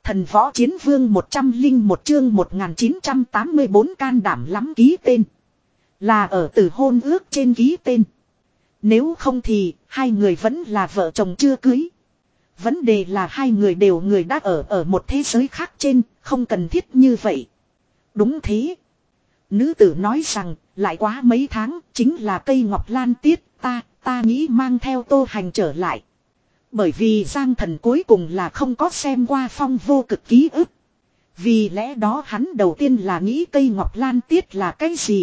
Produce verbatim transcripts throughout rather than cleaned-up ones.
Thần võ chiến vương một trăm linh một chương một nghìn chín trăm tám mươi bốn can đảm lắm ký tên. Là ở từ hôn ước trên ký tên. Nếu không thì hai người vẫn là vợ chồng chưa cưới. Vấn đề là hai người đều người đã ở ở một thế giới khác trên, không cần thiết như vậy. Đúng thế. Nữ tử nói rằng, lại quá mấy tháng, chính là cây ngọc lan tiết, ta, ta nghĩ mang theo Tô Hành trở lại. Bởi vì Giang Thần cuối cùng là không có xem qua Phong Vô Cực ký ức. Vì lẽ đó hắn đầu tiên là nghĩ cây ngọc lan tiết là cái gì.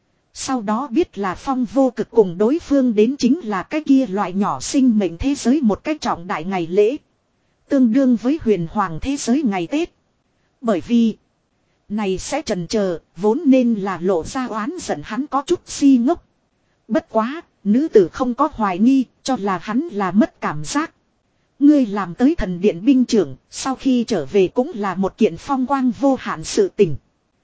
Sau đó biết là Phong Vô Cực cùng đối phương đến chính là cái kia loại nhỏ sinh mệnh thế giới một cách trọng đại ngày lễ. Tương đương với huyền hoàng thế giới ngày Tết. Bởi vì này sẽ trần chờ vốn nên là lộ ra oán giận hắn có chút si ngốc. Bất quá, nữ tử không có hoài nghi, cho là hắn là mất cảm giác. Ngươi làm tới thần điện binh trưởng, sau khi trở về cũng là một kiện phong quang vô hạn sự tình.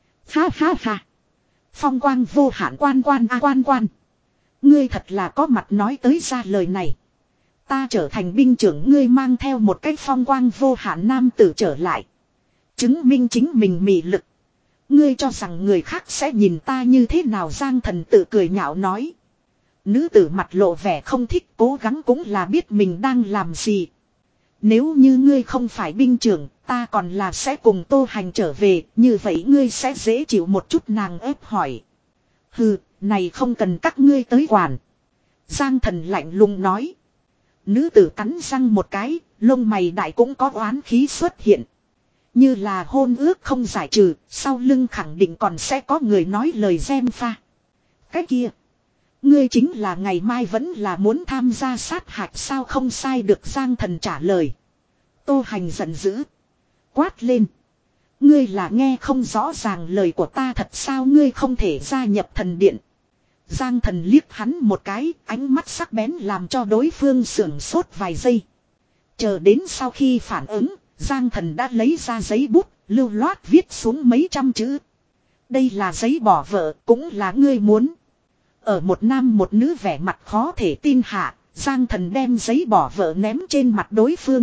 Ha ha ha. Phong quang vô hạn quan quan a à, quan quan. Ngươi thật là có mặt nói tới ra lời này. Ta trở thành binh trưởng ngươi mang theo một cái phong quang vô hạn nam tử trở lại. Chứng minh chính mình mị lực. Ngươi cho rằng người khác sẽ nhìn ta như thế nào Giang Thần tự cười nhạo nói. Nữ tử mặt lộ vẻ không thích cố gắng cũng là biết mình đang làm gì. Nếu như ngươi không phải binh trưởng, ta còn là sẽ cùng Tô Hành trở về, như vậy ngươi sẽ dễ chịu một chút nàng ép hỏi. Hừ, này không cần các ngươi tới quản. Giang Thần lạnh lùng nói. Nữ tử cắn răng một cái, lông mày đại cũng có oán khí xuất hiện. Như là hôn ước không giải trừ, sau lưng khẳng định còn sẽ có người nói lời gem pha. Cái kia. Ngươi chính là ngày mai vẫn là muốn tham gia sát hạch sao không sai được Giang Thần trả lời. Tô Hành giận dữ. Quát lên. Ngươi là nghe không rõ ràng lời của ta thật sao ngươi không thể gia nhập thần điện. Giang Thần liếc hắn một cái, ánh mắt sắc bén làm cho đối phương sưởng sốt vài giây. Chờ đến sau khi phản ứng, Giang Thần đã lấy ra giấy bút, lưu loát viết xuống mấy trăm chữ. Đây là giấy bỏ vợ, cũng là ngươi muốn. Ở một nam một nữ vẻ mặt khó thể tin hạ, Giang Thần đem giấy bỏ vợ ném trên mặt đối phương.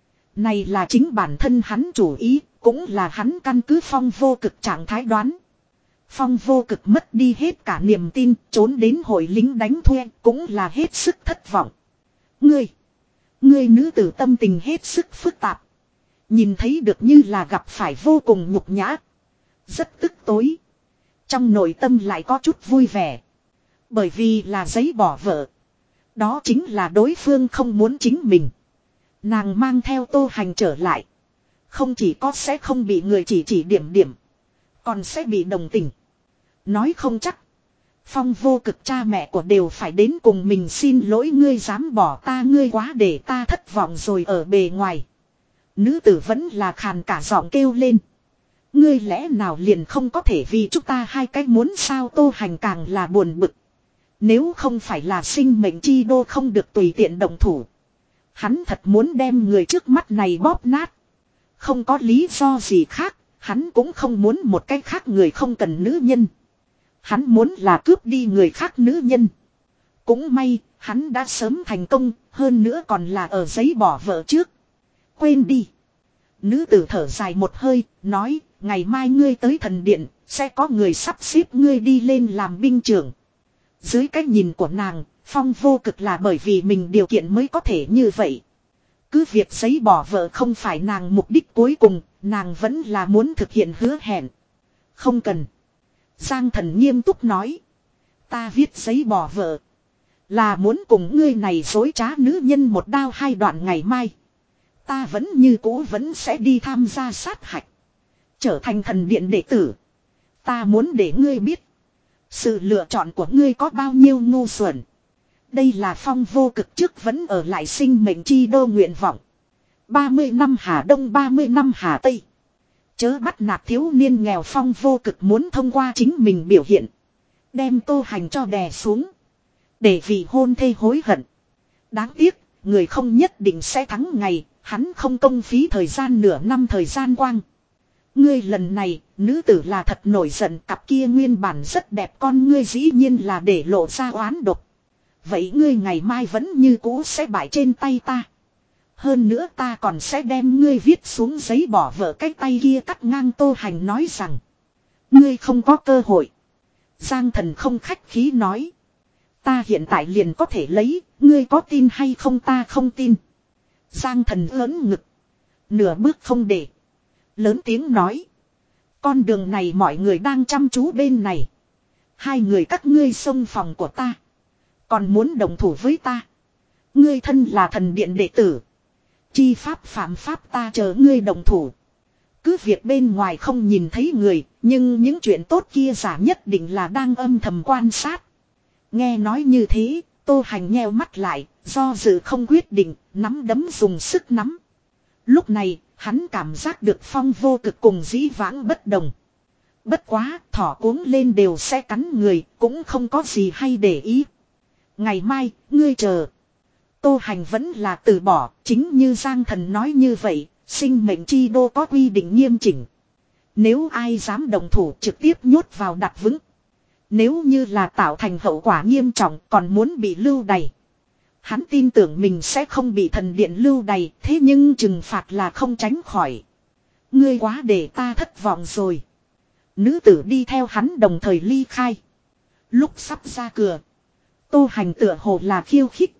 Này là chính bản thân hắn chủ ý, cũng là hắn căn cứ Phong Vô Cực trạng thái đoán. Phong Vô Cực mất đi hết cả niềm tin, trốn đến hội lính đánh thuê, cũng là hết sức thất vọng. Ngươi, ngươi nữ tử tâm tình hết sức phức tạp. Nhìn thấy được như là gặp phải vô cùng nhục nhã. Rất tức tối. Trong nội tâm lại có chút vui vẻ. Bởi vì là giấy bỏ vợ. Đó chính là đối phương không muốn chính mình. Nàng mang theo Tô Hành trở lại. Không chỉ có sẽ không bị người chỉ chỉ điểm điểm. Còn sẽ bị đồng tình. Nói không chắc. Phong Vô Cực cha mẹ của đều phải đến cùng mình xin lỗi ngươi dám bỏ ta ngươi quá để ta thất vọng rồi ở bề ngoài. Nữ tử vẫn là khàn cả giọng kêu lên. Ngươi lẽ nào liền không có thể vì chúng ta hai cách muốn sao Tô Hành càng là buồn bực. Nếu không phải là sinh mệnh chi đô không được tùy tiện động thủ. Hắn thật muốn đem người trước mắt này bóp nát. Không có lý do gì khác, hắn cũng không muốn một cách khác người không cần nữ nhân. Hắn muốn là cướp đi người khác nữ nhân. Cũng may, hắn đã sớm thành công, hơn nữa còn là ở giấy bỏ vợ trước. Quên đi. Nữ tử thở dài một hơi, nói, ngày mai ngươi tới thần điện, sẽ có người sắp xếp ngươi đi lên làm binh trưởng. Dưới cách nhìn của nàng, Phong Vô Cực là bởi vì mình điều kiện mới có thể như vậy. Cứ việc giấy bỏ vợ không phải nàng mục đích cuối cùng, nàng vẫn là muốn thực hiện hứa hẹn. Không cần. Giang Thần nghiêm túc nói. Ta viết giấy bỏ vợ. Là muốn cùng ngươi này dối trá nữ nhân một đao hai đoạn ngày mai. Ta vẫn như cũ vẫn sẽ đi tham gia sát hạch. Trở thành thần điện đệ tử. Ta muốn để ngươi biết. Sự lựa chọn của ngươi có bao nhiêu ngu xuẩn. Đây là Phong Vô Cực trước vẫn ở lại sinh mệnh chi đô nguyện vọng. ba mươi năm Hà Đông ba mươi năm Hà Tây. Chớ bắt nạt thiếu niên nghèo Phong Vô Cực muốn thông qua chính mình biểu hiện. Đem Tô Hành cho đè xuống. Để vì hôn thê hối hận. Đáng tiếc, người không nhất định sẽ thắng ngày. Hắn không công phí thời gian nửa năm thời gian quang. Ngươi lần này, nữ tử là thật nổi giận cặp kia nguyên bản rất đẹp con ngươi dĩ nhiên là để lộ ra oán độc. Vậy ngươi ngày mai vẫn như cũ sẽ bại trên tay ta. Hơn nữa ta còn sẽ đem ngươi viết xuống giấy bỏ vợ cái tay kia cắt ngang Tô Hành nói rằng. Ngươi không có cơ hội. Giang Thần không khách khí nói. Ta hiện tại liền có thể lấy, ngươi có tin hay không ta không tin. Giang Thần ớn ngực. Nửa bước không để. Lớn tiếng nói. Con đường này mọi người đang chăm chú bên này. Hai người các ngươi xông phòng của ta. Còn muốn đồng thủ với ta. Ngươi thân là thần điện đệ tử. Chi pháp phạm pháp ta chờ ngươi đồng thủ. Cứ việc bên ngoài không nhìn thấy người. Nhưng những chuyện tốt kia giả nhất định là đang âm thầm quan sát. Nghe nói như thế. Tô Hành nheo mắt lại. Do dự không quyết định. Nắm đấm dùng sức nắm. Lúc này hắn cảm giác được phong vô cực cùng dĩ vãng bất đồng. Bất quá thỏ cuống lên đều sẽ cắn người. Cũng không có gì hay để ý. Ngày mai ngươi chờ. Tô Hành vẫn là từ bỏ. Chính như Giang Thần nói như vậy. Sinh mệnh chi đô có quy định nghiêm chỉnh. Nếu ai dám đồng thủ trực tiếp nhốt vào đặt vững. Nếu như là tạo thành hậu quả nghiêm trọng còn muốn bị lưu đày. Hắn tin tưởng mình sẽ không bị thần điện lưu đày. Thế nhưng trừng phạt là không tránh khỏi. Ngươi quá để ta thất vọng rồi. Nữ tử đi theo hắn đồng thời ly khai. Lúc sắp ra cửa. Tô Hành tựa hồ là khiêu khích.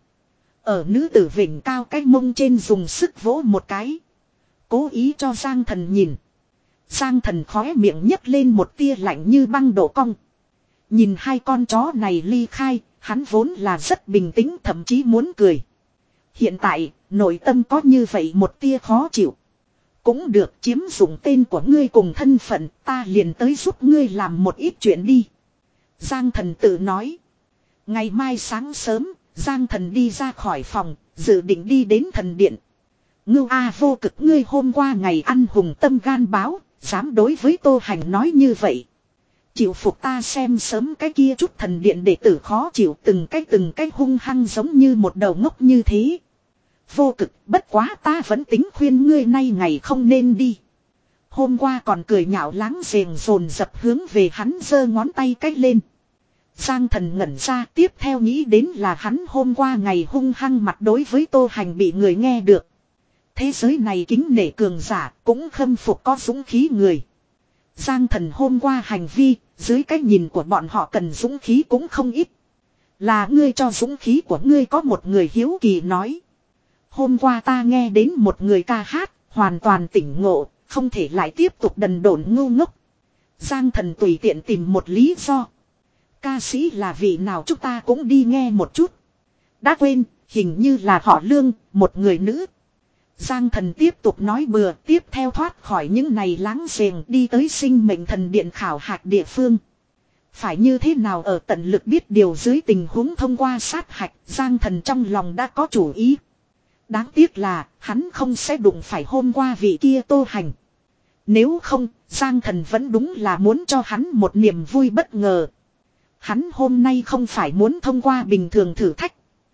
Ở nữ tử vỉnh cao cái mông trên dùng sức vỗ một cái. Cố ý cho Giang Thần nhìn. Giang Thần khóe miệng nhấc lên một tia lạnh như băng độ cong. Nhìn hai con chó này ly khai, hắn vốn là rất bình tĩnh thậm chí muốn cười. Hiện tại, nội tâm có như vậy một tia khó chịu. Cũng được chiếm dụng tên của ngươi cùng thân phận, ta liền tới giúp ngươi làm một ít chuyện đi. Giang Thần tự nói. Ngày mai sáng sớm, Giang Thần đi ra khỏi phòng, dự định đi đến thần điện. Ngưu A vô cực ngươi hôm qua ngày ăn hùng tâm gan báo, dám đối với Tô Hành nói như vậy. Chịu phục ta xem sớm cái kia chút thần điện đệ tử khó chịu từng cái từng cái hung hăng giống như một đầu ngốc như thế. Vô cực bất quá ta vẫn tính khuyên ngươi nay ngày không nên đi. Hôm qua còn cười nhạo láng giềng dồn dập hướng về hắn giơ ngón tay cách lên. Giang Thần ngẩn ra tiếp theo nghĩ đến là hắn hôm qua ngày hung hăng mặt đối với Tô Hành bị người nghe được. Thế giới này kính nể cường giả cũng khâm phục có dũng khí người. Giang Thần hôm qua hành vi dưới cái nhìn của bọn họ cần dũng khí cũng không ít. Là ngươi cho dũng khí của ngươi có một người hiếu kỳ nói. Hôm qua ta nghe đến một người ca hát hoàn toàn tỉnh ngộ không thể lại tiếp tục đần độn ngu ngốc. Giang Thần tùy tiện tìm một lý do. Ca sĩ là vị nào chúng ta cũng đi nghe một chút. Đã quên, hình như là họ Lương, một người nữ. Giang Thần tiếp tục nói bừa, tiếp theo thoát khỏi những này láng giềng đi tới sinh mệnh thần điện khảo hạch địa phương. Phải như thế nào ở tận lực biết điều dưới tình huống thông qua sát hạch, Giang Thần trong lòng đã có chủ ý. Đáng tiếc là, hắn không sẽ đụng phải hôm qua vị kia Tô Hành. Nếu không, Giang Thần vẫn đúng là muốn cho hắn một niềm vui bất ngờ. Hắn hôm nay không phải muốn thông qua bình thường thử thách.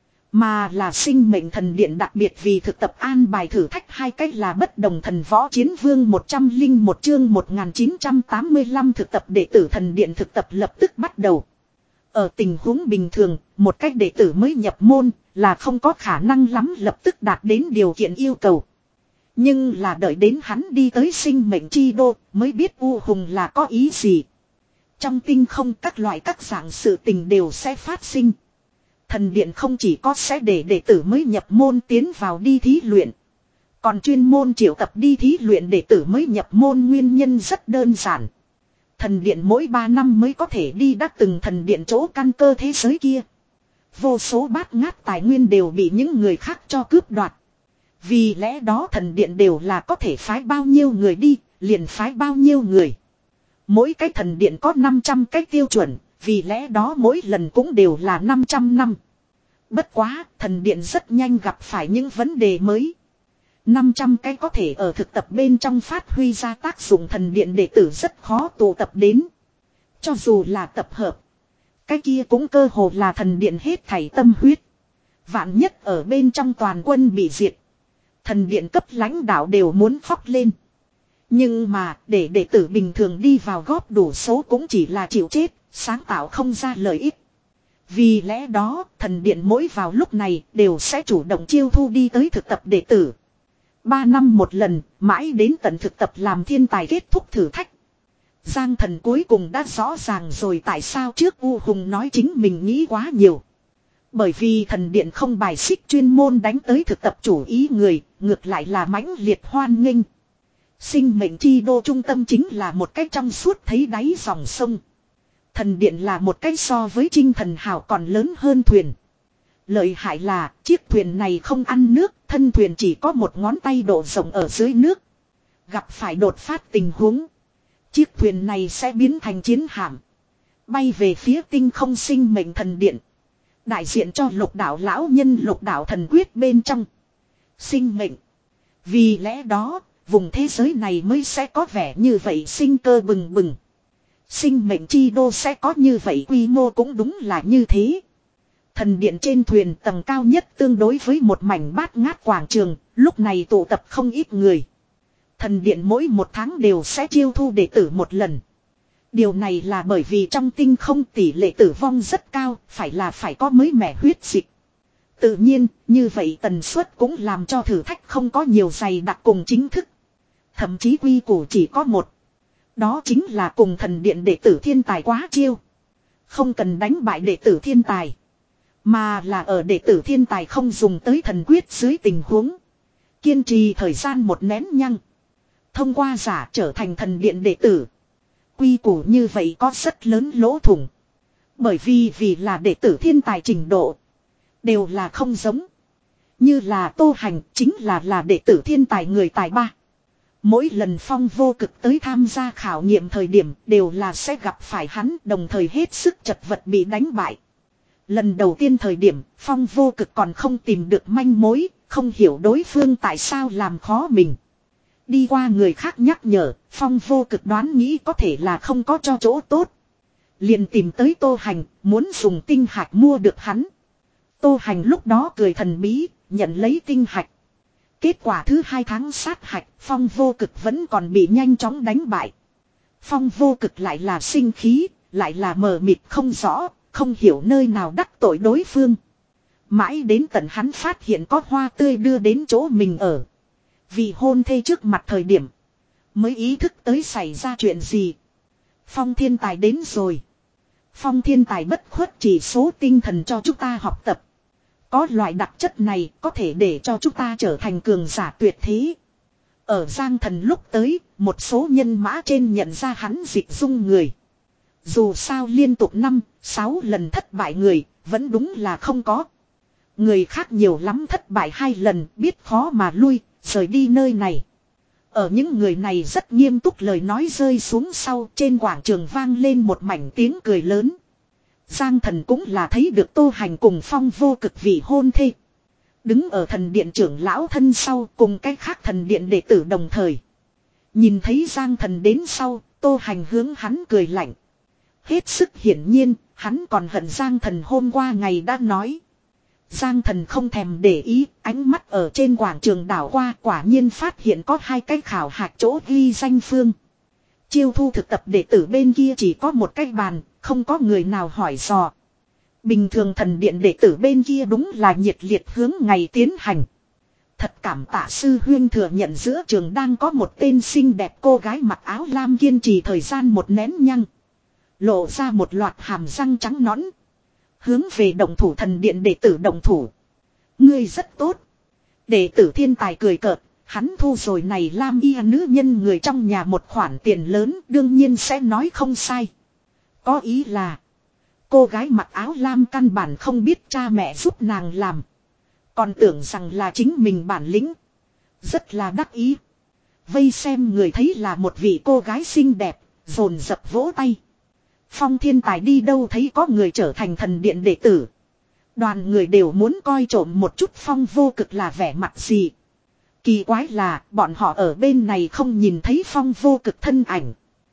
Mà là sinh mệnh thần điện đặc biệt vì thực tập an bài thử thách hai cách là bất đồng thần võ chiến vương một trăm lẻ một chương một nghìn chín trăm tám mươi lăm thực tập đệ tử thần điện thực tập lập tức bắt đầu. Ở tình huống bình thường, một cách đệ tử mới nhập môn là không có khả năng lắm lập tức đạt đến điều kiện yêu cầu. Nhưng là đợi đến hắn đi tới sinh mệnh chi đô mới biết U Hùng là có ý gì. Trong tinh không các loại các dạng sự tình đều sẽ phát sinh. Thần điện không chỉ có sẽ để đệ tử mới nhập môn tiến vào đi thí luyện. Còn chuyên môn triệu tập đi thí luyện đệ tử mới nhập môn nguyên nhân rất đơn giản. Thần điện mỗi ba năm mới có thể đi đắc từng thần điện chỗ căn cơ thế giới kia. Vô số bát ngát tài nguyên đều bị những người khác cho cướp đoạt. Vì lẽ đó thần điện đều là có thể phái bao nhiêu người đi, liền phái bao nhiêu người. Mỗi cái thần điện có năm trăm cái tiêu chuẩn. Vì lẽ đó mỗi lần cũng đều là năm trăm năm. Bất quá, thần điện rất nhanh gặp phải những vấn đề mới. năm trăm cái có thể ở thực tập bên trong phát huy ra tác dụng thần điện đệ tử rất khó tụ tập đến. Cho dù là tập hợp. Cái kia cũng cơ hồ là thần điện hết thảy tâm huyết. Vạn nhất ở bên trong toàn quân bị diệt. Thần điện cấp lãnh đạo đều muốn khóc lên. Nhưng mà, để đệ tử bình thường đi vào góp đủ số cũng chỉ là chịu chết. Sáng tạo không ra lợi ích. Vì lẽ đó, thần điện mỗi vào lúc này đều sẽ chủ động chiêu thu đi tới thực tập đệ tử. Ba năm một lần, mãi đến tận thực tập làm thiên tài kết thúc thử thách. Giang Thần cuối cùng đã rõ ràng rồi tại sao trước U Hùng nói chính mình nghĩ quá nhiều. Bởi vì thần điện không bài xích chuyên môn đánh tới thực tập chủ ý người, ngược lại là mãnh liệt hoan nghênh. Sinh mệnh chi đô trung tâm chính là một cách trong suốt thấy đáy dòng sông. Thần điện là một cách so với Trinh Thần Hào còn lớn hơn thuyền. Lợi hại là chiếc thuyền này không ăn nước, thân thuyền chỉ có một ngón tay độ rộng ở dưới nước. Gặp phải đột phát tình huống, chiếc thuyền này sẽ biến thành chiến hạm, bay về phía tinh không sinh mệnh thần điện. Đại diện cho lục đạo lão nhân lục đạo thần quyết bên trong sinh mệnh. Vì lẽ đó, vùng thế giới này mới sẽ có vẻ như vậy sinh cơ bừng bừng. Sinh mệnh chi đô sẽ có như vậy quy mô cũng đúng là như thế. Thần điện trên thuyền tầng cao nhất tương đối với một mảnh bát ngát quảng trường, lúc này tụ tập không ít người. Thần điện mỗi một tháng đều sẽ chiêu thu đệ tử một lần. Điều này là bởi vì trong tinh không tỷ lệ tử vong rất cao, phải là phải có mới mẻ huyết dịch. Tự nhiên, như vậy tần suất cũng làm cho thử thách không có nhiều dày đặc cùng chính thức. Thậm chí quy củ chỉ có một. Đó chính là cùng thần điện đệ tử thiên tài quá chiêu. Không cần đánh bại đệ tử thiên tài. Mà là ở đệ tử thiên tài không dùng tới thần quyết dưới tình huống. Kiên trì thời gian một nén nhăng. Thông qua giả trở thành thần điện đệ tử. Quy củ như vậy có rất lớn lỗ thủng. Bởi vì vì là đệ tử thiên tài trình độ. Đều là không giống. Như là Tô Hành chính là là đệ tử thiên tài người tài ba. Mỗi lần Phong Vô Cực tới tham gia khảo nghiệm thời điểm đều là sẽ gặp phải hắn, đồng thời hết sức chật vật bị đánh bại. Lần đầu tiên thời điểm Phong Vô Cực còn không tìm được manh mối, không hiểu đối phương tại sao làm khó mình. Đi qua người khác nhắc nhở, Phong Vô Cực đoán nghĩ có thể là không có cho chỗ tốt. Liền tìm tới Tô Hành, muốn dùng tinh hạch mua được hắn. Tô Hành lúc đó cười thần bí, nhận lấy tinh hạch. Kết quả thứ hai tháng sát hạch, Phong Vô Cực vẫn còn bị nhanh chóng đánh bại. Phong Vô Cực lại là sinh khí, lại là mờ mịt không rõ, không hiểu nơi nào đắc tội đối phương. Mãi đến tận hắn phát hiện có hoa tươi đưa đến chỗ mình ở. Vì hôn thê trước mặt thời điểm, mới ý thức tới xảy ra chuyện gì. Phong thiên tài đến rồi. Phong thiên tài bất khuất chỉ số tinh thần cho chúng ta học tập. Có loại đặc chất này có thể để cho chúng ta trở thành cường giả tuyệt thế. Ở Giang Thần lúc tới, một số nhân mã trên nhận ra hắn dịch dung người. Dù sao liên tục năm, sáu lần thất bại người, vẫn đúng là không có. Người khác nhiều lắm thất bại hai lần, biết khó mà lui, rời đi nơi này. Ở những người này rất nghiêm túc lời nói rơi xuống sau, trên quảng trường vang lên một mảnh tiếng cười lớn. Giang Thần cũng là thấy được Tô Hành cùng Phong Vô Cực vị hôn thê. Đứng ở thần điện trưởng lão thân sau cùng cách khác thần điện đệ tử đồng thời. Nhìn thấy Giang Thần đến sau, Tô Hành hướng hắn cười lạnh. Hết sức hiển nhiên, hắn còn hận Giang Thần hôm qua ngày đã nói. Giang Thần không thèm để ý, ánh mắt ở trên quảng trường đảo qua, quả nhiên phát hiện có hai cái khảo hạch chỗ ghi danh phương. Chiêu thu thực tập đệ tử bên kia chỉ có một cái bàn, không có người nào hỏi dò. Bình thường thần điện đệ tử bên kia đúng là nhiệt liệt hướng ngày tiến hành. Thật cảm tạ sư huyên thừa nhận giữa trường đang có một tên xinh đẹp cô gái mặc áo lam kiên trì thời gian một nén nhăng. Lộ ra một loạt hàm răng trắng nõn. Hướng về động thủ thần điện đệ tử động thủ. Ngươi rất tốt. Đệ tử thiên tài cười cợt. Hắn thu rồi này lam y nữ nhân người trong nhà một khoản tiền lớn đương nhiên sẽ nói không sai. Có ý là. Cô gái mặc áo lam căn bản không biết cha mẹ giúp nàng làm. Còn tưởng rằng là chính mình bản lĩnh. Rất là đắc ý. Vây xem người thấy là một vị cô gái xinh đẹp. Dồn dập vỗ tay. Phong thiên tài đi đâu thấy có người trở thành thần điện đệ tử. Đoàn người đều muốn coi trộm một chút Phong Vô Cực là vẻ mặt gì. Kỳ quái là bọn họ ở bên này không nhìn thấy Phong Vô Cực thân ảnh.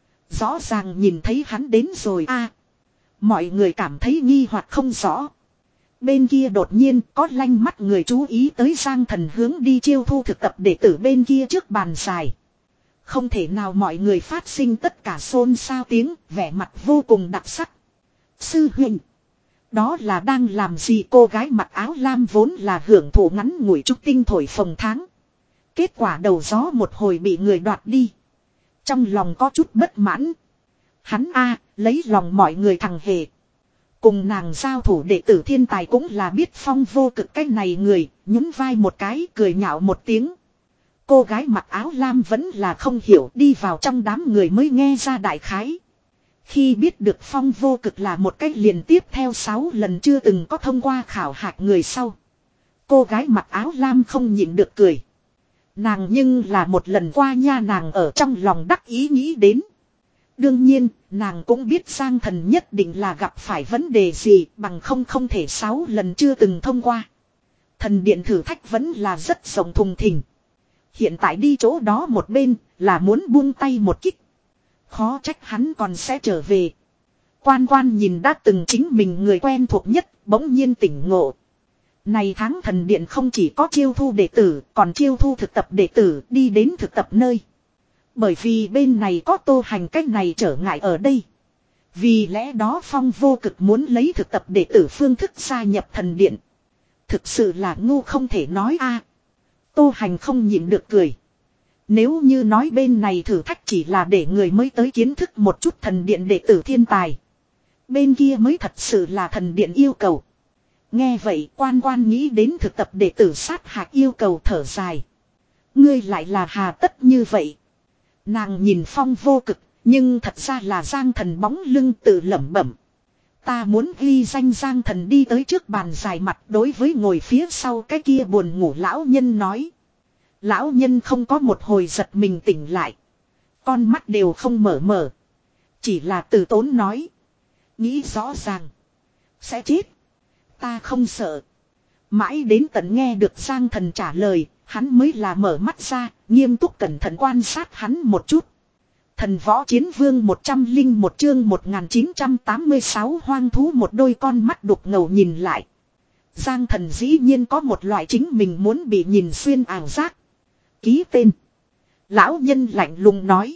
Rõ ràng nhìn thấy hắn đến rồi a. Mọi người cảm thấy nghi hoặc không rõ. Bên kia đột nhiên có lanh mắt người chú ý tới Giang Thần hướng đi chiêu thu thực tập đệ tử bên kia trước bàn dài. Không thể nào mọi người phát sinh tất cả xôn xao tiếng, vẻ mặt vô cùng đặc sắc. Sư huynh, Đó là đang làm gì? Cô gái mặc áo lam vốn là hưởng thụ ngắn ngủi trúc tinh thổi phồng tháng. Kết quả đầu gió một hồi bị người đoạt đi. Trong lòng có chút bất mãn. Hắn a lấy lòng mọi người thằng hề. Cùng nàng giao thủ đệ tử thiên tài cũng là biết Phong Vô Cực cái này người, nhún vai một cái cười nhạo một tiếng. Cô gái mặc áo lam vẫn là không hiểu, đi vào trong đám người mới nghe ra đại khái. Khi biết được Phong Vô Cực là một cách liền tiếp theo sáu lần chưa từng có thông qua khảo hạch người sau. Cô gái mặc áo lam không nhịn được cười. Nàng nhưng là một lần qua nha, nàng ở trong lòng đắc ý nghĩ đến. Đương nhiên, nàng cũng biết Giang Thần nhất định là gặp phải vấn đề gì, bằng không không thể sáu lần chưa từng thông qua. Thần điện thử thách vẫn là rất rộng thùng thình. Hiện tại đi chỗ đó một bên, là muốn buông tay một kích. Khó trách hắn còn sẽ trở về. Quan quan nhìn đã từng chính mình người quen thuộc nhất, bỗng nhiên tỉnh ngộ. Này tháng thần điện không chỉ có chiêu thu đệ tử, còn chiêu thu thực tập đệ tử đi đến thực tập nơi. Bởi vì bên này có Tô Hành cách này trở ngại ở đây. Vì lẽ đó Phong Vô Cực muốn lấy thực tập đệ tử phương thức gia nhập thần điện. Thực sự là ngu không thể nói a. Tô Hành không nhịn được cười. Nếu như nói bên này thử thách chỉ là để người mới tới kiến thức một chút thần điện đệ tử thiên tài. Bên kia mới thật sự là thần điện yêu cầu. Nghe vậy quan quan nghĩ đến thực tập đệ tử sát hạch yêu cầu thở dài. Ngươi lại là hà tất như vậy. Nàng nhìn Phong Vô Cực, nhưng thật ra là Giang Thần bóng lưng tự lẩm bẩm. Ta muốn ghi danh Giang Thần đi tới trước bàn dài mặt đối với ngồi phía sau cái kia buồn ngủ lão nhân nói. Lão nhân không có một hồi giật mình tỉnh lại. Con mắt đều không mở mở. Chỉ là từ tốn nói. Nghĩ rõ ràng. Sẽ chết. Ta không sợ. Mãi đến tận nghe được Giang Thần trả lời. Hắn mới là mở mắt ra. Nghiêm túc cẩn thận quan sát hắn một chút. Thần võ chiến vương một trăm linh một chương một nghìn chín trăm tám mươi sáu hoang thú một đôi con mắt đục ngầu nhìn lại. Giang Thần dĩ nhiên có một loại chính mình muốn bị nhìn xuyên ảo giác. Ký tên. Lão nhân lạnh lùng nói.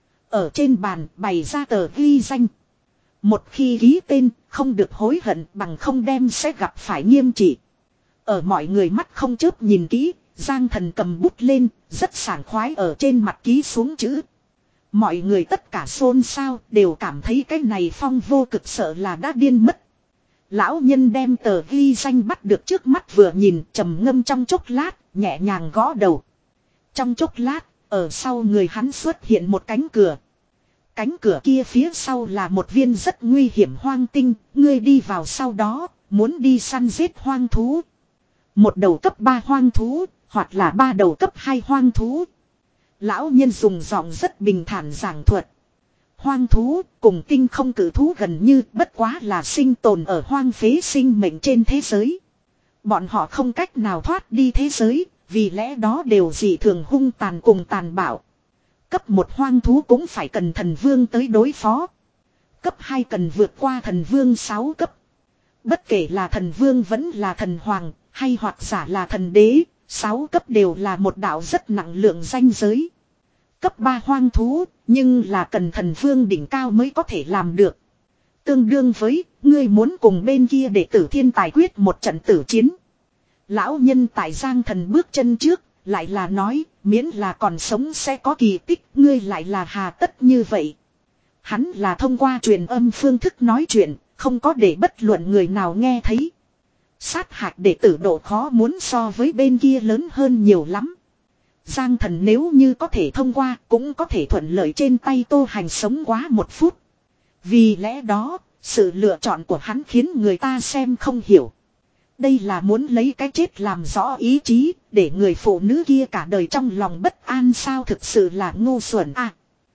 Ở trên bàn bày ra tờ ghi danh. Một khi ký tên không được hối hận bằng không đem sẽ gặp phải nghiêm trị. Ở mọi người mắt không chớp nhìn kỹ. Giang Thần cầm bút lên rất sảng khoái ở trên mặt ký xuống chữ. Mọi người tất cả xôn xao đều cảm thấy cái này Phong Vô Cực sợ là đã điên mất. Lão nhân đem tờ ghi danh bắt được trước mắt vừa nhìn trầm ngâm trong chốc lát nhẹ nhàng gõ đầu. Trong chốc lát ở sau người hắn xuất hiện một cánh cửa. Cánh cửa kia phía sau là một viên rất nguy hiểm hoang tinh. Ngươi đi vào sau đó muốn đi săn giết hoang thú. Một đầu cấp ba hoang thú hoặc là ba đầu cấp hai hoang thú. Lão nhân dùng giọng rất bình thản giảng thuật. Hoang thú cùng tinh không cử thú gần như bất quá là sinh tồn ở hoang phế sinh mệnh trên thế giới. Bọn họ không cách nào thoát đi thế giới, vì lẽ đó đều dị thường hung tàn cùng tàn bạo. Cấp một hoang thú cũng phải cần thần vương tới đối phó. Cấp hai cần vượt qua thần vương sáu cấp. Bất kể là thần vương vẫn là thần hoàng, hay hoặc giả là thần đế, sáu cấp đều là một đạo rất nặng lượng danh giới. Cấp ba hoang thú, nhưng là cần thần vương đỉnh cao mới có thể làm được. Tương đương với, ngươi muốn cùng bên kia để tử thiên tài quyết một trận tử chiến. Lão nhân tại Giang Thần bước chân trước, lại là nói, miễn là còn sống sẽ có kỳ tích, ngươi lại là hà tất như vậy. Hắn là thông qua truyền âm phương thức nói chuyện, không có để bất luận người nào nghe thấy. Sát hạch đệ tử độ khó muốn so với bên kia lớn hơn nhiều lắm. Giang Thần nếu như có thể thông qua cũng có thể thuận lợi trên tay Tô Hành sống quá một phút. Vì lẽ đó, sự lựa chọn của hắn khiến người ta xem không hiểu. Đây là muốn lấy cái chết làm rõ ý chí, để người phụ nữ kia cả đời trong lòng bất an sao, thực sự là ngu xuẩn à.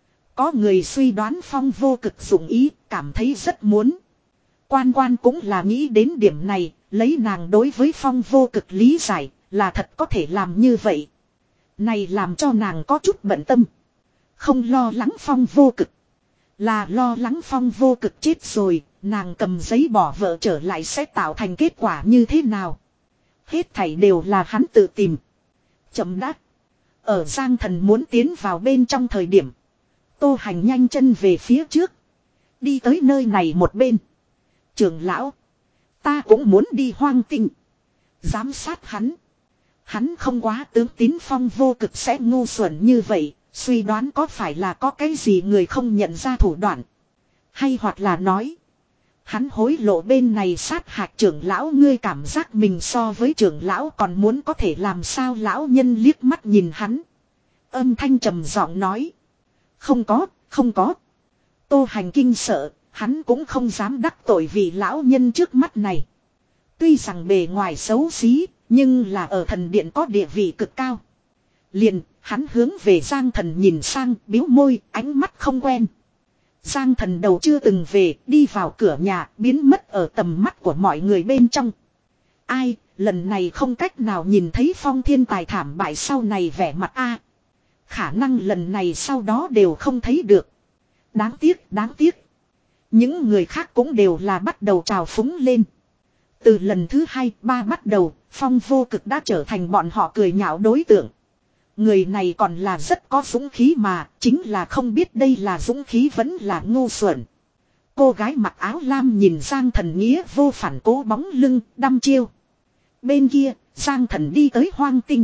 Có người suy đoán Phong Vô Cực dụng ý, cảm thấy rất muốn. Quan quan cũng là nghĩ đến điểm này, lấy nàng đối với Phong Vô Cực lý giải, là thật có thể làm như vậy. Này làm cho nàng có chút bận tâm. Không lo lắng Phong Vô Cực, là lo lắng Phong Vô Cực chết rồi, nàng cầm giấy bỏ vợ trở lại sẽ tạo thành kết quả như thế nào. Hết thảy đều là hắn tự tìm. Chậm đã. Ở Giang Thần muốn tiến vào bên trong thời điểm, Tô Hành nhanh chân về phía trước, đi tới nơi này một bên. Trưởng lão, ta cũng muốn đi hoang tinh. Giám sát hắn. Hắn không quá tướng tín Phong Vô Cực sẽ ngu xuẩn như vậy. Suy đoán có phải là có cái gì người không nhận ra thủ đoạn. Hay hoặc là nói. Hắn hối lộ bên này sát hại trưởng lão, ngươi cảm giác mình so với trưởng lão còn muốn có thể làm sao. Lão nhân liếc mắt nhìn hắn. Âm thanh trầm giọng nói. Không có, không có. Tô Hành kinh sợ, hắn cũng không dám đắc tội vì lão nhân trước mắt này. Tuy rằng bề ngoài xấu xí, nhưng là ở thần điện có địa vị cực cao. Liền, hắn hướng về Giang Thần nhìn sang, biếu môi, ánh mắt không quen. Giang Thần đầu chưa từng về, đi vào cửa nhà, biến mất ở tầm mắt của mọi người bên trong. Ai, lần này không cách nào nhìn thấy Phong Thiên Tài thảm bại sau này vẻ mặt a. Khả năng lần này sau đó đều không thấy được. Đáng tiếc, đáng tiếc. Những người khác cũng đều là bắt đầu trào phúng lên. Từ lần thứ hai, ba bắt đầu, Phong Vô Cực đã trở thành bọn họ cười nhạo đối tượng. Người này còn là rất có dũng khí mà, chính là không biết đây là dũng khí vẫn là ngu xuẩn. Cô gái mặc áo lam nhìn Giang Thần nghĩa vô phản cố bóng lưng, đăm chiêu. Bên kia, Giang Thần đi tới hoang tinh.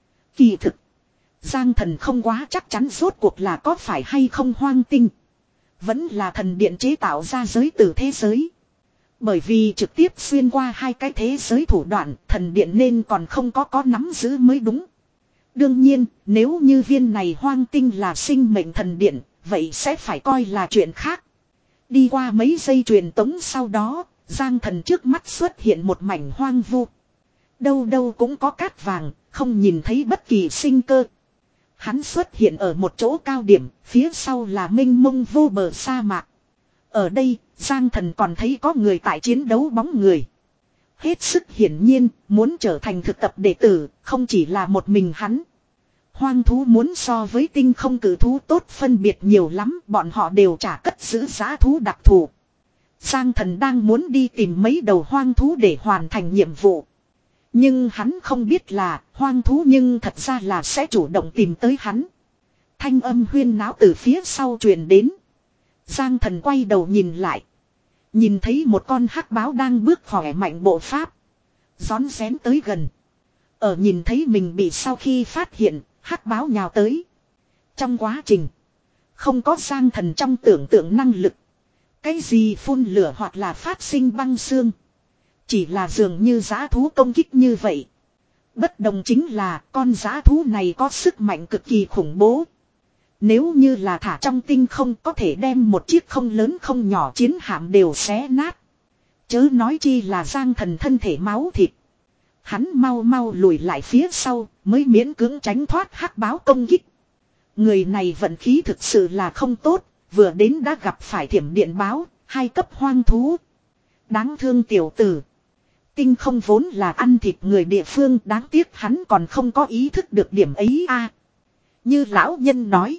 Kỳ thực, Giang Thần không quá chắc chắn rốt cuộc là có phải hay không hoang tinh. Vẫn là thần điện chế tạo ra giới tử thế giới. Bởi vì trực tiếp xuyên qua hai cái thế giới thủ đoạn, thần điện nên còn không có có nắm giữ mới đúng. Đương nhiên, nếu như viên này hoang tinh là sinh mệnh thần điện, vậy sẽ phải coi là chuyện khác. Đi qua mấy giây truyền tống sau đó, Giang Thần trước mắt xuất hiện một mảnh hoang vu. Đâu đâu cũng có cát vàng, không nhìn thấy bất kỳ sinh cơ. Hắn xuất hiện ở một chỗ cao điểm, phía sau là mênh mông vô bờ sa mạc. Ở đây, Giang Thần còn thấy có người tại chiến đấu bóng người. Hết sức hiển nhiên, muốn trở thành thực tập đệ tử, không chỉ là một mình hắn. Hoang thú muốn so với tinh không cử thú tốt phân biệt nhiều lắm, bọn họ đều trả cất giữ giá thú đặc thù. Giang Thần đang muốn đi tìm mấy đầu hoang thú để hoàn thành nhiệm vụ. Nhưng hắn không biết là hoang thú nhưng thật ra là sẽ chủ động tìm tới hắn. Thanh âm huyên náo từ phía sau truyền đến. Giang Thần quay đầu nhìn lại. Nhìn thấy một con hắc báo đang bước khỏe mạnh bộ pháp. Rón rén tới gần. Ở nhìn thấy mình bị sau khi phát hiện, hắc báo nhào tới. Trong quá trình, không có Giang Thần trong tưởng tượng năng lực. Cái gì phun lửa hoặc là phát sinh băng xương. Chỉ là dường như dã thú công kích như vậy. Bất đồng chính là con dã thú này có sức mạnh cực kỳ khủng bố. Nếu như là thả trong tinh không có thể đem một chiếc không lớn không nhỏ chiến hạm đều xé nát. Chớ nói chi là Giang Thần thân thể máu thịt. Hắn mau mau lùi lại phía sau mới miễn cưỡng tránh thoát hắc báo công kích. Người này vận khí thực sự là không tốt, vừa đến đã gặp phải thiểm điện báo, hai cấp hoang thú. Đáng thương tiểu tử. Tinh không vốn là ăn thịt người địa phương, đáng tiếc hắn còn không có ý thức được điểm ấy a. Như lão nhân nói.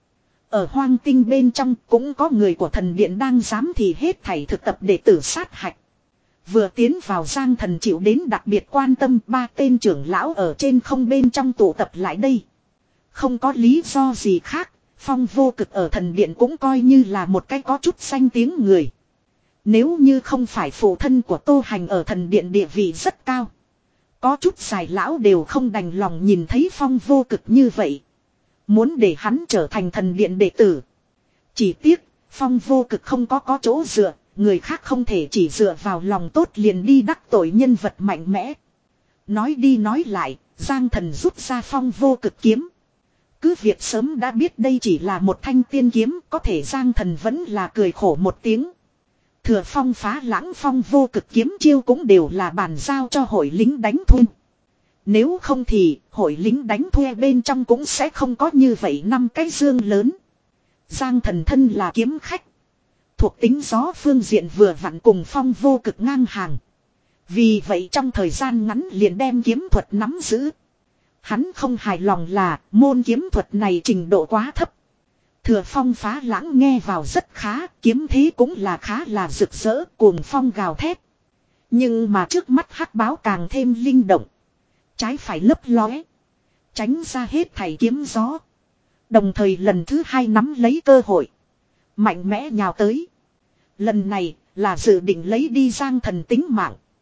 Ở hoang tinh bên trong cũng có người của thần điện đang dám thì hết thảy thực tập đệ tử sát hạch. Vừa tiến vào Giang Thần chịu đến đặc biệt quan tâm, ba tên trưởng lão ở trên không bên trong tụ tập lại đây. Không có lý do gì khác, Phong Vô Cực ở thần điện cũng coi như là một cái có chút danh tiếng người. Nếu như không phải phụ thân của Tô Hành ở thần điện địa vị rất cao. Có chút dài lão đều không đành lòng nhìn thấy Phong Vô Cực như vậy. Muốn để hắn trở thành thần điện đệ tử. Chỉ tiếc, Phong Vô Cực không có có chỗ dựa, người khác không thể chỉ dựa vào lòng tốt liền đi đắc tội nhân vật mạnh mẽ. Nói đi nói lại, Giang Thần rút ra Phong Vô Cực kiếm. Cứ việc sớm đã biết đây chỉ là một thanh tiên kiếm, có thể Giang Thần vẫn là cười khổ một tiếng. Thừa Phong phá lãng Phong Vô Cực kiếm chiêu cũng đều là bàn giao cho hội lính đánh thuê. Nếu không thì hội lính đánh thuê bên trong cũng sẽ không có như vậy năm cái dương lớn. Giang Thần thân là kiếm khách. Thuộc tính gió phương diện vừa vặn cùng Phong Vô Cực ngang hàng. Vì vậy trong thời gian ngắn liền đem kiếm thuật nắm giữ. Hắn không hài lòng là môn kiếm thuật này trình độ quá thấp. Thừa Phong phá lãng nghe vào rất khá, kiếm thế cũng là khá là rực rỡ, cuồng phong gào thét. Nhưng mà trước mắt hắc báo càng thêm linh động. Trái phải lấp lóe. Tránh ra hết thảy kiếm gió. Đồng thời lần thứ hai nắm lấy cơ hội. Mạnh mẽ nhào tới. Lần này là dự định lấy đi Giang Thần tính mạng.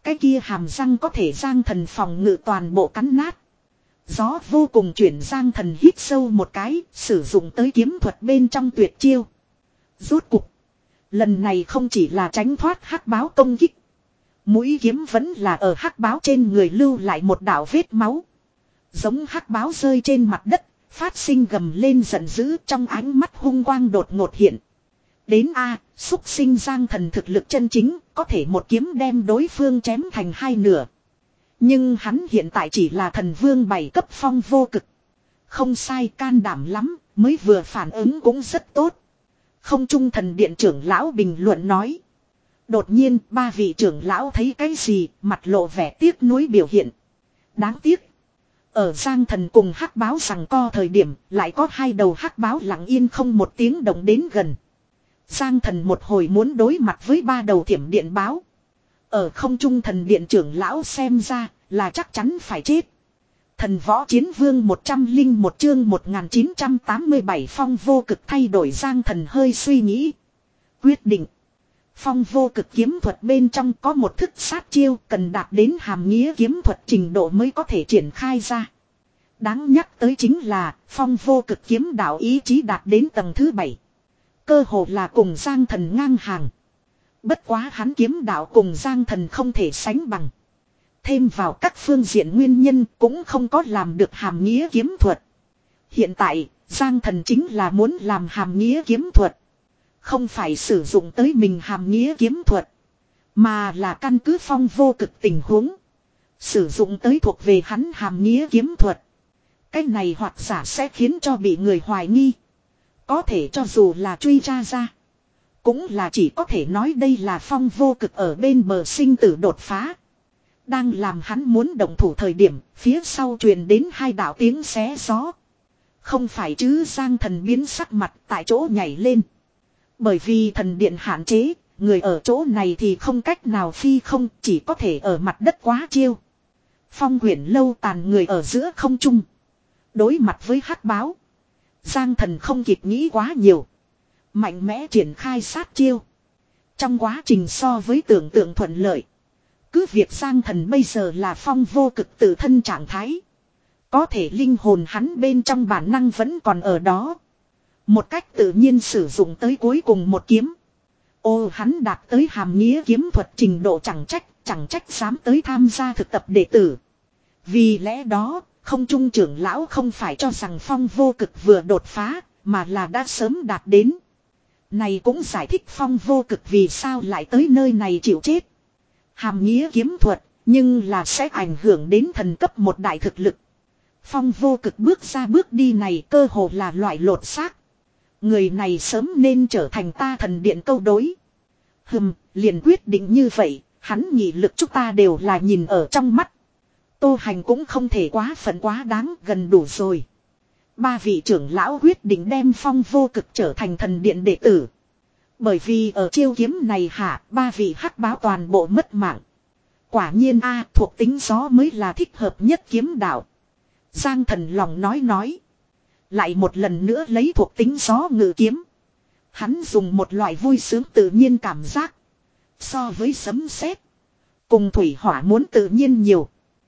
Cái kia hàm răng có thể Giang Thần phòng ngự toàn bộ cắn nát. Gió vô cùng chuyển, Giang Thần hít sâu một cái, sử dụng tới kiếm thuật bên trong tuyệt chiêu. Rốt cục. Lần này không chỉ là tránh thoát hắc báo công kích. Mũi kiếm vẫn là ở hắc báo trên người lưu lại một đạo vết máu. Giống hắc báo rơi trên mặt đất, phát sinh gầm lên giận dữ, trong ánh mắt hung quang đột ngột hiện. Đến A, xúc sinh Giang Thần thực lực chân chính, có thể một kiếm đem đối phương chém thành hai nửa. Nhưng hắn hiện tại chỉ là thần vương bảy cấp phong vô cực. Không sai, can đảm lắm, mới vừa phản ứng cũng rất tốt. Không trung thần điện trưởng lão bình luận nói. Đột nhiên, ba vị trưởng lão thấy cái gì, mặt lộ vẻ tiếc nuối biểu hiện. Đáng tiếc. Ở Giang Thần cùng hắc báo rằng co thời điểm, lại có hai đầu hắc báo lặng yên không một tiếng động đến gần. Giang Thần một hồi muốn đối mặt với ba đầu thiểm điện báo. Ở không trung thần điện trưởng lão xem ra là chắc chắn phải chết. Thần võ chiến vương một trăm lẻ một chương một nghìn chín trăm tám mươi bảy phong vô cực thay đổi. Giang Thần hơi suy nghĩ. Quyết định. Phong vô cực kiếm thuật bên trong có một thức sát chiêu cần đạt đến hàm nghĩa kiếm thuật trình độ mới có thể triển khai ra. Đáng nhắc tới chính là phong vô cực kiếm đạo ý chí đạt đến tầng thứ bảy. Cơ hồ là cùng Giang Thần ngang hàng. Bất quá hắn kiếm đạo cùng Giang Thần không thể sánh bằng. Thêm vào các phương diện nguyên nhân cũng không có làm được hàm nghĩa kiếm thuật. Hiện tại, Giang Thần chính là muốn làm hàm nghĩa kiếm thuật. Không phải sử dụng tới mình hàm nghĩa kiếm thuật. Mà là căn cứ phong vô cực tình huống. Sử dụng tới thuộc về hắn hàm nghĩa kiếm thuật. Cái này hoặc giả sẽ khiến cho bị người hoài nghi. Có thể cho dù là truy tra ra. Cũng là chỉ có thể nói đây là phong vô cực ở bên bờ sinh tử đột phá. Đang làm hắn muốn động thủ thời điểm, phía sau truyền đến hai đạo tiếng xé gió. Không phải chứ, Giang Thần biến sắc mặt tại chỗ nhảy lên. Bởi vì thần điện hạn chế, người ở chỗ này thì không cách nào phi không, chỉ có thể ở mặt đất quá chiêu. Phong quyển lâu tàn người ở giữa không trung. Đối mặt với hắc báo. Giang Thần không kịp nghĩ quá nhiều. Mạnh mẽ triển khai sát chiêu. Trong quá trình so với tưởng tượng thuận lợi. Cứ việc Giang Thần bây giờ là phong vô cực tự thân trạng thái. Có thể linh hồn hắn bên trong bản năng vẫn còn ở đó. Một cách tự nhiên sử dụng tới cuối cùng một kiếm. Ô, hắn đạt tới hàm nghĩa kiếm thuật trình độ chẳng trách, chẳng trách dám tới tham gia thực tập đệ tử. Vì lẽ đó, không trung trưởng lão không phải cho rằng phong vô cực vừa đột phá, mà là đã sớm đạt đến. Này cũng giải thích phong vô cực vì sao lại tới nơi này chịu chết. Hàm nghĩa kiếm thuật, nhưng là sẽ ảnh hưởng đến thần cấp một đại thực lực. Phong vô cực bước ra bước đi này cơ hồ là loại lột xác. Người này sớm nên trở thành ta thần điện câu đối. Hừm, liền quyết định như vậy, hắn nhị lực chúng ta đều là nhìn ở trong mắt. Tô Hành cũng không thể quá phận quá đáng, gần đủ rồi. Ba vị trưởng lão quyết định đem phong vô cực trở thành thần điện đệ tử. Bởi vì ở chiêu kiếm này hạ, ba vị hắc báo toàn bộ mất mạng. Quả nhiên a, thuộc tính gió mới là thích hợp nhất kiếm đạo. Giang Thần lòng nói nói. Lại một lần nữa lấy thuộc tính gió ngự kiếm. Hắn dùng một loại vui sướng tự nhiên cảm giác. So với sấm sét, cùng thủy hỏa muốn tự nhiên nhiều.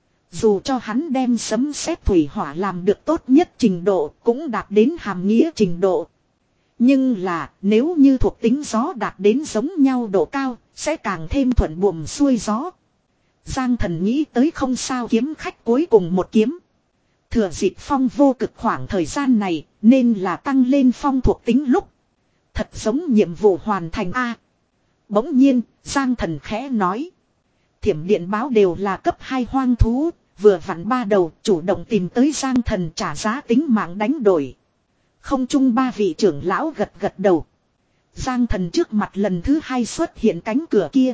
Dù cho hắn đem sấm sét thủy hỏa làm được tốt nhất trình độ, cũng đạt đến hàm nghĩa trình độ. Nhưng là, nếu như thuộc tính gió đạt đến giống nhau độ cao, sẽ càng thêm thuận buồm xuôi gió. Giang Thần nghĩ tới không sao kiếm khách cuối cùng một kiếm. Thừa dịp phong vô cực khoảng thời gian này, nên là tăng lên phong thuộc tính lúc. Thật giống nhiệm vụ hoàn thành A. Bỗng nhiên, Giang Thần khẽ nói. Thiểm điện báo đều là cấp hai hoang thú, vừa vặn ba đầu chủ động tìm tới Giang Thần trả giá tính mạng đánh đổi. Không chung ba vị trưởng lão gật gật đầu. Giang Thần trước mặt lần thứ hai xuất hiện cánh cửa kia.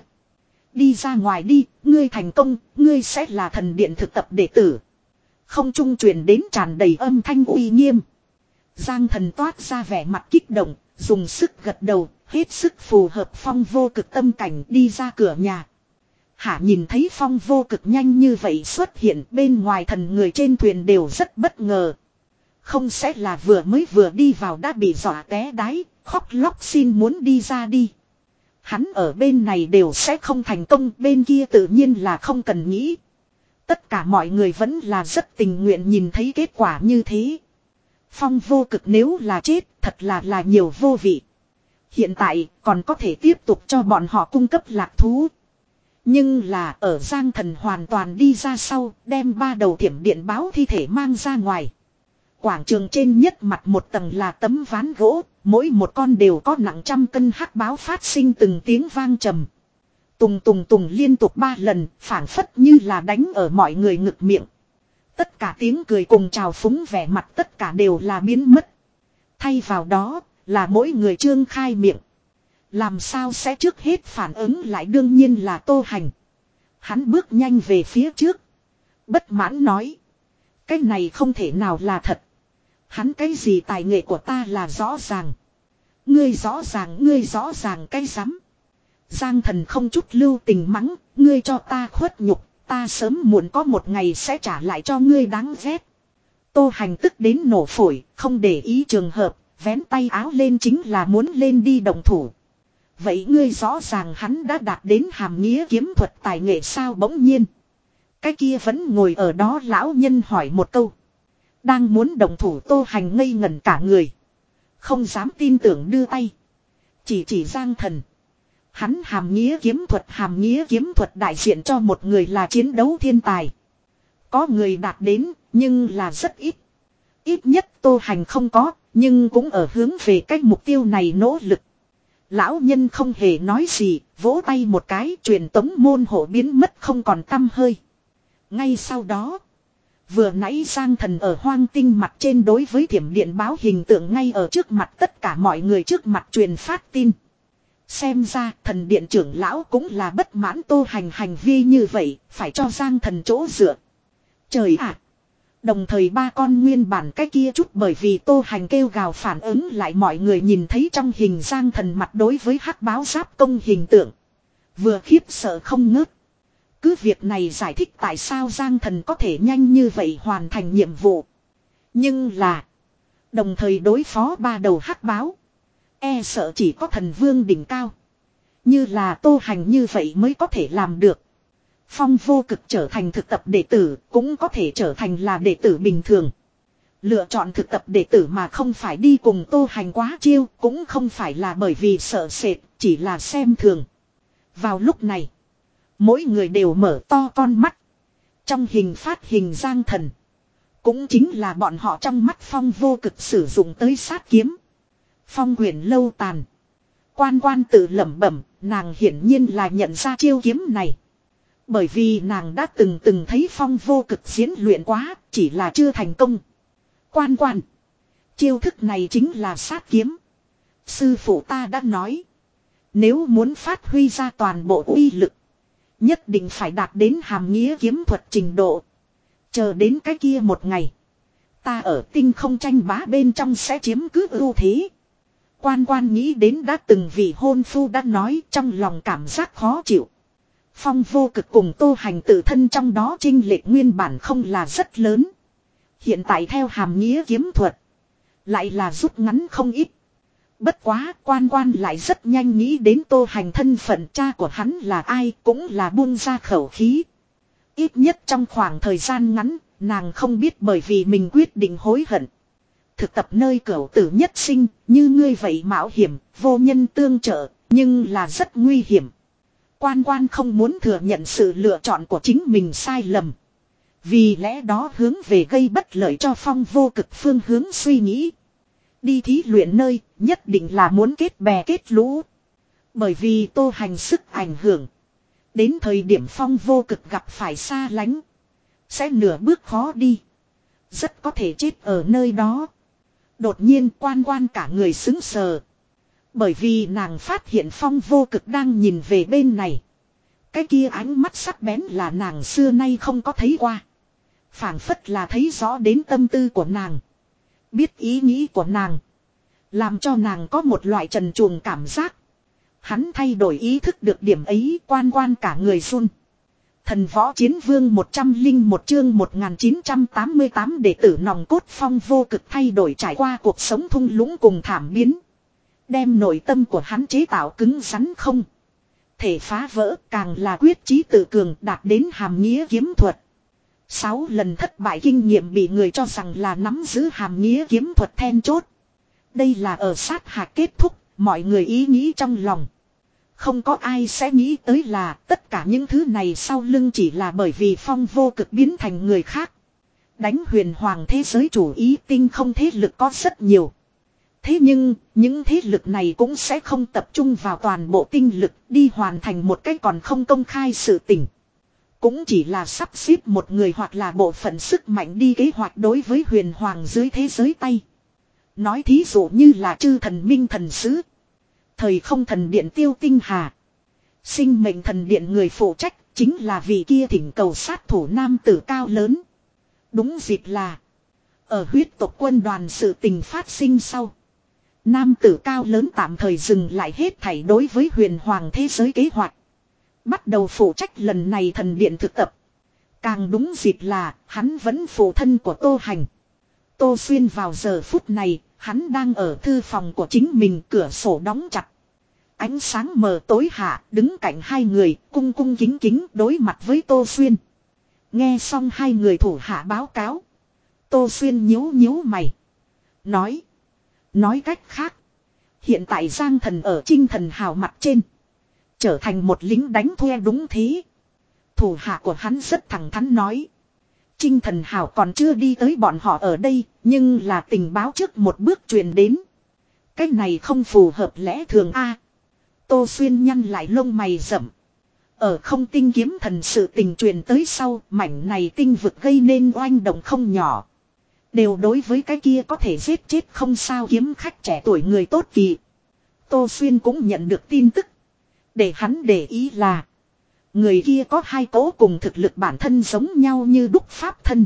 Đi ra ngoài đi, ngươi thành công, ngươi sẽ là thần điện thực tập đệ tử. Không trung truyền đến tràn đầy âm thanh uy nghiêm. Giang Thần toát ra vẻ mặt kích động, dùng sức gật đầu, hết sức phù hợp phong vô cực tâm cảnh đi ra cửa nhà. Hả, nhìn thấy phong vô cực nhanh như vậy xuất hiện, bên ngoài thần người trên thuyền đều rất bất ngờ. Không sẽ là vừa mới vừa đi vào đã bị dọa té đáy, khóc lóc xin muốn đi ra đi. Hắn ở bên này đều sẽ không thành công, bên kia tự nhiên là không cần nghĩ. Tất cả mọi người vẫn là rất tình nguyện nhìn thấy kết quả như thế. Phong Vô Cực nếu là chết, thật là là nhiều vô vị. Hiện tại còn có thể tiếp tục cho bọn họ cung cấp lạc thú. Nhưng là ở Giang Thần hoàn toàn đi ra sau, đem ba đầu thiểm điện báo thi thể mang ra ngoài. Quảng trường trên nhất mặt một tầng là tấm ván gỗ, mỗi một con đều có nặng trăm cân hắc báo phát sinh từng tiếng vang trầm. Tùng tùng tùng liên tục ba lần, phảng phất như là đánh ở mọi người ngực miệng. Tất cả tiếng cười cùng chào phúng vẻ mặt tất cả đều là biến mất. Thay vào đó, là mỗi người trương khai miệng. Làm sao sẽ trước hết phản ứng lại đương nhiên là Tô Hành. Hắn bước nhanh về phía trước. Bất mãn nói. Cái này không thể nào là thật. Hắn cái gì tài nghệ của ta là rõ ràng. Ngươi rõ ràng, ngươi rõ ràng cái rắm. Giang Thần không chút lưu tình mắng. Ngươi cho ta khuất nhục. Ta sớm muộn có một ngày sẽ trả lại cho ngươi đáng ghét. Tô Hành tức đến nổ phổi. Không để ý trường hợp. Vén tay áo lên chính là muốn lên đi động thủ. Vậy ngươi rõ ràng hắn đã đạt đến hàm nghĩa kiếm thuật tài nghệ sao bỗng nhiên. Cái kia vẫn ngồi ở đó lão nhân hỏi một câu. Đang muốn động thủ Tô Hành ngây ngẩn cả người. Không dám tin tưởng đưa tay. Chỉ chỉ Giang Thần. Hắn hàm nghĩa kiếm thuật hàm nghĩa kiếm thuật đại diện cho một người là chiến đấu thiên tài. Có người đạt đến nhưng là rất ít. Ít nhất Tô Hành không có nhưng cũng ở hướng về cái mục tiêu này nỗ lực. Lão nhân không hề nói gì, vỗ tay một cái truyền tống môn hộ biến mất không còn tăm hơi. Ngay sau đó, vừa nãy Giang Thần ở hoang tinh mặt trên đối với thiểm điện báo hình tượng ngay ở trước mặt tất cả mọi người trước mặt truyền phát tin. Xem ra thần điện trưởng lão cũng là bất mãn Tô Hành hành vi như vậy, phải cho Giang Thần chỗ dựa. Trời ạ! Đồng thời ba con nguyên bản cái kia chút bởi vì Tô Hành kêu gào phản ứng lại mọi người nhìn thấy trong hình Giang Thần mặt đối với hắc báo giáp công hình tượng. Vừa khiếp sợ không ngớt. Cứ việc này giải thích tại sao Giang Thần có thể nhanh như vậy hoàn thành nhiệm vụ. Nhưng là. Đồng thời đối phó ba đầu hắc báo. E sợ chỉ có thần vương đỉnh cao. Như là Tô Hành như vậy mới có thể làm được. Phong Vô Cực trở thành thực tập đệ tử cũng có thể trở thành là đệ tử bình thường. Lựa chọn thực tập đệ tử mà không phải đi cùng Tô Hành quá chiêu cũng không phải là bởi vì sợ sệt, chỉ là xem thường. Vào lúc này, mỗi người đều mở to con mắt. Trong hình phát hình Giang Thần, cũng chính là bọn họ trong mắt Phong Vô Cực sử dụng tới sát kiếm. Phong Huyền Lâu tàn. Quan Quan tự lẩm bẩm, nàng hiển nhiên là nhận ra chiêu kiếm này. Bởi vì nàng đã từng từng thấy Phong Vô Cực diễn luyện quá, chỉ là chưa thành công. Quan Quan. Chiêu thức này chính là sát kiếm. Sư phụ ta đã nói. Nếu muốn phát huy ra toàn bộ uy lực. Nhất định phải đạt đến hàm nghĩa kiếm thuật trình độ. Chờ đến cái kia một ngày. Ta ở tinh không tranh bá bên trong sẽ chiếm cứ ưu thế. Quan Quan nghĩ đến đã từng vị hôn phu đã nói trong lòng cảm giác khó chịu. Phong Vô Cực cùng Tô Hành tự thân trong đó chênh lệch nguyên bản không là rất lớn. Hiện tại theo hàm nghĩa kiếm thuật. Lại là rút ngắn không ít. Bất quá Quan Quan lại rất nhanh nghĩ đến Tô Hành thân phận cha của hắn là ai cũng là buông ra khẩu khí. Ít nhất trong khoảng thời gian ngắn nàng không biết bởi vì mình quyết định hối hận. Thực tập nơi cửu tử nhất sinh như ngươi vậy mạo hiểm vô nhân tương trợ nhưng là rất nguy hiểm. Quan Quan không muốn thừa nhận sự lựa chọn của chính mình sai lầm. Vì lẽ đó hướng về gây bất lợi cho Phong Vô Cực phương hướng suy nghĩ. Đi thí luyện nơi nhất định là muốn kết bè kết lũ. Bởi vì Tô Hành sức ảnh hưởng. Đến thời điểm Phong Vô Cực gặp phải xa lánh. Sẽ nửa bước khó đi. Rất có thể chết ở nơi đó. Đột nhiên Quan Quan cả người sững sờ. Bởi vì nàng phát hiện Phong Vô Cực đang nhìn về bên này. Cái kia ánh mắt sắc bén là nàng xưa nay không có thấy qua. Phảng phất là thấy rõ đến tâm tư của nàng. Biết ý nghĩ của nàng. Làm cho nàng có một loại trần truồng cảm giác. Hắn thay đổi ý thức được điểm ấy Quan Quan cả người run. Thần Võ Chiến Vương một trăm lẻ một chương một nghìn chín trăm tám mươi tám đệ tử nòng cốt Phong Vô Cực thay đổi trải qua cuộc sống thung lũng cùng thảm biến. Đem nội tâm của hắn chế tạo cứng rắn không thể phá vỡ, càng là quyết chí tự cường đạt đến hàm nghĩa kiếm thuật. Sáu lần thất bại kinh nghiệm bị người cho rằng là nắm giữ hàm nghĩa kiếm thuật then chốt. Đây là ở sát hạch kết thúc, mọi người ý nghĩ trong lòng. Không có ai sẽ nghĩ tới là tất cả những thứ này sau lưng chỉ là bởi vì Phong Vô Cực biến thành người khác. Đánh huyền hoàng thế giới chủ ý tinh không thế lực có rất nhiều. Thế nhưng, những thế lực này cũng sẽ không tập trung vào toàn bộ tinh lực đi hoàn thành một cái còn không công khai sự tình. Cũng chỉ là sắp xếp một người hoặc là bộ phận sức mạnh đi kế hoạch đối với huyền hoàng dưới thế giới tay. Nói thí dụ như là chư thần minh thần sứ. Thời không thần điện Tiêu Tinh Hà. Sinh mệnh thần điện người phụ trách chính là vị kia thỉnh cầu sát thủ nam tử cao lớn. Đúng dịp là ở huyết tộc quân đoàn sự tình phát sinh sau. Nam tử cao lớn tạm thời dừng lại hết thảy đối với huyền hoàng thế giới kế hoạch. Bắt đầu phụ trách lần này thần điện thực tập. Càng đúng dịp là hắn vẫn phụ thân của Tô Hành. Tô Xuyên vào giờ phút này, hắn đang ở thư phòng của chính mình, cửa sổ đóng chặt. Ánh sáng mờ tối hạ, đứng cạnh hai người, cung cung kính kính đối mặt với Tô Xuyên. Nghe xong hai người thủ hạ báo cáo. Tô Xuyên nhíu nhíu mày. Nói. Nói cách khác. Hiện tại Giang Thần ở Trinh Thần Hào mặt trên. Trở thành một lính đánh thuê đúng thế. Thủ hạ của hắn rất thẳng thắn nói. Trinh Thần Hào còn chưa đi tới bọn họ ở đây. Nhưng là tình báo trước một bước truyền đến. Cái này không phù hợp lẽ thường a. Tô Xuyên nhăn lại lông mày rậm. Ở không tinh kiếm thần sự tình truyền tới sau, mảnh này tinh vực gây nên oanh động không nhỏ. Đều đối với cái kia có thể giết chết không sao kiếm khách trẻ tuổi người tốt kỳ. Tô Xuyên cũng nhận được tin tức. Để hắn để ý là người kia có hai cỗ cùng thực lực bản thân giống nhau như đúc pháp thân.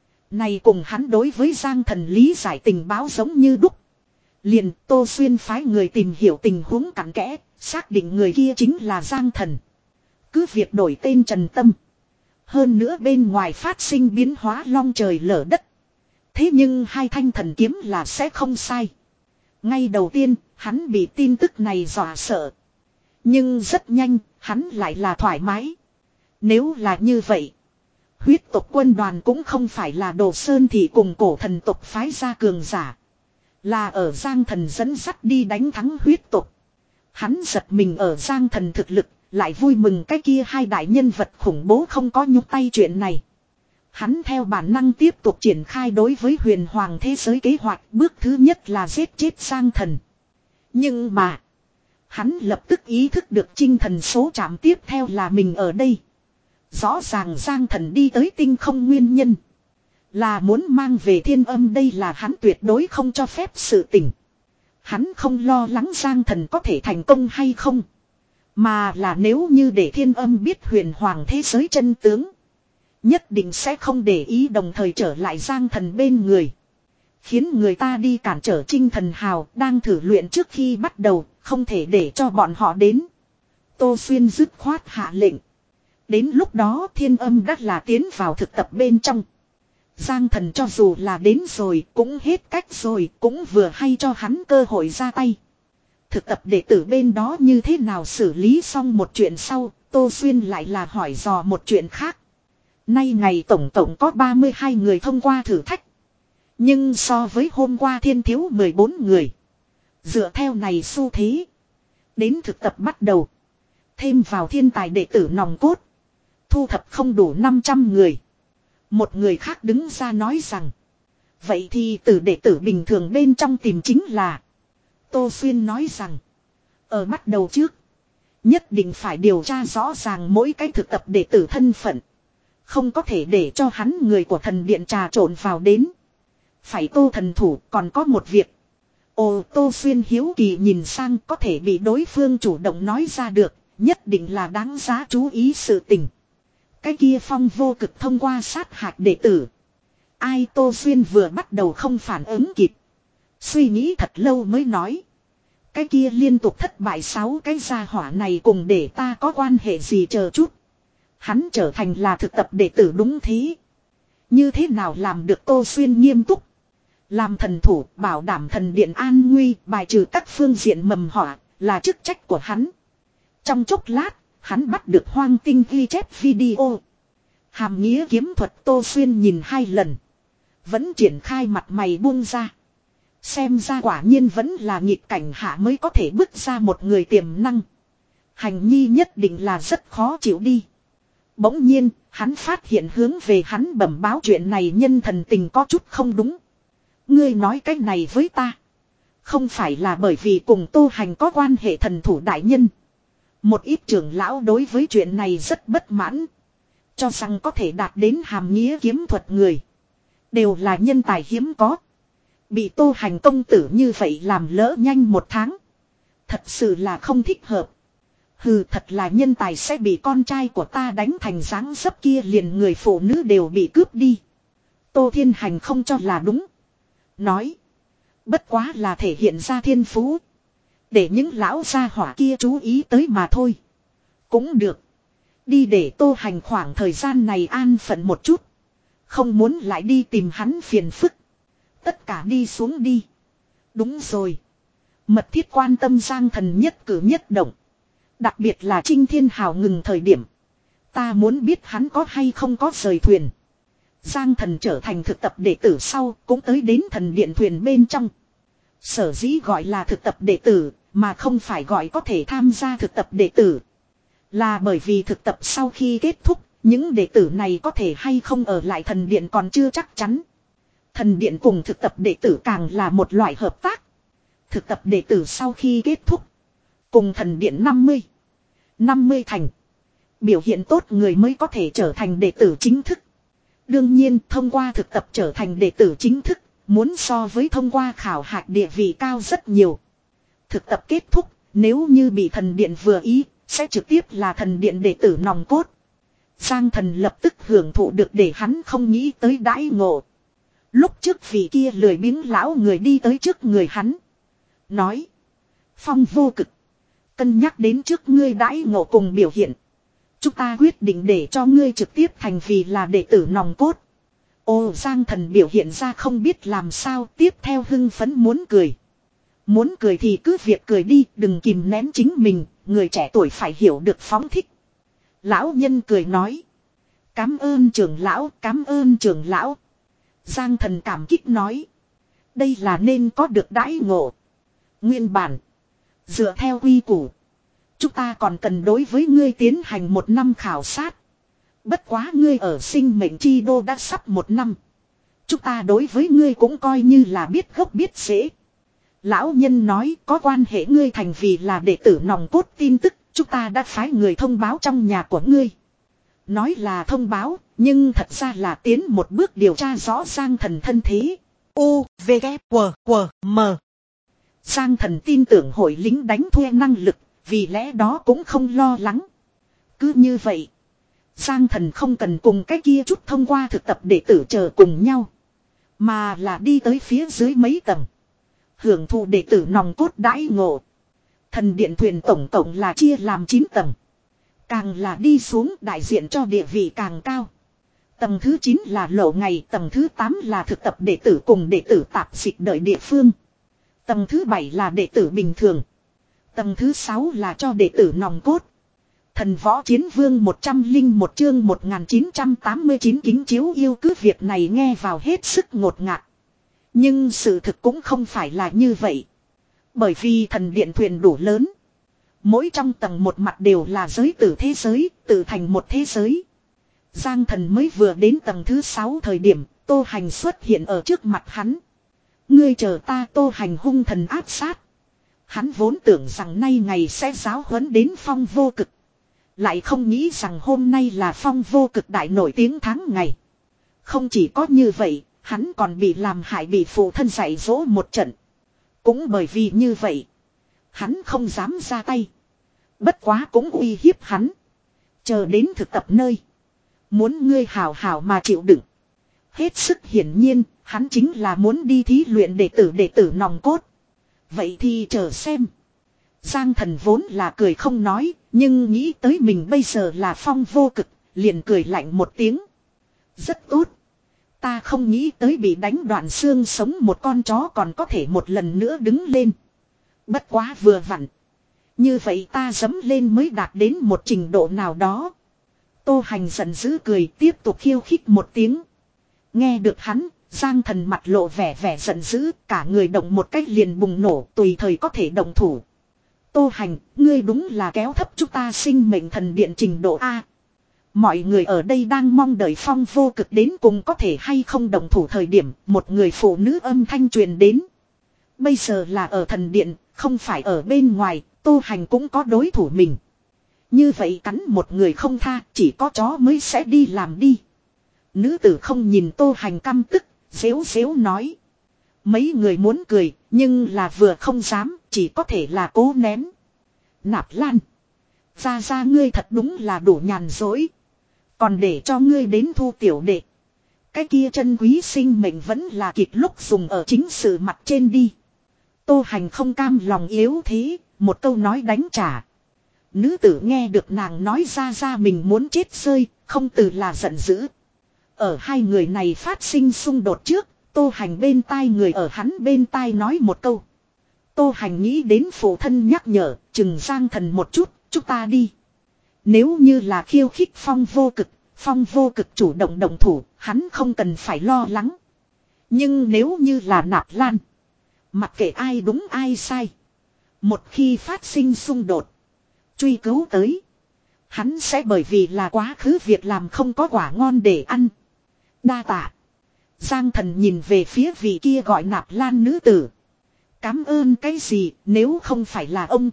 Này cùng hắn đối với Giang Thần lý giải tình báo giống như đúc. Liền Tô Xuyên phái người tìm hiểu tình huống cặn kẽ, xác định người kia chính là Giang Thần. Cứ việc đổi tên Trần Tâm. Hơn nữa bên ngoài phát sinh biến hóa long trời lở đất. Thế nhưng hai thanh thần kiếm là sẽ không sai. Ngay đầu tiên, hắn bị tin tức này dọa sợ. Nhưng rất nhanh, hắn lại là thoải mái. Nếu là như vậy, huyết tộc quân đoàn cũng không phải là Đồ Sơn thì cùng cổ thần tộc phái ra cường giả. Là ở Giang Thần dẫn dắt đi đánh thắng huyết tộc. Hắn giật mình ở Giang Thần thực lực, lại vui mừng cái kia hai đại nhân vật khủng bố không có nhúc tay chuyện này. Hắn theo bản năng tiếp tục triển khai đối với huyền hoàng thế giới kế hoạch, bước thứ nhất là giết chết Giang Thần. Nhưng mà, hắn lập tức ý thức được Trinh Thần số chạm tiếp theo là mình ở đây. Rõ ràng Giang Thần đi tới tinh không nguyên nhân. Là muốn mang về thiên âm, đây là hắn tuyệt đối không cho phép sự tình. Hắn không lo lắng Giang Thần có thể thành công hay không. Mà là nếu như để thiên âm biết huyền hoàng thế giới chân tướng. Nhất định sẽ không để ý, đồng thời trở lại Giang Thần bên người. Khiến người ta đi cản trở Trinh Thần Hào đang thử luyện trước khi bắt đầu, không thể để cho bọn họ đến. Tô Xuyên dứt khoát hạ lệnh. Đến lúc đó thiên âm đã là tiến vào thực tập bên trong. Giang Thần cho dù là đến rồi cũng hết cách rồi, cũng vừa hay cho hắn cơ hội ra tay. Thực tập đệ tử bên đó như thế nào xử lý xong một chuyện sau, Tô Xuyên lại là hỏi dò một chuyện khác. Nay ngày tổng tổng có ba mươi hai người thông qua thử thách. Nhưng so với hôm qua thiên thiếu mười bốn người. Dựa theo này xu thế. Đến thực tập bắt đầu. Thêm vào thiên tài đệ tử nòng cốt. Thu thập không đủ năm trăm người. Một người khác đứng ra nói rằng. Vậy thì từ đệ tử bình thường bên trong tìm chính là. Tô Xuyên nói rằng. Ở bắt đầu trước. Nhất định phải điều tra rõ ràng mỗi cái thực tập đệ tử thân phận. Không có thể để cho hắn người của thần điện trà trộn vào đến. Phải Tô thần thủ còn có một việc. Ồ, Tô Xuyên hiếu kỳ nhìn sang, có thể bị đối phương chủ động nói ra được. Nhất định là đáng giá chú ý sự tình. Cái kia Phong Vô Cực thông qua sát hạch đệ tử. Ai, Tô Xuyên vừa bắt đầu không phản ứng kịp. Suy nghĩ thật lâu mới nói. Cái kia liên tục thất bại sáu cái gia hỏa này cùng để ta có quan hệ gì, chờ chút. Hắn trở thành là thực tập đệ tử đúng thế. Như thế nào làm được, Tô Xuyên nghiêm túc. Làm thần thủ bảo đảm thần điện an nguy, bài trừ các phương diện mầm họa là chức trách của hắn. Trong chốc lát, hắn bắt được Hoang Tinh ghi chép video. Hàm nghĩa kiếm thuật Tô Xuyên nhìn hai lần. Vẫn triển khai mặt mày buông ra. Xem ra quả nhiên vẫn là nghịch cảnh hạ mới có thể bước ra một người tiềm năng. Hành nhi nhất định là rất khó chịu đi. Bỗng nhiên, hắn phát hiện hướng về hắn bẩm báo chuyện này nhân thần tình có chút không đúng. Ngươi nói cái này với ta. Không phải là bởi vì cùng Tô Hành có quan hệ thần thủ đại nhân. Một ít trưởng lão đối với chuyện này rất bất mãn. Cho rằng có thể đạt đến hàm nghĩa kiếm thuật người. Đều là nhân tài hiếm có. Bị Tô Hành công tử như vậy làm lỡ nhanh một tháng. Thật sự là không thích hợp. Hừ, thật là nhân tài sẽ bị con trai của ta đánh thành dáng dấp kia, liền người phụ nữ đều bị cướp đi. Tô Thiên Hành không cho là đúng. Nói. Bất quá là thể hiện ra thiên phú. Để những lão gia hỏa kia chú ý tới mà thôi. Cũng được. Đi để Tô Hành khoảng thời gian này an phận một chút. Không muốn lại đi tìm hắn phiền phức. Tất cả đi xuống đi. Đúng rồi. Mật thiết quan tâm Giang Thần nhất cử nhất động. Đặc biệt là Trinh Thiên Hào ngừng thời điểm. Ta muốn biết hắn có hay không có rời thuyền. Giang Thần trở thành thực tập đệ tử sau cũng tới đến thần điện thuyền bên trong. Sở dĩ gọi là thực tập đệ tử mà không phải gọi có thể tham gia thực tập đệ tử. Là bởi vì thực tập sau khi kết thúc, những đệ tử này có thể hay không ở lại thần điện còn chưa chắc chắn. Thần điện cùng thực tập đệ tử càng là một loại hợp tác. Thực tập đệ tử sau khi kết thúc, cùng thần điện năm mươi, năm mươi thành. Biểu hiện tốt người mới có thể trở thành đệ tử chính thức. Đương nhiên thông qua thực tập trở thành đệ tử chính thức, muốn so với thông qua khảo hạch địa vị cao rất nhiều. Thực tập kết thúc, nếu như bị thần điện vừa ý, sẽ trực tiếp là thần điện đệ tử nòng cốt. Giang Thần lập tức hưởng thụ được để hắn không nghĩ tới đãi ngộ. Lúc trước vị kia lười biếng lão người đi tới trước người hắn. Nói. Phong Vô Cực. Cân nhắc đến trước ngươi đãi ngộ cùng biểu hiện. Chúng ta quyết định để cho ngươi trực tiếp thành vì là đệ tử nòng cốt. Ồ, Giang Thần biểu hiện ra không biết làm sao, tiếp theo hưng phấn muốn cười. Muốn cười thì cứ việc cười đi, đừng kìm nén chính mình, người trẻ tuổi phải hiểu được phóng thích. Lão nhân cười nói. Cám ơn trưởng lão, cám ơn trưởng lão. Giang Thần cảm kích nói. Đây là nên có được đãi ngộ. Nguyên bản. Dựa theo quy củ. Chúng ta còn cần đối với ngươi tiến hành một năm khảo sát. Bất quá ngươi ở sinh mệnh chi đô đã sắp một năm. Chúng ta đối với ngươi cũng coi như là biết gốc biết rễ. Lão nhân nói có quan hệ ngươi thành vì là đệ tử nòng cốt tin tức. Chúng ta đã phái người thông báo trong nhà của ngươi. Nói là thông báo, nhưng thật ra là tiến một bước điều tra rõ Giang Thần thân thế. U, V, K, W, W, M. Giang Thần tin tưởng hội lính đánh thuê năng lực, vì lẽ đó cũng không lo lắng. Cứ như vậy, Giang Thần không cần cùng cái kia chút thông qua thực tập đệ tử chờ cùng nhau, mà là đi tới phía dưới mấy tầng. Hưởng thụ đệ tử nòng cốt đãi ngộ. Thần điện thuyền tổng tổng là chia làm chín tầng. Càng là đi xuống đại diện cho địa vị càng cao. Tầng thứ chín là lộ ngày, tầng thứ tám là thực tập đệ tử cùng đệ tử tạp dịch đợi địa phương. Tầng thứ bảy là đệ tử bình thường. Tầng thứ sáu là cho đệ tử nòng cốt. Thần võ chiến vương một trăm lẻ một chương một nghìn chín trăm tám mươi chín kính chiếu yêu cứ việc này nghe vào hết sức ngột ngạt. Nhưng sự thực cũng không phải là như vậy. Bởi vì thần điện thuyền đủ lớn. Mỗi trong tầng một mặt đều là giới tử thế giới, tự thành một thế giới. Giang Thần mới vừa đến tầng thứ sáu thời điểm, Tô Hành xuất hiện ở trước mặt hắn. Ngươi chờ ta. Tô Hành hung thần áp sát. Hắn vốn tưởng rằng nay ngày sẽ giáo huấn đến Phong Vô Cực. Lại không nghĩ rằng hôm nay là Phong Vô Cực đại nổi tiếng tháng ngày. Không chỉ có như vậy, hắn còn bị làm hại, bị phụ thân dạy dỗ một trận. Cũng bởi vì như vậy, hắn không dám ra tay. Bất quá cũng uy hiếp hắn. Chờ đến thực tập nơi, muốn ngươi hào hào mà chịu đựng. Hết sức hiển nhiên, hắn chính là muốn đi thí luyện đệ tử đệ tử nòng cốt. Vậy thì chờ xem. Giang Thần vốn là cười không nói, nhưng nghĩ tới mình bây giờ là Phong Vô Cực, liền cười lạnh một tiếng. Rất tốt. Ta không nghĩ tới bị đánh đoạn xương sống một con chó còn có thể một lần nữa đứng lên. Bất quá vừa vặn. Như vậy ta dấm lên mới đạt đến một trình độ nào đó. Tô Hành giận dữ cười tiếp tục khiêu khích một tiếng. Nghe được hắn, Giang Thần mặt lộ vẻ vẻ giận dữ, cả người động một cách liền bùng nổ, tùy thời có thể động thủ. Tô Hành, ngươi đúng là kéo thấp chúng ta sinh mệnh thần điện trình độ A. Mọi người ở đây đang mong đợi Phong Vô Cực đến cùng có thể hay không động thủ thời điểm, một người phụ nữ âm thanh truyền đến. Bây giờ là ở thần điện, không phải ở bên ngoài, Tô Hành cũng có đối thủ mình. Như vậy cắn một người không tha, chỉ có chó mới sẽ đi làm đi. Nữ tử không nhìn Tô Hành căm tức, xéo xéo nói. Mấy người muốn cười, nhưng là vừa không dám, chỉ có thể là cố nén. Nạp Lan. Ra ra ngươi thật đúng là đủ nhàn dối. Còn để cho ngươi đến thu tiểu đệ. Cái kia chân quý sinh mệnh vẫn là kịp lúc dùng ở chính sự mặt trên đi. Tô Hành không cam lòng yếu thế, một câu nói đánh trả. Nữ tử nghe được nàng nói ra ra mình muốn chết rơi, không từ là giận dữ. Ở hai người này phát sinh xung đột trước, Tô Hành bên tai người ở hắn bên tai nói một câu. Tô Hành nghĩ đến phụ thân nhắc nhở, chừng Giang Thần một chút, chúng ta đi. Nếu như là khiêu khích Phong Vô Cực, Phong Vô Cực chủ động động thủ, hắn không cần phải lo lắng. Nhưng nếu như là Nạp Lan, mặc kệ ai đúng ai sai. Một khi phát sinh xung đột, truy cứu tới, hắn sẽ bởi vì là quá khứ việc làm không có quả ngon để ăn. Đa tạ. Giang Thần nhìn về phía vị kia gọi Nạp Lan nữ tử. Cám ơn cái gì nếu không phải là ông.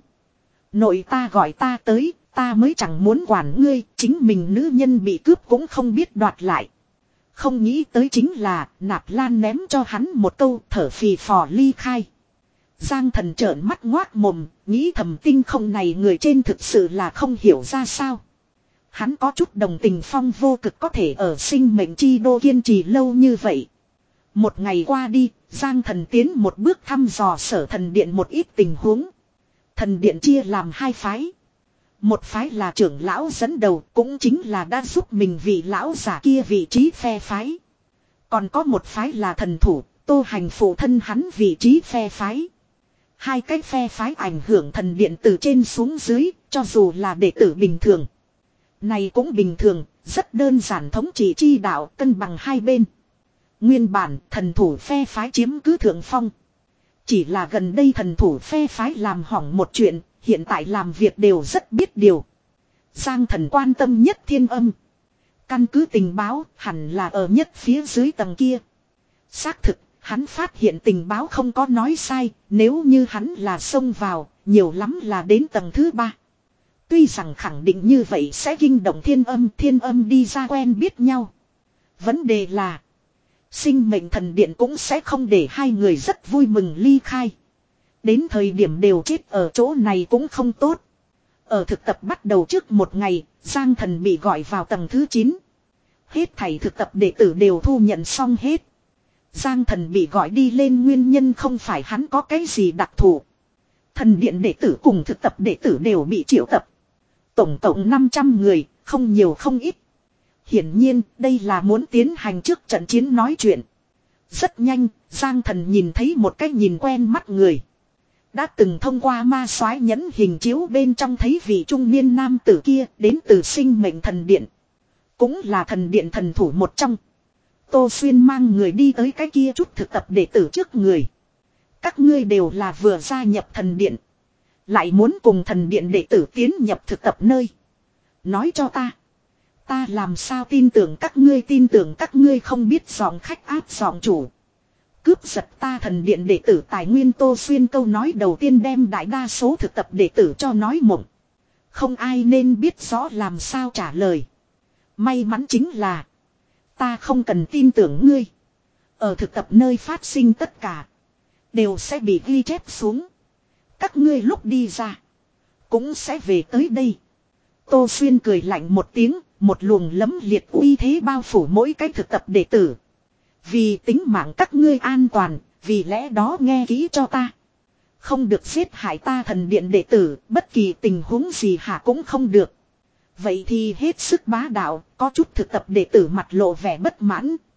Nội ta gọi ta tới, ta mới chẳng muốn quản ngươi, chính mình nữ nhân bị cướp cũng không biết đoạt lại. Không nghĩ tới chính là Nạp Lan ném cho hắn một câu thở phì phò ly khai. Giang Thần trợn mắt ngoác mồm, nghĩ thầm tinh không này người trên thực sự là không hiểu ra sao. Hắn có chút đồng tình Phong Vô Cực có thể ở sinh mệnh chi đô kiên trì lâu như vậy. Một ngày qua đi, Giang Thần tiến một bước thăm dò Sở Thần Điện một ít tình huống. Thần Điện chia làm hai phái. Một phái là trưởng lão dẫn đầu, cũng chính là đã giúp mình vị lão giả kia vị trí phe phái. Còn có một phái là thần thủ, Tô Hành phụ thân hắn vị trí phe phái. Hai cái phe phái ảnh hưởng thần điện từ trên xuống dưới, cho dù là đệ tử bình thường. Này cũng bình thường, rất đơn giản thống trị chi đạo cân bằng hai bên. Nguyên bản thần thủ phe phái chiếm cứ thượng phong. Chỉ là gần đây thần thủ phe phái làm hỏng một chuyện, hiện tại làm việc đều rất biết điều. Giang Thần quan tâm nhất Thiên Âm. Căn cứ tình báo hẳn là ở nhất phía dưới tầng kia. Xác thực, hắn phát hiện tình báo không có nói sai, nếu như hắn là xông vào, nhiều lắm là đến tầng thứ ba. Tuy rằng khẳng định như vậy sẽ kinh động Thiên Âm, Thiên Âm đi ra quen biết nhau. Vấn đề là, sinh mệnh thần điện cũng sẽ không để hai người rất vui mừng ly khai. Đến thời điểm đều chết ở chỗ này cũng không tốt. Ở thực tập bắt đầu trước một ngày, Giang Thần bị gọi vào tầng thứ chín. Hết thảy thực tập đệ tử đều thu nhận xong hết. Giang Thần bị gọi đi lên nguyên nhân không phải hắn có cái gì đặc thù. Thần điện đệ tử cùng thực tập đệ tử đều bị triệu tập. Tổng cộng năm trăm người, không nhiều không ít. Hiển nhiên, đây là muốn tiến hành trước trận chiến nói chuyện. Rất nhanh, Giang Thần nhìn thấy một cái nhìn quen mắt người. Đã từng thông qua ma soái nhẫn hình chiếu bên trong thấy vị trung niên nam tử kia đến từ sinh mệnh thần điện. Cũng là thần điện thần thủ một trong. Tô Xuyên mang người đi tới cái kia chút thực tập đệ tử trước người. Các ngươi đều là vừa gia nhập thần điện. Lại muốn cùng thần điện đệ tử tiến nhập thực tập nơi. Nói cho ta. Ta làm sao tin tưởng các ngươi tin tưởng các ngươi không biết giọng khách áp giọng chủ. Cướp giật ta thần điện đệ tử tài nguyên. Tô Xuyên câu nói đầu tiên đem đại đa số thực tập đệ tử cho nói mộng. Không ai nên biết rõ làm sao trả lời. May mắn chính là ta không cần tin tưởng ngươi. Ở thực tập nơi phát sinh tất cả đều sẽ bị ghi chép xuống. Các ngươi lúc đi ra cũng sẽ về tới đây. Tô Xuyên cười lạnh một tiếng, một luồng lấm liệt uy thế bao phủ mỗi cái thực tập đệ tử. Vì tính mạng các ngươi an toàn, vì lẽ đó nghe kỹ cho ta. Không được giết hại ta thần điện đệ tử, bất kỳ tình huống gì hạ cũng không được. Vậy thì hết sức bá đạo, có chút thực tập đệ tử mặt lộ vẻ bất mãn.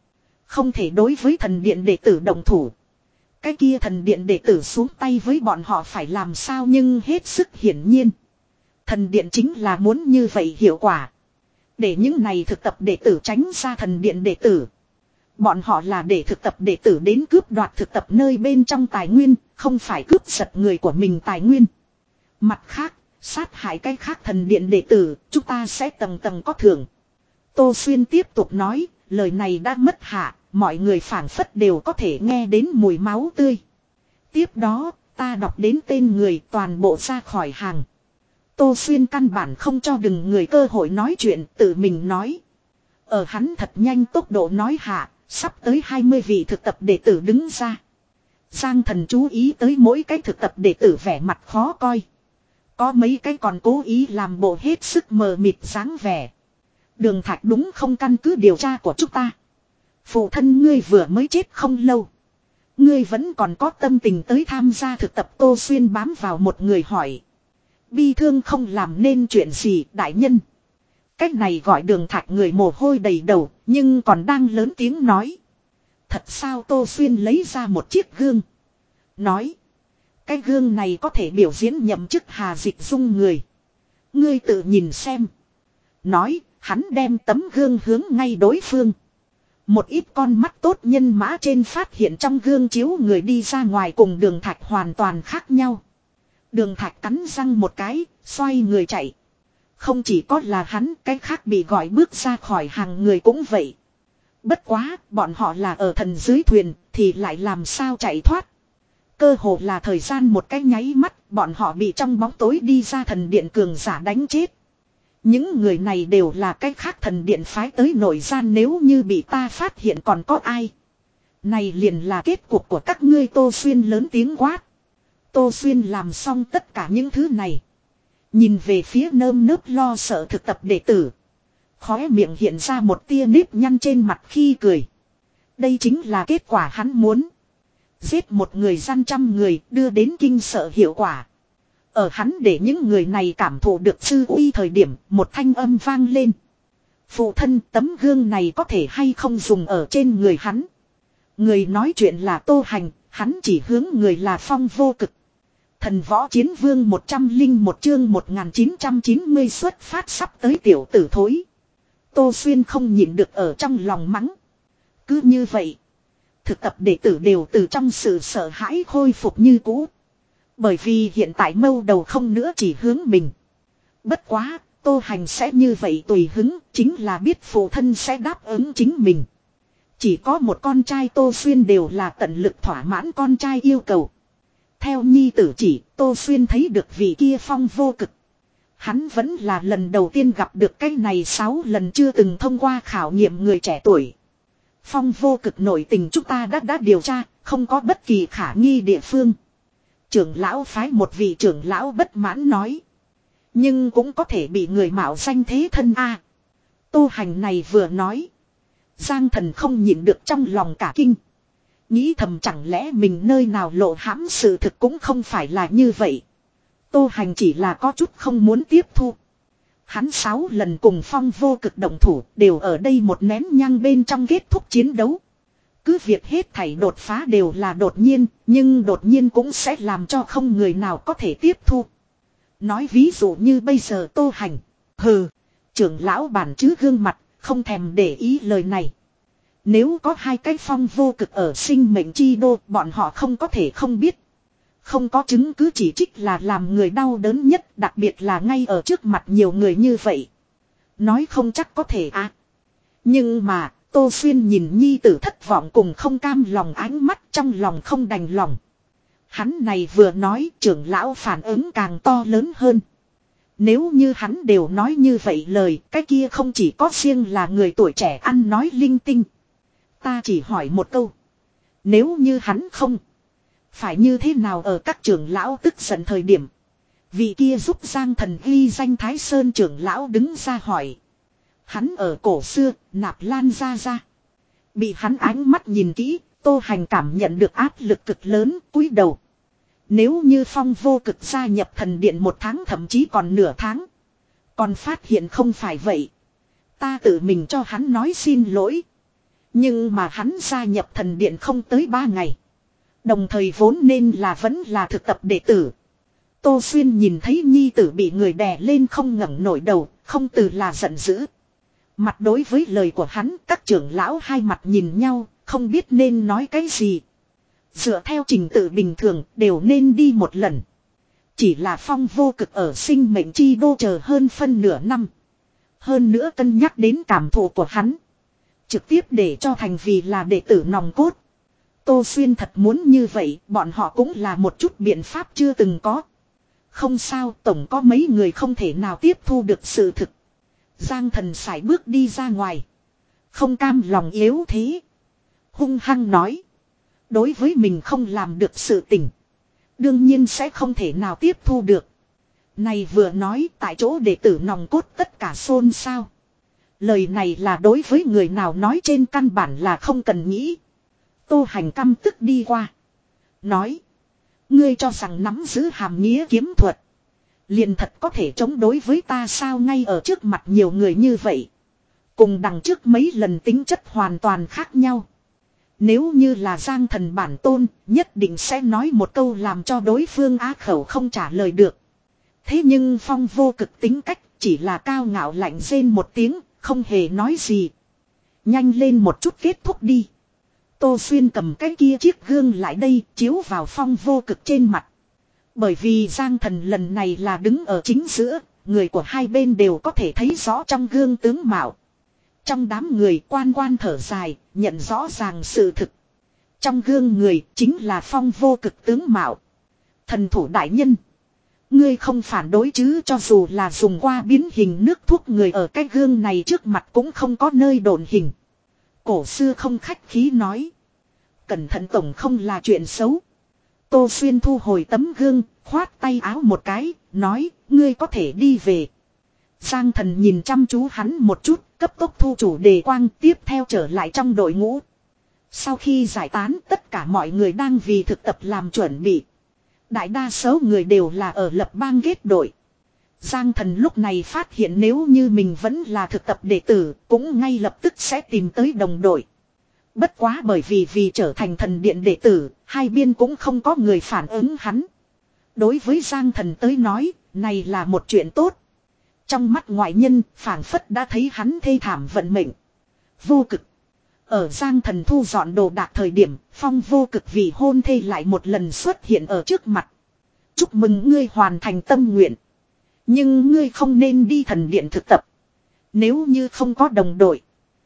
Không thể đối với thần điện đệ tử động thủ. Cái kia thần điện đệ tử xuống tay với bọn họ phải làm sao, nhưng hết sức hiển nhiên. Thần điện chính là muốn như vậy hiệu quả. Để những này thực tập đệ tử tránh ra thần điện đệ tử. Bọn họ là để thực tập đệ tử đến cướp đoạt thực tập nơi bên trong tài nguyên, không phải cướp giật người của mình tài nguyên. Mặt khác, sát hại cái khác thần điện đệ tử, chúng ta sẽ tầng tầng có thưởng. Tô Xuyên tiếp tục nói, lời này đã mất hạ, mọi người phảng phất đều có thể nghe đến mùi máu tươi. Tiếp đó, ta đọc đến tên người toàn bộ ra khỏi hàng. Tô Xuyên căn bản không cho đừng người cơ hội nói chuyện, tự mình nói. Ở hắn thật nhanh tốc độ nói hạ, sắp tới hai mươi vị thực tập đệ tử đứng ra. Giang Thần chú ý tới mỗi cái thực tập đệ tử vẻ mặt khó coi. Có mấy cái còn cố ý làm bộ hết sức mờ mịt dáng vẻ. Đường Thạch đúng không, căn cứ điều tra của chúng ta. Phụ thân ngươi vừa mới chết không lâu. Ngươi vẫn còn có tâm tình tới tham gia thực tập. Tô Xuyên bám vào một người hỏi. Bi thương không làm nên chuyện gì đại nhân. Cách này gọi Đường Thạch người mồ hôi đầy đầu, nhưng còn đang lớn tiếng nói. Thật sao? Tô Xuyên lấy ra một chiếc gương. Nói. Cái gương này có thể biểu diễn nhậm chức Hà Dịch Dung người. Ngươi tự nhìn xem. Nói, hắn đem tấm gương hướng ngay đối phương. Một ít con mắt tốt nhân mã trên phát hiện trong gương chiếu người đi ra ngoài cùng Đường Thạch hoàn toàn khác nhau. Đường Thạch cắn răng một cái, xoay người chạy. Không chỉ có là hắn, cái khác bị gọi bước ra khỏi hàng người cũng vậy. Bất quá, bọn họ là ở thần dưới thuyền, thì lại làm sao chạy thoát. Cơ hồ là thời gian một cái nháy mắt, bọn họ bị trong bóng tối đi ra thần điện cường giả đánh chết. Những người này đều là cái khác thần điện phái tới nội gian, nếu như bị ta phát hiện còn có ai. Này liền là kết cục của các ngươi. Tô Xuyên lớn tiếng quát. Tô Xuyên làm xong tất cả những thứ này. Nhìn về phía nơm nớp lo sợ thực tập đệ tử. Khóe miệng hiện ra một tia nếp nhăn trên mặt khi cười. Đây chính là kết quả hắn muốn. Giết một người gian trăm người, đưa đến kinh sợ hiệu quả. Ở hắn để những người này cảm thụ được sư uy thời điểm, một thanh âm vang lên. Phụ thân, tấm gương này có thể hay không dùng ở trên người hắn. Người nói chuyện là Tô Hành, hắn chỉ hướng người là Phong Vô Cực. Thần Võ Chiến Vương một trăm lẻ một chương một nghìn chín trăm chín mươi xuất phát sắp tới tiểu tử thối. Tô Xuyên không nhịn được ở trong lòng mắng. Cứ như vậy, thực tập đệ tử đều từ trong sự sợ hãi khôi phục như cũ. Bởi vì hiện tại mâu đầu không nữa chỉ hướng mình. Bất quá, Tô Hành sẽ như vậy tùy hứng, chính là biết phụ thân sẽ đáp ứng chính mình. Chỉ có một con trai, Tô Xuyên đều là tận lực thỏa mãn con trai yêu cầu. Theo nhi tử chỉ, Tô Xuyên thấy được vị kia Phong Vô Cực. Hắn vẫn là lần đầu tiên gặp được cái này sáu lần chưa từng thông qua khảo nghiệm người trẻ tuổi. Phong Vô Cực nội tình chúng ta đã đã điều tra, không có bất kỳ khả nghi địa phương. Trưởng lão phái một vị trưởng lão bất mãn nói. Nhưng cũng có thể bị người mạo danh thế thân a. Tô Hành này vừa nói. Giang Thần không nhịn được trong lòng cả kinh. Nghĩ thầm chẳng lẽ mình nơi nào lộ hãm, sự thực cũng không phải là như vậy. Tô Hành chỉ là có chút không muốn tiếp thu. Hắn sáu lần cùng Phong Vô Cực động thủ đều ở đây một nén nhang bên trong kết thúc chiến đấu. Cứ việc hết thảy đột phá đều là đột nhiên, nhưng đột nhiên cũng sẽ làm cho không người nào có thể tiếp thu. Nói ví dụ như bây giờ Tô Hành. Hừ, trưởng lão bản chứ gương mặt, không thèm để ý lời này. Nếu có hai cái Phong Vô Cực ở sinh mệnh chi đô, bọn họ không có thể không biết. Không có chứng cứ chỉ trích là làm người đau đớn nhất, đặc biệt là ngay ở trước mặt nhiều người như vậy. Nói không chắc có thể à. Nhưng mà, Tô Xuyên nhìn nhi tử thất vọng cùng không cam lòng ánh mắt, trong lòng không đành lòng. Hắn này vừa nói, trưởng lão phản ứng càng to lớn hơn. Nếu như hắn đều nói như vậy lời, cái kia không chỉ có riêng là người tuổi trẻ ăn nói linh tinh. Ta chỉ hỏi một câu. Nếu như hắn không, phải như thế nào? Ở các trưởng lão tức giận thời điểm, vị kia giúp Giang Thần ghi danh Thái Sơn trưởng lão đứng ra hỏi. Hắn ở cổ xưa, Nạp Lan ra ra. Bị hắn ánh mắt nhìn kỹ, Tô Hành cảm nhận được áp lực cực lớn, cúi đầu. Nếu như Phong Vô Cực gia nhập thần điện một tháng thậm chí còn nửa tháng, còn phát hiện không phải vậy, ta tự mình cho hắn nói xin lỗi. Nhưng mà hắn gia nhập thần điện không tới ba ngày. Đồng thời vốn nên là vẫn là thực tập đệ tử. Tô Xuyên nhìn thấy nhi tử bị người đè lên không ngẩng nổi đầu, không từ là giận dữ. Mặt đối với lời của hắn, các trưởng lão hai mặt nhìn nhau, không biết nên nói cái gì. Dựa theo trình tự bình thường, đều nên đi một lần. Chỉ là Phong Vô Cực ở sinh mệnh chi đô chờ hơn phân nửa năm. Hơn nữa cân nhắc đến cảm thụ của hắn. Trực tiếp để cho thành vì là đệ tử nòng cốt. Tô Xuyên thật muốn như vậy, bọn họ cũng là một chút biện pháp chưa từng có. Không sao, tổng có mấy người không thể nào tiếp thu được sự thực. Giang Thần sải bước đi ra ngoài. Không cam lòng yếu thế. Hung hăng nói. Đối với mình không làm được sự tình. Đương nhiên sẽ không thể nào tiếp thu được. Này vừa nói tại chỗ đệ tử nòng cốt tất cả xôn xao. Lời này là đối với người nào nói trên căn bản là không cần nghĩ. Tô Hành căm tức đi qua. Nói. Ngươi cho rằng nắm giữ hàm nghĩa kiếm thuật. Liền thật có thể chống đối với ta sao ngay ở trước mặt nhiều người như vậy. Cùng đằng trước mấy lần tính chất hoàn toàn khác nhau. Nếu như là Giang Thần bản tôn, nhất định sẽ nói một câu làm cho đối phương á khẩu không trả lời được. Thế nhưng Phong Vô Cực tính cách chỉ là cao ngạo lạnh rên một tiếng, không hề nói gì. Nhanh lên một chút kết thúc đi. Tô Xuyên cầm cái kia chiếc gương lại đây, chiếu vào Phong Vô Cực trên mặt. Bởi vì Giang Thần lần này là đứng ở chính giữa, người của hai bên đều có thể thấy rõ trong gương tướng mạo. Trong đám người quan quan thở dài, nhận rõ ràng sự thực. Trong gương người chính là Phong Vô Cực tướng mạo. Thần thủ đại nhân. Ngươi không phản đối chứ, cho dù là dùng qua biến hình nước thuốc người ở cái gương này trước mặt cũng không có nơi độn hình. Cổ xưa không khách khí nói. Cẩn thận tổng không là chuyện xấu. Tô Xuyên thu hồi tấm gương, khoát tay áo một cái, nói, ngươi có thể đi về. Giang Thần nhìn chăm chú hắn một chút, cấp tốc thu chủ đề quang tiếp theo trở lại trong đội ngũ. Sau khi giải tán, tất cả mọi người đang vì thực tập làm chuẩn bị. Đại đa số người đều là ở lập bang kết đội. Giang Thần lúc này phát hiện nếu như mình vẫn là thực tập đệ tử, cũng ngay lập tức sẽ tìm tới đồng đội. Bất quá bởi vì vì trở thành thần điện đệ tử, hai bên cũng không có người phản ứng hắn. Đối với Giang Thần tới nói, này là một chuyện tốt. Trong mắt ngoại nhân, phảng phất đã thấy hắn thê thảm vận mệnh. Vô Cực. Ở Giang Thần thu dọn đồ đạc thời điểm, Phong Vô Cực vì hôn thê lại một lần xuất hiện ở trước mặt. Chúc mừng ngươi hoàn thành tâm nguyện. Nhưng ngươi không nên đi thần điện thực tập. Nếu như không có đồng đội.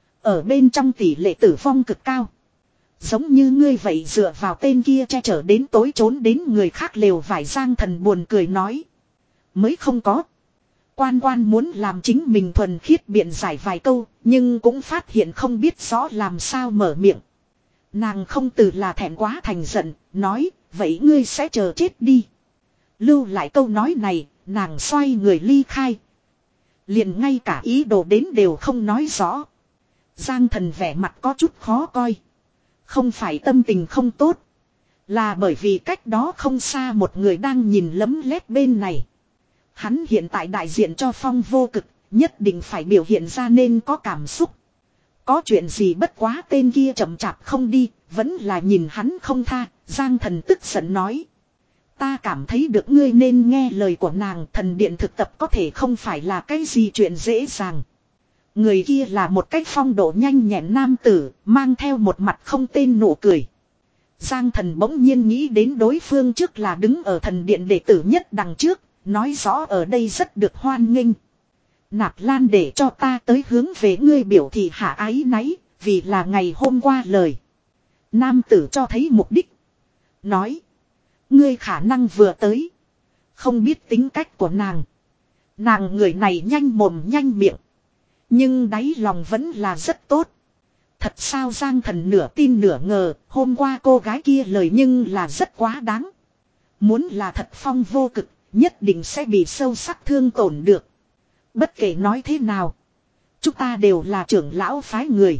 Ở bên trong tỷ lệ tử vong cực cao. Giống như ngươi vậy dựa vào tên kia che chở đến tối trốn đến người khác lều vải. Giang Thần buồn cười nói. Mới không có. Quan quan muốn làm chính mình thuần khiết biện giải vài câu, nhưng cũng phát hiện không biết rõ làm sao mở miệng. Nàng không từ là thẹn quá thành giận, nói, vậy ngươi sẽ chờ chết đi. Lưu lại câu nói này, nàng xoay người ly khai. Liền ngay cả ý đồ đến đều không nói rõ. Giang Thần vẻ mặt có chút khó coi. Không phải tâm tình không tốt. Là bởi vì cách đó không xa một người đang nhìn lấm lét bên này. Hắn hiện tại đại diện cho Phong Vô Cực, nhất định phải biểu hiện ra nên có cảm xúc. Có chuyện gì bất quá tên kia chậm chạp không đi, vẫn là nhìn hắn không tha. Giang Thần tức giận nói. Ta cảm thấy được ngươi nên nghe lời của nàng, thần điện thực tập có thể không phải là cái gì chuyện dễ dàng. Người kia là một cách phong độ nhanh nhẹn nam tử, mang theo một mặt không tên nụ cười. Giang Thần bỗng nhiên nghĩ đến đối phương trước là đứng ở thần điện đệ tử nhất đằng trước, nói rõ ở đây rất được hoan nghênh. Nạp Lan để cho ta tới hướng về ngươi biểu thị hạ ái náy, vì là ngày hôm qua lời. Nam tử cho thấy mục đích. Nói. Ngươi khả năng vừa tới. Không biết tính cách của nàng. Nàng người này nhanh mồm nhanh miệng. Nhưng đáy lòng vẫn là rất tốt. Thật sao Giang Thần nửa tin nửa ngờ, hôm qua cô gái kia lời nhưng là rất quá đáng. Muốn là thật Phong Vô Cực, nhất định sẽ bị sâu sắc thương tổn được. Bất kể nói thế nào, chúng ta đều là trưởng lão phái người.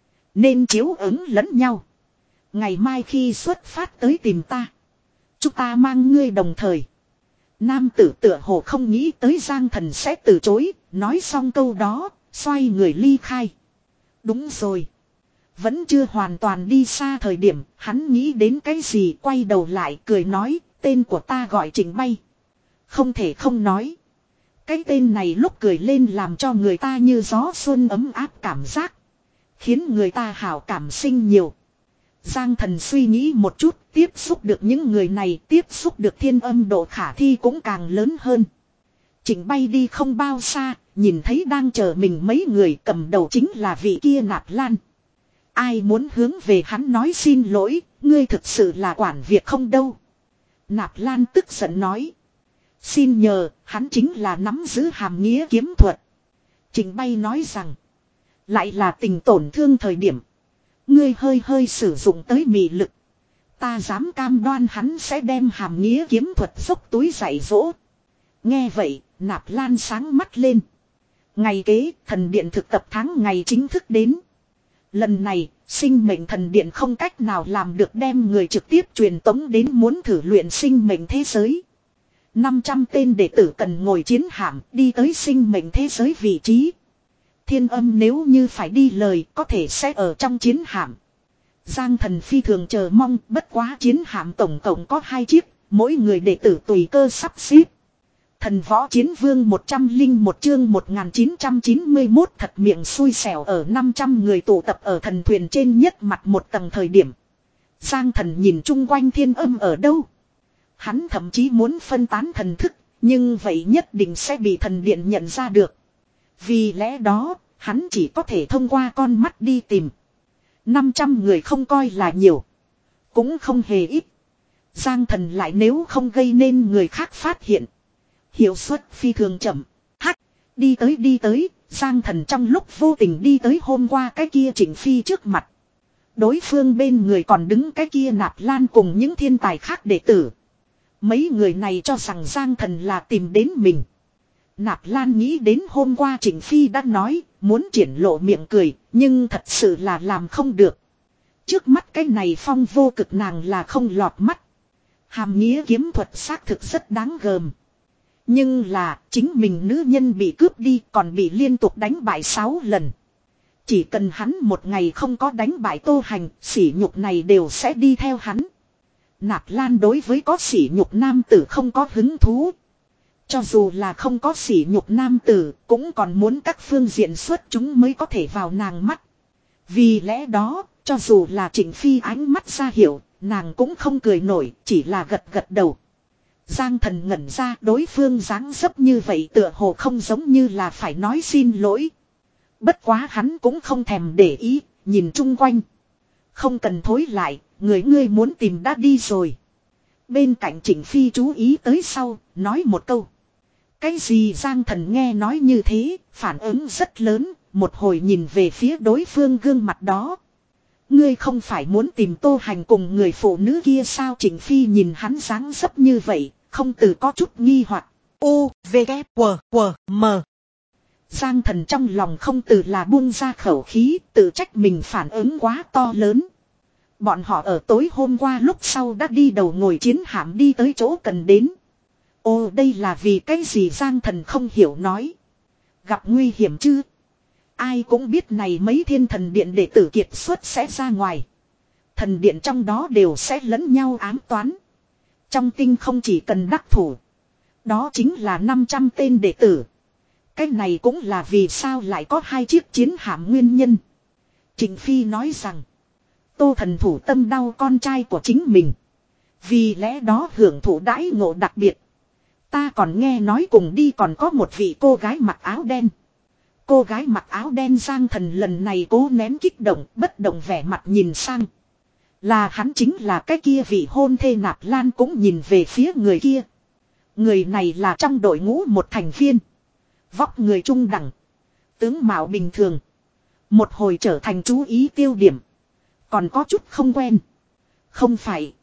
Nên chiếu ứng lẫn nhau. Ngày mai khi xuất phát tới tìm ta, chúng ta mang ngươi đồng thời. Nam tử tựa hồ không nghĩ tới Giang Thần sẽ từ chối, nói xong câu đó, xoay người ly khai. Đúng rồi. Vẫn chưa hoàn toàn đi xa thời điểm, hắn nghĩ đến cái gì quay đầu lại cười nói, tên của ta gọi Trịnh Bay. Không thể không nói. Cái tên này lúc cười lên làm cho người ta như gió xuân ấm áp cảm giác. Khiến người ta hảo cảm sinh nhiều. Giang Thần suy nghĩ một chút, tiếp xúc được những người này, tiếp xúc được Thiên Âm độ khả thi cũng càng lớn hơn. Trịnh Bay đi không bao xa, nhìn thấy đang chờ mình mấy người, cầm đầu chính là vị kia Nạp Lan. Ai muốn hướng về hắn nói xin lỗi, ngươi thực sự là quản việc không đâu. Nạp Lan tức giận nói. Xin nhờ, hắn chính là nắm giữ hàm nghĩa kiếm thuật. Trịnh Bay nói rằng. Lại là tình tổn thương thời điểm. Ngươi hơi hơi sử dụng tới mị lực. Ta dám cam đoan hắn sẽ đem hàm nghĩa kiếm thuật dốc túi dạy dỗ. Nghe vậy, Nạp Lan sáng mắt lên. Ngày kế, thần điện thực tập tháng ngày chính thức đến. Lần này, sinh mệnh thần điện không cách nào làm được đem người trực tiếp truyền tống đến muốn thử luyện sinh mệnh thế giới. năm trăm tên đệ tử cần ngồi chiến hạm đi tới sinh mệnh thế giới vị trí. Thiên Âm nếu như phải đi lời có thể sẽ ở trong chiến hạm. Giang Thần phi thường chờ mong, bất quá chiến hạm tổng cộng có hai chiếc, mỗi người đệ tử tùy cơ sắp xếp. Thần võ chiến vương một trăm lẻ một chương một nghìn chín trăm chín mươi mốt thật miệng xui xẻo ở năm trăm người tụ tập ở thần thuyền trên nhất mặt một tầng thời điểm. Giang Thần nhìn chung quanh Thiên Âm ở đâu. Hắn thậm chí muốn phân tán thần thức, nhưng vậy nhất định sẽ bị thần điện nhận ra được. Vì lẽ đó, hắn chỉ có thể thông qua con mắt đi tìm. năm trăm người không coi là nhiều. Cũng không hề ít. Giang Thần lại nếu không gây nên người khác phát hiện. Hiệu suất phi thường chậm. Hắc, đi tới đi tới, Giang Thần trong lúc vô tình đi tới hôm qua cái kia Trịnh Phi trước mặt. Đối phương bên người còn đứng cái kia Nạp Lan cùng những thiên tài khác đệ tử. Mấy người này cho rằng Giang Thần là tìm đến mình. Nạp Lan nghĩ đến hôm qua Trịnh Phi đã nói, muốn triển lộ miệng cười, nhưng thật sự là làm không được. Trước mắt cái này phong vô cực nàng là không lọt mắt. Hàm nghĩa kiếm thuật xác thực rất đáng gờm. Nhưng là, chính mình nữ nhân bị cướp đi còn bị liên tục đánh bại sáu lần. Chỉ cần hắn một ngày không có đánh bại Tô Hành, sỉ nhục này đều sẽ đi theo hắn. Nạp Lan đối với có sỉ nhục nam tử không có hứng thú. Cho dù là không có sỉ nhục nam tử, cũng còn muốn các phương diện xuất chúng mới có thể vào nàng mắt. Vì lẽ đó, cho dù là Trịnh Phi ánh mắt ra hiểu, nàng cũng không cười nổi, chỉ là gật gật đầu. Giang Thần ngẩn ra đối phương dáng dấp như vậy tựa hồ không giống như là phải nói xin lỗi. Bất quá hắn cũng không thèm để ý, nhìn chung quanh. Không cần thối lại, người ngươi muốn tìm đã đi rồi. Bên cạnh Trịnh Phi chú ý tới sau, nói một câu. Cái gì Giang Thần nghe nói như thế, phản ứng rất lớn, một hồi nhìn về phía đối phương gương mặt đó. Ngươi không phải muốn tìm Tô Hành cùng người phụ nữ kia sao? Trịnh Phi nhìn hắn dáng dấp như vậy, không từ có chút nghi hoặc. U, V, K, W, W, M. Giang Thần trong lòng không từ là buông ra khẩu khí, tự trách mình phản ứng quá to lớn. Bọn họ ở tối hôm qua lúc sau đã đi đầu ngồi chiến hạm đi tới chỗ cần đến. Ồ, đây là vì cái gì? Giang Thần không hiểu nói. Gặp nguy hiểm chứ? Ai cũng biết này mấy thiên thần điện đệ tử kiệt xuất sẽ ra ngoài. Thần điện trong đó đều sẽ lẫn nhau ám toán. Trong tinh không chỉ cần đắc thủ. Đó chính là năm trăm tên đệ tử. Cái này cũng là vì sao lại có hai chiếc chiến hạm nguyên nhân. Trịnh Phi nói rằng. Tô Thần thủ tâm đau con trai của chính mình. Vì lẽ đó hưởng thụ đãi ngộ đặc biệt. Ta còn nghe nói cùng đi còn có một vị cô gái mặc áo đen. Cô gái mặc áo đen? Giang Thần lần này cố nén kích động, bất động vẻ mặt nhìn sang. Là hắn, chính là cái kia vị hôn thê. Nạp Lan cũng nhìn về phía người kia. Người này là trong đội ngũ một thành viên. Vóc người trung đẳng. Tướng mạo bình thường. Một hồi trở thành chú ý tiêu điểm. Còn có chút không quen. Không phải.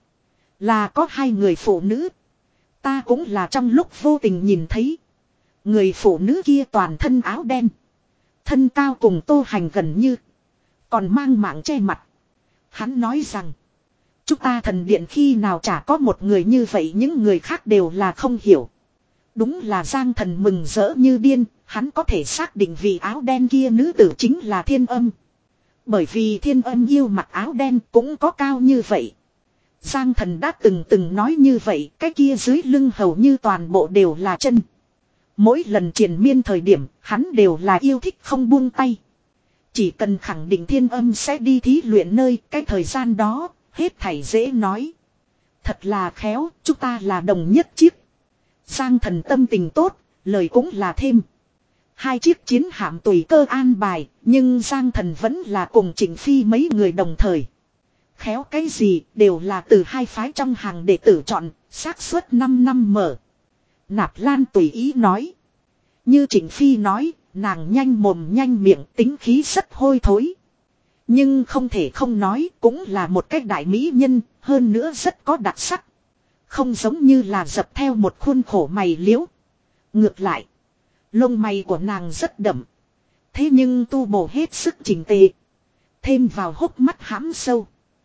Là có hai người phụ nữ. Ta cũng là trong lúc vô tình nhìn thấy. Người phụ nữ kia toàn thân áo đen. Thân cao cùng Tô Hành gần như. Còn mang mạng che mặt. Hắn nói rằng. Chúng ta thần điện khi nào chả có một người như vậy, những người khác đều là không hiểu. Đúng là Giang Thần mừng rỡ như điên. Hắn có thể xác định vị áo đen kia nữ tử chính là Thiên Âm. Bởi vì Thiên Âm yêu mặc áo đen cũng có cao như vậy. Giang Thần đã từng từng nói như vậy, cái kia dưới lưng hầu như toàn bộ đều là chân. Mỗi lần triền miên thời điểm, hắn đều là yêu thích không buông tay. Chỉ cần khẳng định Thiên Âm sẽ đi thí luyện nơi, cái thời gian đó, hết thảy dễ nói. Thật là khéo, chúng ta là đồng nhất chiếc. Giang Thần tâm tình tốt, lời cũng là thêm. Hai chiếc chiến hạm tùy cơ an bài, nhưng Giang Thần vẫn là cùng Trịnh Phi mấy người đồng thời. Khéo cái gì đều là từ hai phái trong hàng đệ tử chọn, xác suất năm năm mở. Nạp Lan tùy ý nói. Như Trịnh Phi nói, nàng nhanh mồm nhanh miệng, tính khí rất hôi thối. Nhưng không thể không nói, cũng là một cách đại mỹ nhân, hơn nữa rất có đặc sắc. Không giống như là dập theo một khuôn khổ mày liễu. Ngược lại, lông mày của nàng rất đậm. Thế nhưng tu bổ hết sức chỉnh tề. Thêm vào hốc mắt hãm sâu.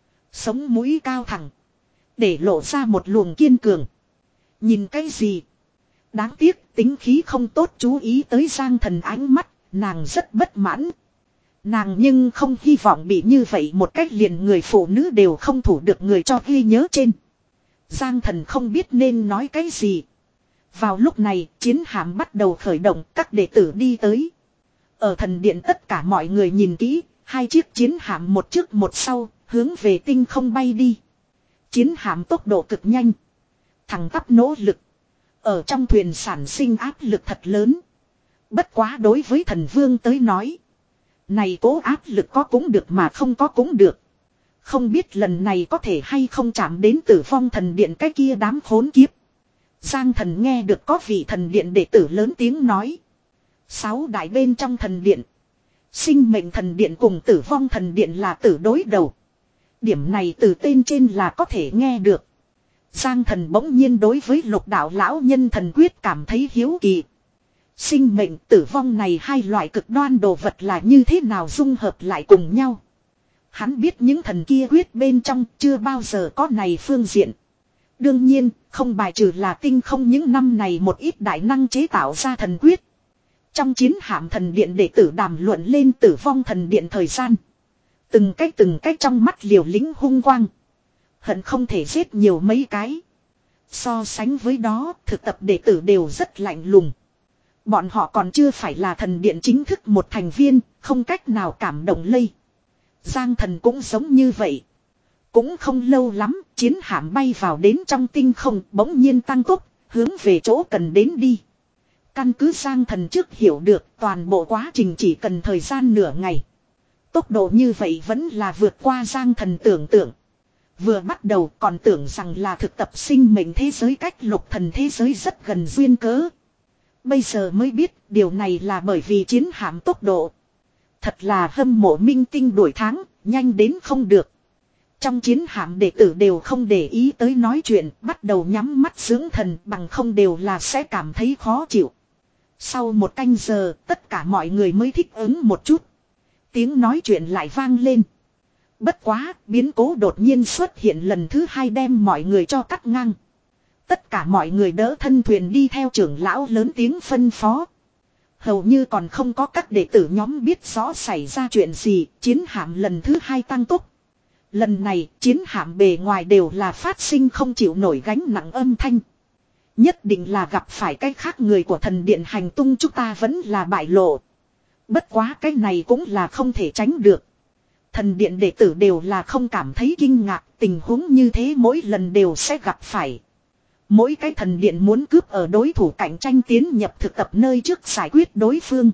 Sống mũi cao thẳng. Để lộ ra một luồng kiên cường. Nhìn cái gì? Đáng tiếc tính khí không tốt, chú ý tới Giang Thần ánh mắt. Nàng rất bất mãn. Nàng nhưng không hy vọng bị như vậy một cách liền người phụ nữ đều không thủ được người cho ghi nhớ trên. Giang Thần không biết nên nói cái gì. Vào lúc này chiến hạm bắt đầu khởi động, các đệ tử đi tới. Ở thần điện tất cả mọi người nhìn kỹ, hai chiếc chiến hạm một trước một sau, hướng về tinh không bay đi. Chiến hạm tốc độ cực nhanh. Thẳng tắp nỗ lực. Ở trong thuyền sản sinh áp lực thật lớn. Bất quá đối với thần vương tới nói. Này cố áp lực có cũng được mà không có cũng được. Không biết lần này có thể hay không chạm đến Tử Vong thần điện cái kia đám khốn kiếp. Giang Thần nghe được có vị thần điện đệ tử lớn tiếng nói. Sáu đại bên trong thần điện. Sinh mệnh thần điện cùng Tử Vong thần điện là tử đối đầu. Điểm này từ tên trên là có thể nghe được. Giang Thần bỗng nhiên đối với lục đạo lão nhân thần quyết cảm thấy hiếu kỳ. Sinh mệnh tử vong này hai loại cực đoan đồ vật là như thế nào dung hợp lại cùng nhau. Hắn biết những thần kia quyết bên trong chưa bao giờ có này phương diện. Đương nhiên, không bài trừ là tinh không những năm này một ít đại năng chế tạo ra thần quyết. Trong chiến hạm thần điện đệ tử đàm luận lên Tử Vong thần điện thời gian. Từng cách từng cách trong mắt liều lĩnh hung quang. Hận không thể giết nhiều mấy cái. So sánh với đó, thực tập đệ tử đều rất lạnh lùng. Bọn họ còn chưa phải là thần điện chính thức một thành viên, không cách nào cảm động lây. Giang Thần cũng giống như vậy. Cũng không lâu lắm, chiến hạm bay vào đến trong tinh không, bỗng nhiên tăng tốc, hướng về chỗ cần đến đi. Căn cứ Giang Thần trước hiểu được, toàn bộ quá trình chỉ cần thời gian nửa ngày. Tốc độ như vậy vẫn là vượt qua Giang Thần tưởng tượng. Vừa bắt đầu còn tưởng rằng là thực tập sinh mệnh thế giới cách lục thần thế giới rất gần duyên cớ. Bây giờ mới biết điều này là bởi vì chiến hạm tốc độ. Thật là hâm mộ minh tinh đuổi tháng, nhanh đến không được. Trong chiến hạm đệ tử đều không để ý tới nói chuyện, bắt đầu nhắm mắt dưỡng thần, bằng không đều là sẽ cảm thấy khó chịu. Sau một canh giờ, tất cả mọi người mới thích ứng một chút. Tiếng nói chuyện lại vang lên. Bất quá, biến cố đột nhiên xuất hiện lần thứ hai đem mọi người cho cắt ngang. Tất cả mọi người đỡ thân thuyền đi theo trưởng lão lớn tiếng phân phó. Hầu như còn không có các đệ tử nhóm biết rõ xảy ra chuyện gì, chiến hạm lần thứ hai tăng tốc. Lần này, chiến hạm bề ngoài đều là phát sinh không chịu nổi gánh nặng âm thanh. Nhất định là gặp phải cái khác người của thần điện hành tung, chúng ta vẫn là bại lộ. Bất quá cái này cũng là không thể tránh được. Thần điện đệ tử đều là không cảm thấy kinh ngạc, tình huống như thế mỗi lần đều sẽ gặp phải. Mỗi cái thần điện muốn cướp ở đối thủ cạnh tranh tiến nhập thực tập nơi trước giải quyết đối phương.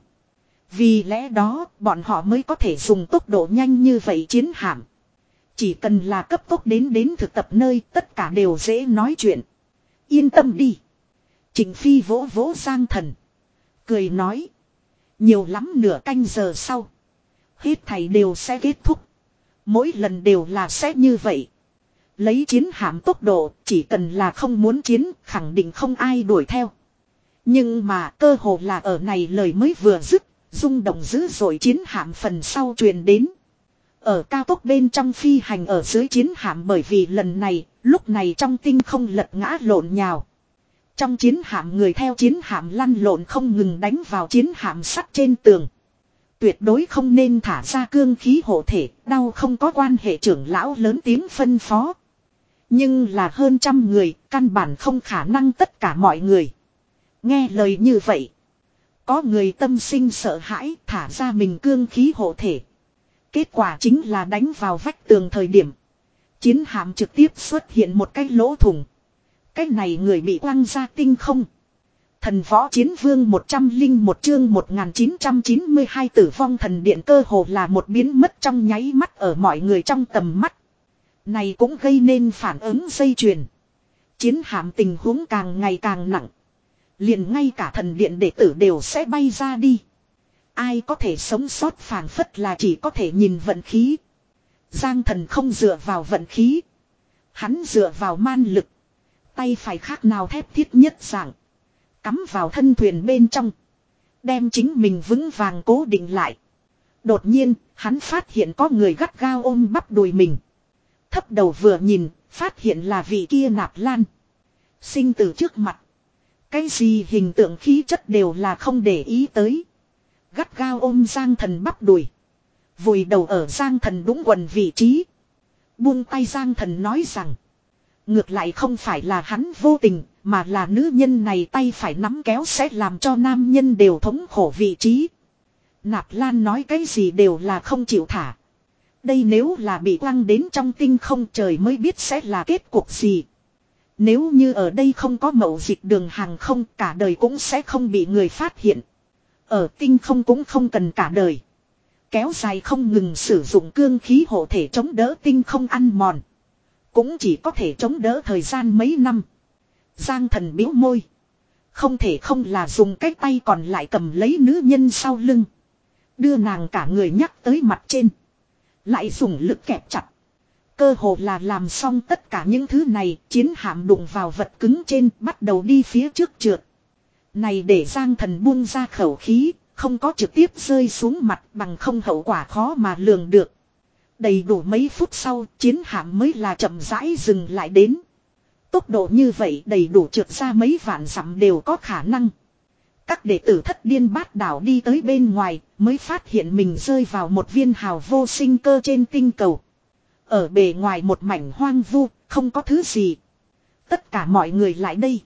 Vì lẽ đó, bọn họ mới có thể dùng tốc độ nhanh như vậy chiến hạm. Chỉ cần là cấp tốc đến đến thực tập nơi, tất cả đều dễ nói chuyện. Yên tâm đi. Trịnh Phi vỗ vỗ Giang Thần. Cười nói. Nhiều lắm nửa canh giờ sau. Hết thảy đều sẽ kết thúc. Mỗi lần đều là sẽ như vậy. Lấy chiến hạm tốc độ, chỉ cần là không muốn chiến, khẳng định không ai đuổi theo. Nhưng mà cơ hồ là ở này lời mới vừa dứt, rung động dữ dội chiến hạm phần sau truyền đến. Ở cao tốc bên trong phi hành ở dưới chiến hạm, bởi vì lần này, lúc này trong tinh không lật ngã lộn nhào. Trong chiến hạm người theo chiến hạm lăn lộn không ngừng đánh vào chiến hạm sắt trên tường. Tuyệt đối không nên thả ra cương khí hộ thể, đau không có quan hệ trưởng lão lớn tiếng phân phó. Nhưng là hơn trăm người, căn bản không khả năng tất cả mọi người. Nghe lời như vậy. Có người tâm sinh sợ hãi thả ra mình cương khí hộ thể. Kết quả chính là đánh vào vách tường thời điểm. Chiến hạm trực tiếp xuất hiện một cái lỗ thủng. Cái này người bị quăng ra tinh không. Thần võ chiến vương một trăm linh một chương một nghìn chín trăm chín mươi hai tử vong thần điện cơ hồ là một biến mất trong nháy mắt ở mọi người trong tầm mắt. Này cũng gây nên phản ứng dây chuyền. Chiến hạm tình huống càng ngày càng nặng. Liền ngay cả thần điện đệ tử đều sẽ bay ra đi. Ai có thể sống sót phảng phất là chỉ có thể nhìn vận khí. Giang Thần không dựa vào vận khí. Hắn dựa vào man lực. Tay phải khác nào thép thiết nhất dạng. Cắm vào thân thuyền bên trong. Đem chính mình vững vàng cố định lại. Đột nhiên, hắn phát hiện có người gắt gao ôm bắp đùi mình. Thấp đầu vừa nhìn, phát hiện là vị kia Nạp Lan. Sinh tử trước mặt. Cái gì hình tượng khí chất đều là không để ý tới. Gắt gao ôm Giang Thần bắp đùi. Vùi đầu ở Giang Thần đúng quần vị trí. Buông tay Giang Thần nói rằng. Ngược lại không phải là hắn vô tình, mà là nữ nhân này tay phải nắm kéo sẽ làm cho nam nhân đều thống khổ vị trí. Nạp Lan nói cái gì đều là không chịu thả. Đây nếu là bị quăng đến trong tinh không trời mới biết sẽ là kết cục gì. Nếu như ở đây không có mậu dịch đường hàng không cả đời cũng sẽ không bị người phát hiện. Ở tinh không cũng không cần cả đời. Kéo dài không ngừng sử dụng cương khí hộ thể chống đỡ tinh không ăn mòn. Cũng chỉ có thể chống đỡ thời gian mấy năm. Giang Thần bĩu môi. Không thể không là dùng cái tay còn lại cầm lấy nữ nhân sau lưng. Đưa nàng cả người nhắc tới mặt trên. Lại dùng lực kẹp chặt. Cơ hồ là làm xong tất cả những thứ này. Chiến hạm đụng vào vật cứng trên bắt đầu đi phía trước trượt. Này để Giang Thần buông ra khẩu khí. Không có trực tiếp rơi xuống mặt bằng không hậu quả khó mà lường được. Đầy đủ mấy phút sau chiến hạm mới là chậm rãi dừng lại đến. Tốc độ như vậy đầy đủ trượt ra mấy vạn dặm đều có khả năng. Các đệ tử thất điên bát đảo đi tới bên ngoài mới phát hiện mình rơi vào một viên hào vô sinh cơ trên tinh cầu. Ở bề ngoài một mảnh hoang vu, không có thứ gì. Tất cả mọi người lại đây.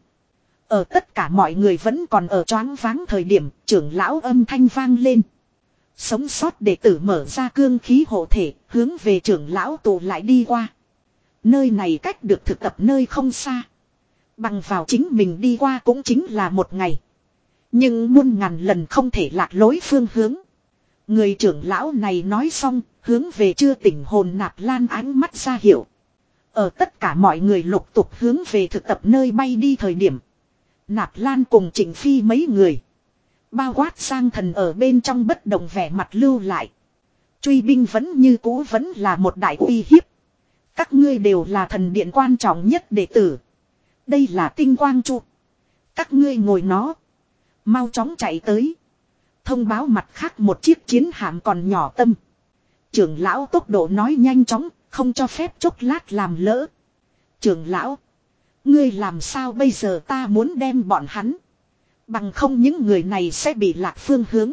Ở tất cả mọi người vẫn còn ở choáng váng thời điểm trưởng lão âm thanh vang lên. Sống sót đệ tử mở ra cương khí hộ thể hướng về trưởng lão tụ lại đi qua. Nơi này cách được thực tập nơi không xa. Bằng vào chính mình đi qua cũng chính là một ngày. Nhưng muôn ngàn lần không thể lạc lối phương hướng. Người trưởng lão này nói xong hướng về chưa tỉnh hồn Nạp Lan ánh mắt ra hiệu. Ở tất cả mọi người lục tục hướng về thực tập nơi bay đi thời điểm. Nạp Lan cùng Trịnh Phi mấy người. Bao quát Giang Thần ở bên trong bất động vẻ mặt lưu lại. Truy binh vẫn như cũ vẫn là một đại uy hiếp. Các ngươi đều là thần điện quan trọng nhất đệ tử. Đây là tinh quang trụ. Các ngươi ngồi nó. Mau chóng chạy tới. Thông báo mặt khác một chiếc chiến hạm còn nhỏ tâm. Trưởng lão tốc độ nói nhanh chóng, không cho phép chốc lát làm lỡ. Trưởng lão. Ngươi làm sao bây giờ ta muốn đem bọn hắn. Bằng không những người này sẽ bị lạc phương hướng.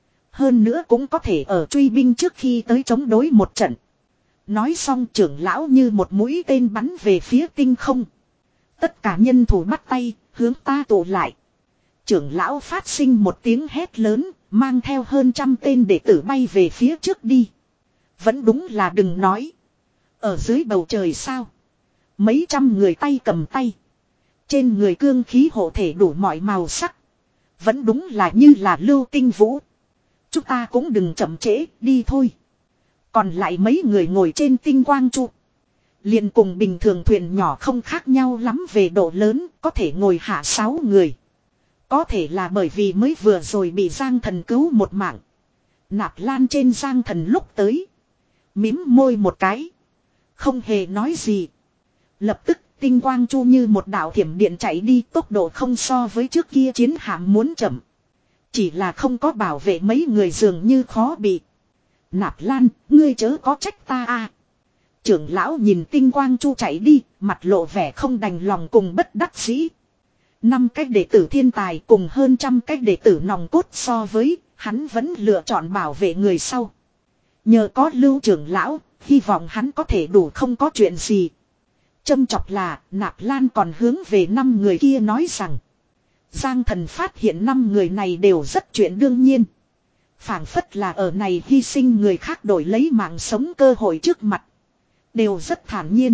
Hơn nữa cũng có thể ở truy binh trước khi tới chống đối một trận. Nói xong trưởng lão như một mũi tên bắn về phía tinh không. Tất cả nhân thủ bắt tay, hướng ta tụ lại. Trưởng lão phát sinh một tiếng hét lớn, mang theo hơn trăm tên đệ tử bay về phía trước đi. Vẫn đúng là đừng nói. Ở dưới bầu trời sao. Mấy trăm người tay cầm tay. Trên người cương khí hộ thể đủ mọi màu sắc. Vẫn đúng là như là lưu tinh vũ. Chúng ta cũng đừng chậm trễ, đi thôi. Còn lại mấy người ngồi trên tinh quang trụ. Liền cùng bình thường thuyền nhỏ không khác nhau lắm về độ lớn, có thể ngồi hạ sáu người. Có thể là bởi vì mới vừa rồi bị Giang Thần cứu một mạng. Nạp Lan trên Giang Thần lúc tới. Mím môi một cái. Không hề nói gì. Lập tức tinh quang chu như một đạo thiểm điện chạy đi, tốc độ không so với trước kia chiến hạm muốn chậm. Chỉ là không có bảo vệ mấy người dường như khó bị. Nạp Lan, ngươi chớ có trách ta à. Trưởng lão nhìn tinh quang chu chạy đi, mặt lộ vẻ không đành lòng cùng bất đắc dĩ. Năm cách đệ tử thiên tài cùng hơn trăm cách đệ tử nòng cốt so với, Hắn vẫn lựa chọn bảo vệ người sau. Nhờ có Lưu trưởng lão, hy vọng hắn có thể đủ không có chuyện gì. Châm chọc là, Nạp Lan còn hướng về năm người kia nói rằng. Giang Thần phát hiện năm người này đều rất chuyện đương nhiên. Phảng phất là ở này hy sinh người khác đổi lấy mạng sống cơ hội trước mặt. Đều rất thản nhiên.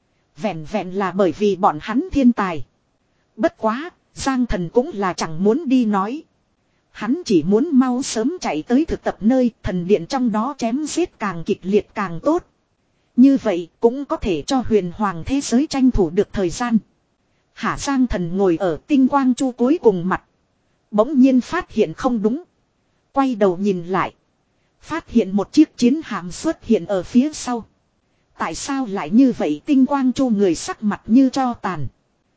Vẹn vẹn là bởi vì bọn hắn thiên tài. Bất quá, Giang Thần cũng là chẳng muốn đi nói. Hắn chỉ muốn mau sớm chạy tới thực tập nơi thần điện trong đó chém giết càng kịch liệt càng tốt. Như vậy cũng có thể cho huyền hoàng thế giới tranh thủ được thời gian. Hạ Giang Thần ngồi ở tinh quang chu cuối cùng mặt. Bỗng nhiên phát hiện không đúng. Quay đầu nhìn lại. Phát hiện một chiếc chiến hạm xuất hiện ở phía sau. Tại sao lại như vậy tinh quang chu người sắc mặt như tro tàn.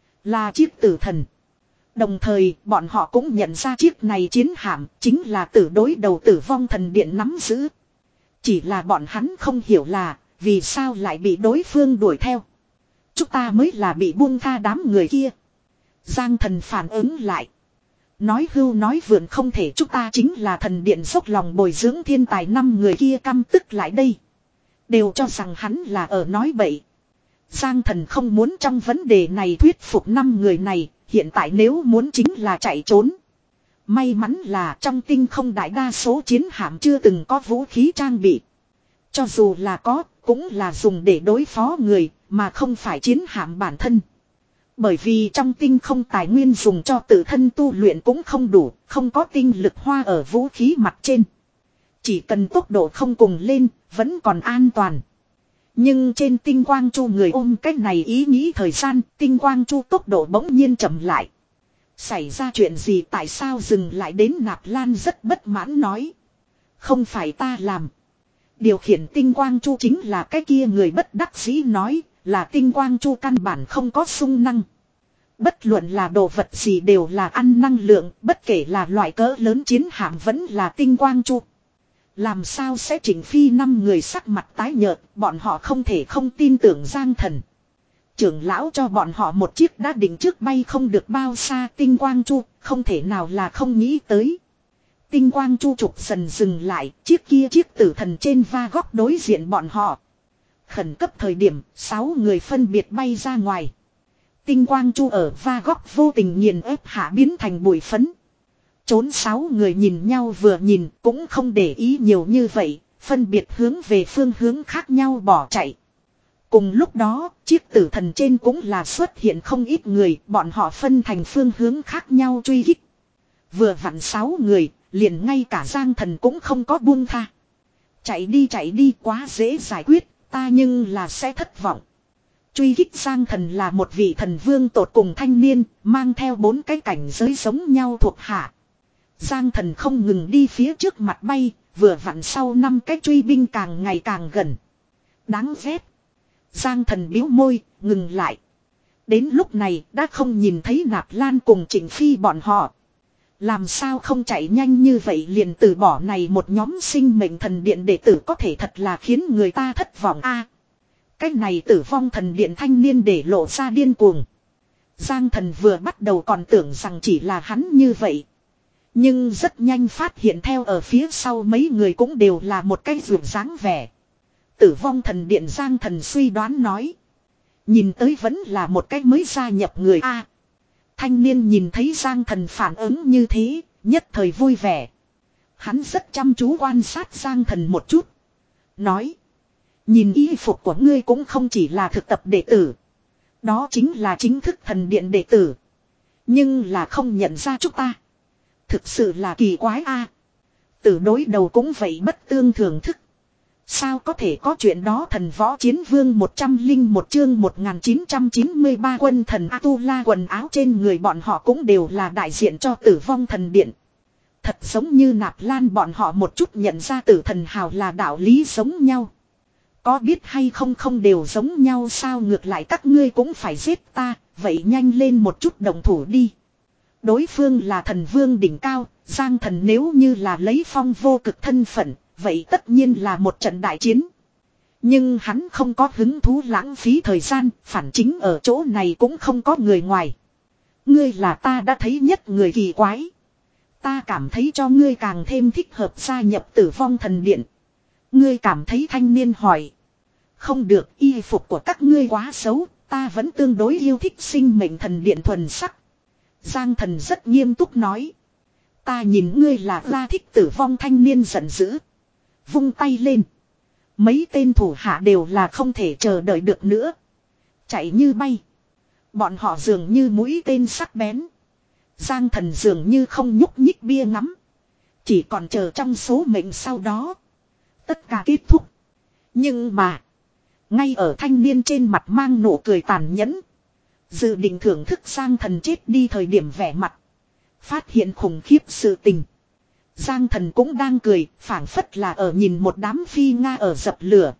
Là chiếc tử thần. Đồng thời bọn họ cũng nhận ra chiếc này chiến hạm chính là tử đối đầu tử vong thần điện nắm giữ. Chỉ là bọn hắn không hiểu là vì sao lại bị đối phương đuổi theo. Chúng ta mới là bị buông tha đám người kia. Giang Thần phản ứng lại. Nói hưu nói vượn không thể, chúng ta chính là thần điện dốc lòng bồi dưỡng thiên tài, năm người kia căm tức lại đây. Đều cho rằng hắn là ở nói bậy. Giang Thần không muốn trong vấn đề này thuyết phục năm người này, hiện tại nếu muốn chính là chạy trốn. May mắn là trong tinh không đại đa số chiến hạm chưa từng có vũ khí trang bị. Cho dù là có, cũng là dùng để đối phó người, mà không phải chiến hạm bản thân. Bởi vì trong tinh không tài nguyên dùng cho tự thân tu luyện cũng không đủ, không có tinh lực hoa ở vũ khí mặt trên. Chỉ cần tốc độ không cùng lên, vẫn còn an toàn. Nhưng trên tinh quang chu người ôm cách này ý nghĩ thời gian, tinh quang chu tốc độ bỗng nhiên chậm lại. Xảy ra chuyện gì, tại sao dừng lại đến Nạp Lan rất bất mãn nói. Không phải ta làm. Điều khiển tinh quang chu chính là cái kia người bất đắc dĩ nói, là tinh quang chu căn bản không có xung năng. Bất luận là đồ vật gì đều là ăn năng lượng, bất kể là loại cỡ lớn chiến hạm vẫn là tinh quang chu. Làm sao sẽ chỉnh phi năm người sắc mặt tái nhợt, bọn họ không thể không tin tưởng Giang Thần. Trưởng lão cho bọn họ một chiếc đã định trước bay không được bao xa tinh quang chu, không thể nào là không nghĩ tới. Tinh quang chu trục dần dừng lại, chiếc kia chiếc tử thần trên va góc đối diện bọn họ. Khẩn cấp thời điểm, sáu người phân biệt bay ra ngoài. Tinh quang chu ở va góc vô tình nghiền ép hạ biến thành bụi phấn. Trốn sáu người nhìn nhau vừa nhìn cũng không để ý nhiều như vậy, phân biệt hướng về phương hướng khác nhau bỏ chạy. Cùng lúc đó, chiếc tử thần trên cũng là xuất hiện không ít người, bọn họ phân thành phương hướng khác nhau truy kích. Vừa vặn sáu người, liền ngay cả Giang Thần cũng không có buông tha. Chạy đi chạy đi, quá dễ giải quyết, ta nhưng là sẽ thất vọng. Truy kích Giang Thần là một vị thần vương tột cùng thanh niên, mang theo bốn cái cảnh giới giống nhau thuộc hạ. Giang Thần không ngừng đi phía trước mặt bay, vừa vặn sau năm cái truy binh càng ngày càng gần. Đáng ghét. Giang Thần biếu môi, ngừng lại. Đến lúc này đã không nhìn thấy Nạp Lan cùng Trịnh Phi bọn họ. Làm sao không chạy nhanh như vậy liền từ bỏ này một nhóm sinh mệnh thần điện đệ tử, có thể thật là khiến người ta thất vọng a. Cái này tử vong thần điện thanh niên để lộ ra điên cuồng. Giang Thần vừa bắt đầu còn tưởng rằng chỉ là hắn như vậy. Nhưng rất nhanh phát hiện theo ở phía sau mấy người cũng đều là một cái ruộng dáng vẻ. Tử vong thần điện Giang Thần suy đoán nói. Nhìn tới vẫn là một cái mới gia nhập người a. Thanh niên nhìn thấy Giang Thần phản ứng như thế, nhất thời vui vẻ. Hắn rất chăm chú quan sát Giang Thần một chút. Nói. Nhìn y phục của ngươi cũng không chỉ là thực tập đệ tử. Đó chính là chính thức thần điện đệ tử. Nhưng là không nhận ra chúng ta. Thực sự là kỳ quái a. Tử đối đầu cũng vậy bất tương thưởng thức. Sao có thể có chuyện đó, thần võ chiến vương một trăm lẻ một chương một nghìn chín trăm chín mươi ba quân thần Atula, quần áo trên người bọn họ cũng đều là đại diện cho tử vong thần điện. Thật giống như Nạp Lan bọn họ một chút nhận ra tử thần hào là đạo lý giống nhau. Có biết hay không không đều giống nhau sao, ngược lại các ngươi cũng phải giết ta, vậy nhanh lên một chút đồng thủ đi. Đối phương là thần vương đỉnh cao, Giang Thần nếu như là lấy phong vô cực thân phận, vậy tất nhiên là một trận đại chiến. Nhưng hắn không có hứng thú lãng phí thời gian, phản chính ở chỗ này cũng không có người ngoài. Ngươi là ta đã thấy nhất người kỳ quái. ta cảm thấy cho ngươi càng thêm thích hợp gia nhập Tử Vong Thần Điện. Ngươi cảm thấy thanh niên hỏi. Không được, y phục của các ngươi quá xấu, ta vẫn tương đối yêu thích sinh mệnh thần điện thuần sắc. Giang Thần rất nghiêm túc nói. Ta nhìn ngươi là ra thích tử vong, thanh niên giận dữ. Vung tay lên. Mấy tên thủ hạ đều là không thể chờ đợi được nữa. Chạy như bay. Bọn họ dường như mũi tên sắc bén. Giang Thần dường như không nhúc nhích bia ngắm. Chỉ còn chờ trong số mệnh sau đó. Tất cả kết thúc. Nhưng mà. Ngay ở thanh niên trên mặt mang nụ cười tàn nhẫn. Dự định thưởng thức Giang Thần chết đi thời điểm vẻ mặt. Phát hiện khủng khiếp sự tình. Giang Thần cũng đang cười, phảng phất là ở nhìn một đám phi Nga ở dập lửa.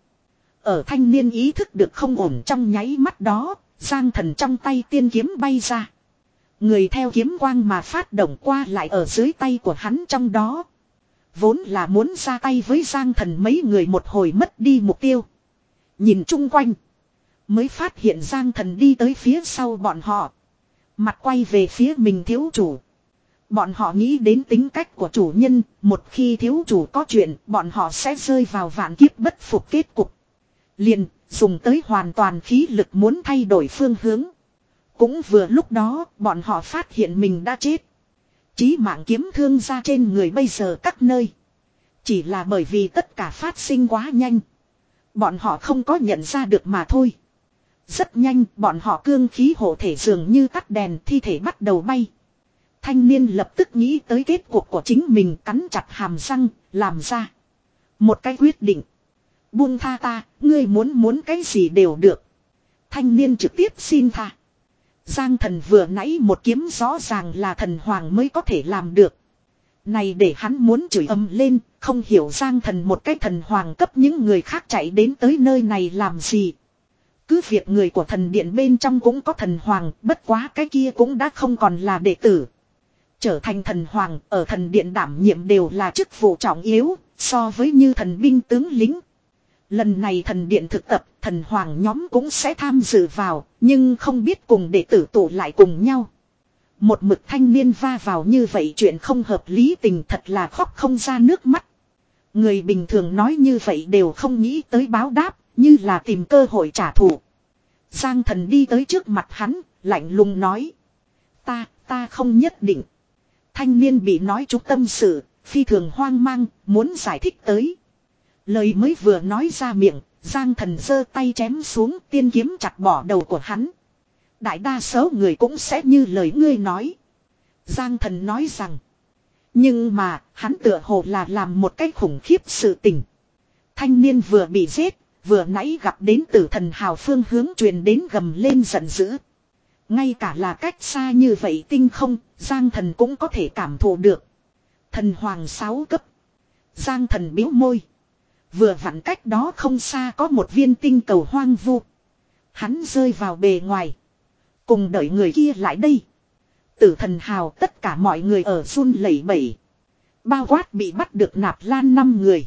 Ở thanh niên ý thức được không ổn trong nháy mắt đó, Giang Thần trong tay tiên kiếm bay ra. Người theo kiếm quang mà phát động qua lại ở dưới tay của hắn trong đó. Vốn là muốn ra tay với Giang Thần mấy người một hồi mất đi mục tiêu. Nhìn chung quanh. Mới phát hiện Giang Thần đi tới phía sau bọn họ. Mặt quay về phía mình thiếu chủ. Bọn họ nghĩ đến tính cách của chủ nhân. Một khi thiếu chủ có chuyện, bọn họ sẽ rơi vào vạn kiếp bất phục kết cục. Liền dùng tới hoàn toàn khí lực muốn thay đổi phương hướng. Cũng vừa lúc đó bọn họ phát hiện mình đã chết. Chí mạng kiếm thương ra trên người bây giờ các nơi. Chỉ là bởi vì tất cả phát sinh quá nhanh. Bọn họ không có nhận ra được mà thôi. Rất nhanh bọn họ cương khí hộ thể dường như tắt đèn, thi thể bắt đầu bay. Thanh niên lập tức nghĩ tới kết cục của chính mình, cắn chặt hàm răng, làm ra một cái quyết định. Buông tha ta, ngươi muốn muốn cái gì đều được. Thanh niên trực tiếp xin tha. Giang Thần vừa nãy một kiếm rõ ràng là thần hoàng mới có thể làm được. Này để hắn muốn chửi ầm lên, không hiểu Giang Thần một cái thần hoàng cấp những người khác chạy đến tới nơi này làm gì. Cứ việc người của thần điện bên trong cũng có thần hoàng, bất quá cái kia cũng đã không còn là đệ tử. Trở thành thần hoàng, ở thần điện đảm nhiệm đều là chức vụ trọng yếu, so với như thần binh tướng lính. Lần này thần điện thực tập, thần hoàng nhóm cũng sẽ tham dự vào, nhưng không biết cùng đệ tử tụ lại cùng nhau. Một mực thanh niên va vào như vậy chuyện không hợp lý tình, thật là khóc không ra nước mắt. Người bình thường nói như vậy đều không nghĩ tới báo đáp, như là tìm cơ hội trả thù. Giang Thần đi tới trước mặt hắn, lạnh lùng nói. Ta, ta không nhất định. Thanh niên bị nói trúng tâm sự, phi thường hoang mang, muốn giải thích tới. Lời mới vừa nói ra miệng, Giang Thần giơ tay chém xuống, tiên kiếm chặt bỏ đầu của hắn. Đại đa số người cũng sẽ như lời ngươi nói. Giang Thần nói rằng. Nhưng mà, hắn tựa hồ là làm một cách khủng khiếp sự tình. Thanh niên vừa bị giết, vừa nãy gặp đến tử thần hào phương hướng truyền đến gầm lên giận dữ. Ngay cả là cách xa như vậy tinh không, Giang Thần cũng có thể cảm thụ được. Thần hoàng sáu cấp. Giang Thần biếu môi. Vừa vặn cách đó không xa có một viên tinh cầu hoang vu. Hắn rơi vào bề ngoài. Cùng đợi người kia lại đây. Tử thần hào tất cả mọi người ở run lẩy bẩy. Bao quát bị bắt được Nạp Lan năm người.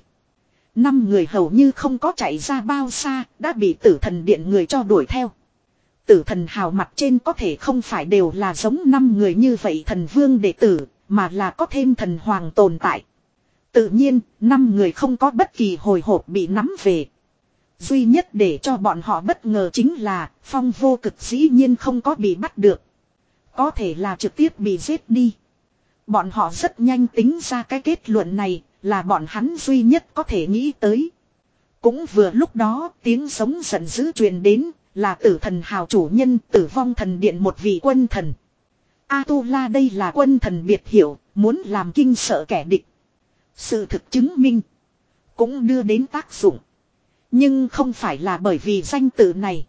Năm người hầu như không có chạy ra bao xa, đã bị tử thần điện người cho đuổi theo. Tử thần hào mặt trên có thể không phải đều là giống năm người như vậy thần vương đệ tử, mà là có thêm thần hoàng tồn tại. Tự nhiên, năm người không có bất kỳ hồi hộp bị nắm về. Duy nhất để cho bọn họ bất ngờ chính là Phong Vô Cực dĩ nhiên không có bị bắt được. Có thể là trực tiếp bị giết đi. Bọn họ rất nhanh tính ra cái kết luận này là bọn hắn duy nhất có thể nghĩ tới. Cũng vừa lúc đó tiếng sống giận dữ truyền đến là tử thần hào chủ nhân Tử Vong Thần Điện một vị quân thần. Atula đây là quân thần biệt hiệu, muốn làm kinh sợ kẻ địch. Sự thực chứng minh cũng đưa đến tác dụng. Nhưng không phải là bởi vì danh tự này,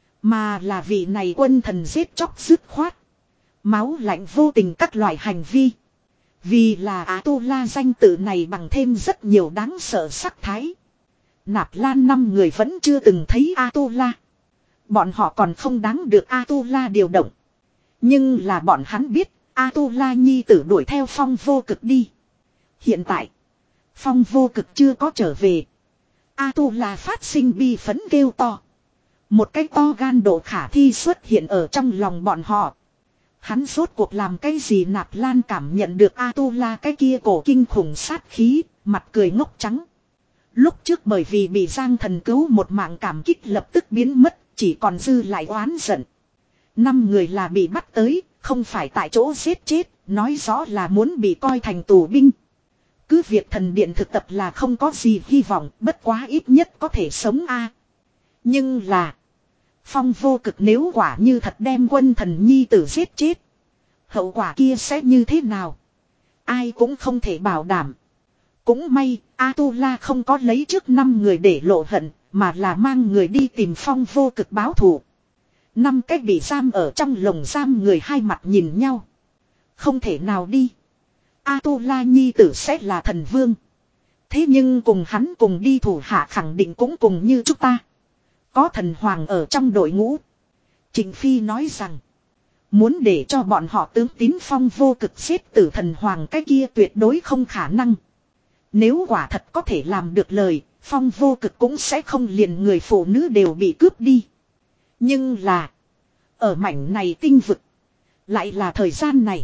mà là vì này quân thần giết chóc dứt khoát, máu lạnh vô tình các loại hành vi. Vì là Atula danh tự này bằng thêm rất nhiều đáng sợ sắc thái. Nạp Lan năm người vẫn chưa từng thấy Atula. Bọn họ còn không đáng được Atula điều động. Nhưng là bọn hắn biết Atula nhi tử đuổi theo Phong Vô Cực đi. Hiện tại Phong Vô Cực chưa có trở về. Atula phát sinh bi phấn kêu to. Một cái to gan độ khả thi xuất hiện ở trong lòng bọn họ. Hắn rốt cuộc làm cái gì? Nạp Lan cảm nhận được Atula cái kia cổ kinh khủng sát khí, mặt cười ngốc trắng. Lúc trước bởi vì bị Giang Thần cứu một mạng cảm kích lập tức biến mất, chỉ còn dư lại oán giận. Năm người là bị bắt tới, không phải tại chỗ giết chết, nói rõ là muốn bị coi thành tù binh. Cứ việc thần điện thực tập là không có gì hy vọng, bất quá ít nhất có thể sống a. Nhưng là Phong Vô Cực nếu quả như thật đem quân thần nhi tử giết chết, hậu quả kia sẽ như thế nào? Ai cũng không thể bảo đảm. Cũng may, Atula không có lấy trước năm người để lộ hận, mà là mang người đi tìm Phong Vô Cực báo thù. Năm cách bị giam ở trong lồng giam người hai mặt nhìn nhau. Không thể nào đi. Atula nhi tử sẽ là thần vương. Thế nhưng cùng hắn cùng đi thủ hạ khẳng định cũng cùng như chúng ta. Có thần hoàng ở trong đội ngũ. Trịnh Phi nói rằng, muốn để cho bọn họ tướng tín Phong Vô Cực xếp tử thần hoàng cái kia tuyệt đối không khả năng. Nếu quả thật có thể làm được lời, Phong Vô Cực cũng sẽ không liền người phụ nữ đều bị cướp đi. Nhưng là, ở mảnh này tinh vực, lại là thời gian này,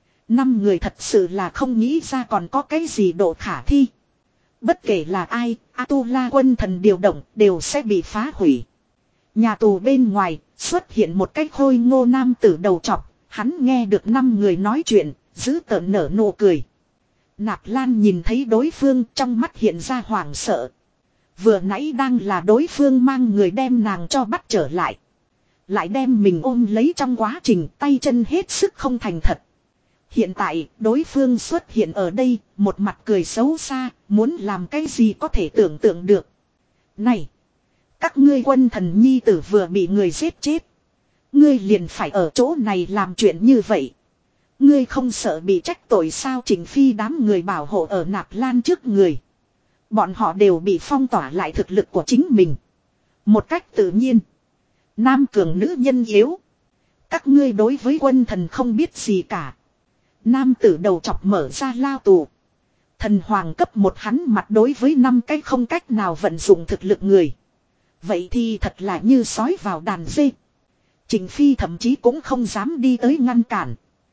năm người thật sự là không nghĩ ra còn có cái gì độ khả thi. Bất kể là ai, Atula quân thần điều động đều sẽ bị phá hủy. Nhà tù bên ngoài xuất hiện một cái khôi ngô nam tử đầu trọc, hắn nghe được năm người nói chuyện, giữ tợn nở nụ cười. Nạp Lan nhìn thấy đối phương trong mắt hiện ra hoảng sợ. Vừa nãy đang là đối phương mang người đem nàng cho bắt trở lại. Lại đem mình ôm lấy trong quá trình tay chân hết sức không thành thật. Hiện tại đối phương xuất hiện ở đây, một mặt cười xấu xa, muốn làm cái gì có thể tưởng tượng được. Này! Các ngươi quân thần nhi tử vừa bị người giết chết. Ngươi liền phải ở chỗ này làm chuyện như vậy. Ngươi không sợ bị trách tội sao? Trịnh Phi đám người bảo hộ ở Nạp Lan trước người. Bọn họ đều bị phong tỏa lại thực lực của chính mình. Một cách tự nhiên. Nam cường nữ nhân yếu. Các ngươi đối với quân thần không biết gì cả. Nam tử đầu chọc mở ra lao tù. Thần hoàng cấp một hắn mặt đối với năm cái không cách nào vận dụng thực lực người. Vậy thì thật là như sói vào đàn dê. Trịnh Phi thậm chí cũng không dám đi tới ngăn cản.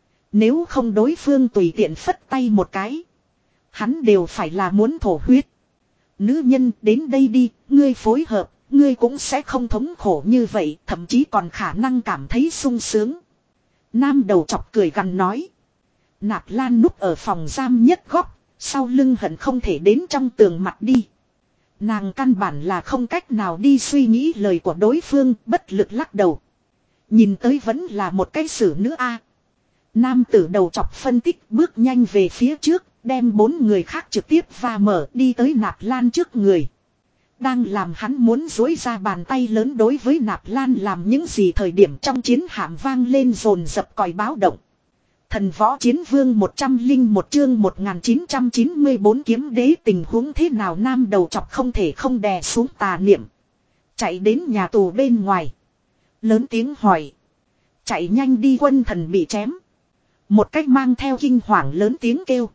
Nếu không đối phương tùy tiện phất tay một cái, hắn đều phải là muốn thổ huyết. Nữ nhân đến đây đi, ngươi phối hợp, ngươi cũng sẽ không thống khổ như vậy, thậm chí còn khả năng cảm thấy sung sướng. Nam đầu chọc cười gằn nói. Nạp Lan núp ở phòng giam nhất góc, sau lưng hận không thể đến trong tường mặt đi. Nàng căn bản là không cách nào đi suy nghĩ lời của đối phương, bất lực lắc đầu. Nhìn tới vẫn là một cái xử nữ a. Nam tử đầu chọc phân tích bước nhanh về phía trước, đem bốn người khác trực tiếp va mở đi tới Nạp Lan trước người. Đang làm hắn muốn dối ra bàn tay lớn đối với Nạp Lan làm những gì thời điểm trong chiến hạm vang lên rồn dập còi báo động. Thần võ chiến vương một trăm lẻ một chương một nghìn chín trăm chín mươi bốn kiếm đế tình huống thế nào? Nam đầu chọc không thể không đè xuống tà niệm. Chạy đến nhà tù bên ngoài. Lớn tiếng hỏi. Chạy nhanh đi, quân thần bị chém. Một cách mang theo kinh hoàng lớn tiếng kêu.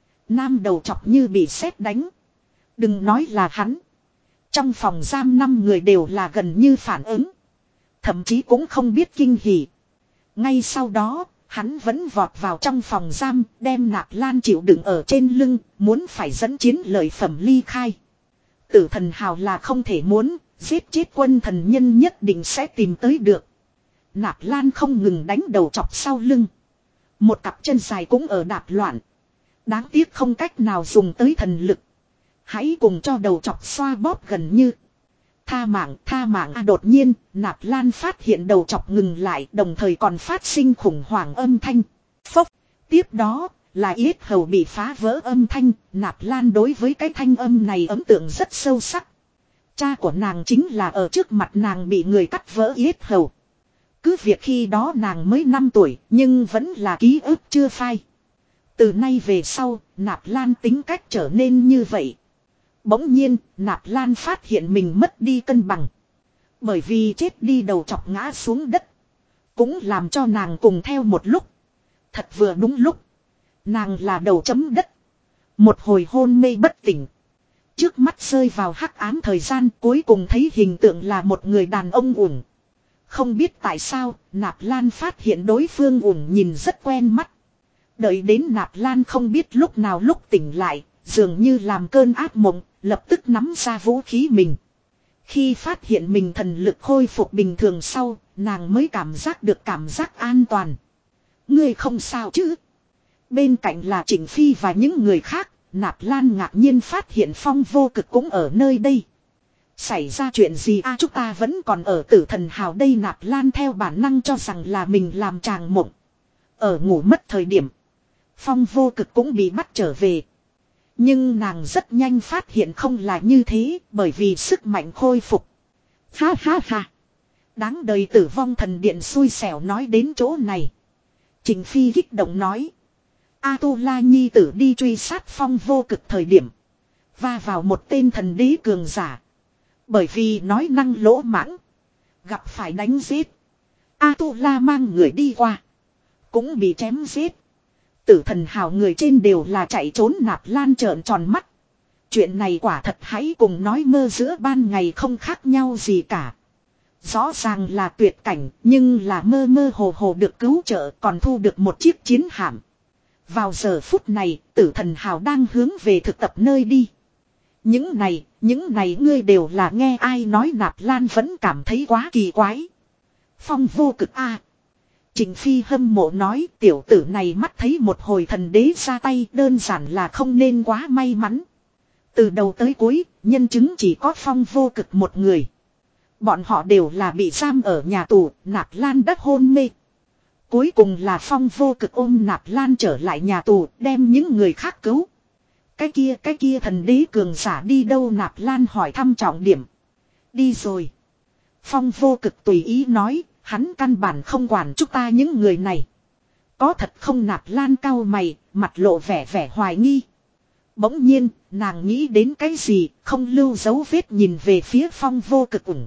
Nam đầu chọc như bị sét đánh. Đừng nói là hắn. Trong phòng giam năm người đều là gần như phản ứng. Thậm chí cũng không biết kinh hỉ. Ngay sau đó, hắn vẫn vọt vào trong phòng giam, đem Nạp Lan chịu đựng ở trên lưng, muốn phải dẫn chiến lợi phẩm ly khai. Tử thần hào là không thể muốn, giết chết quân thần nhân nhất định sẽ tìm tới được. Nạp Lan không ngừng đánh đầu chọc sau lưng. Một cặp chân dài cũng ở đạp loạn. Đáng tiếc không cách nào dùng tới thần lực. Hãy cùng cho đầu chọc xoa bóp gần như. Tha mạng, tha mạng à, đột nhiên, Nạp Lan phát hiện đầu chọc ngừng lại, đồng thời còn phát sinh khủng hoảng âm thanh. Phốc, tiếp đó, là yết hầu bị phá vỡ âm thanh, Nạp Lan đối với cái thanh âm này ấn tượng rất sâu sắc. Cha của nàng chính là ở trước mặt nàng bị người cắt vỡ yết hầu. Cứ việc khi đó nàng mới năm tuổi, nhưng vẫn là ký ức chưa phai. Từ nay về sau, Nạp Lan tính cách trở nên như vậy. Bỗng nhiên, Nạp Lan phát hiện mình mất đi cân bằng. Bởi vì chết đi đầu chọc ngã xuống đất. Cũng làm cho nàng cùng theo một lúc. Thật vừa đúng lúc. Nàng là đầu chấm đất. Một hồi hôn mê bất tỉnh. Trước mắt rơi vào hắc ám thời gian, cuối cùng thấy hình tượng là một người đàn ông uổng. Không biết tại sao, Nạp Lan phát hiện đối phương ủng nhìn rất quen mắt. Đợi đến Nạp Lan không biết lúc nào lúc tỉnh lại, dường như làm cơn ác mộng, lập tức nắm ra vũ khí mình. Khi phát hiện mình thần lực khôi phục bình thường sau, nàng mới cảm giác được cảm giác an toàn. Ngươi không sao chứ? Bên cạnh là Trịnh Phi và những người khác, Nạp Lan ngạc nhiên phát hiện Phong Vô Cực cũng ở nơi đây. Xảy ra chuyện gì a à, chúng ta vẫn còn ở Tử Thần Hào đây. Nạp Lan theo bản năng cho rằng là mình làm tràng mộng. Ở ngủ mất thời điểm, Phong Vô Cực cũng bị bắt trở về. Nhưng nàng rất nhanh phát hiện không là như thế, bởi vì sức mạnh khôi phục. Ha ha ha. Đáng đời Tử Vong Thần Điện xui xẻo nói đến chỗ này. Trịnh Phi kích động nói. A Tu La Nhi tử đi truy sát Phong Vô Cực thời điểm, va vào một tên thần đế cường giả. Bởi vì nói năng lỗ mãng, gặp phải đánh giết. A Tu La mang người đi qua, cũng bị chém giết. Tử Thần Hào người trên đều là chạy trốn. Nạp Lan trợn tròn mắt. Chuyện này quả thật hãy cùng nói mơ giữa ban ngày không khác nhau gì cả. Rõ ràng là tuyệt cảnh, nhưng là mơ mơ hồ hồ được cứu trợ, còn thu được một chiếc chiến hạm. Vào giờ phút này, Tử Thần Hào đang hướng về thực tập nơi đi. Những này, những này ngươi đều là nghe ai nói. Nạp Lan vẫn cảm thấy quá kỳ quái. Phong Vô Cực a. À. Trịnh Phi hâm mộ nói, tiểu tử này mắt thấy một hồi thần đế ra tay, đơn giản là không nên quá may mắn. Từ đầu tới cuối, nhân chứng chỉ có Phong Vô Cực một người. Bọn họ đều là bị giam ở nhà tù. Nạp Lan đã hôn mê. Cuối cùng là Phong Vô Cực ôm Nạp Lan trở lại nhà tù, đem những người khác cứu. Cái kia cái kia thần đế cường giả đi đâu? Nạp Lan hỏi thăm trọng điểm. Đi rồi. Phong Vô Cực tùy ý nói, hắn căn bản không quản chúng ta những người này. Có thật không? Nạp Lan cau mày, mặt lộ vẻ vẻ hoài nghi. Bỗng nhiên, nàng nghĩ đến cái gì, không lưu dấu vết nhìn về phía Phong Vô Cực ủng.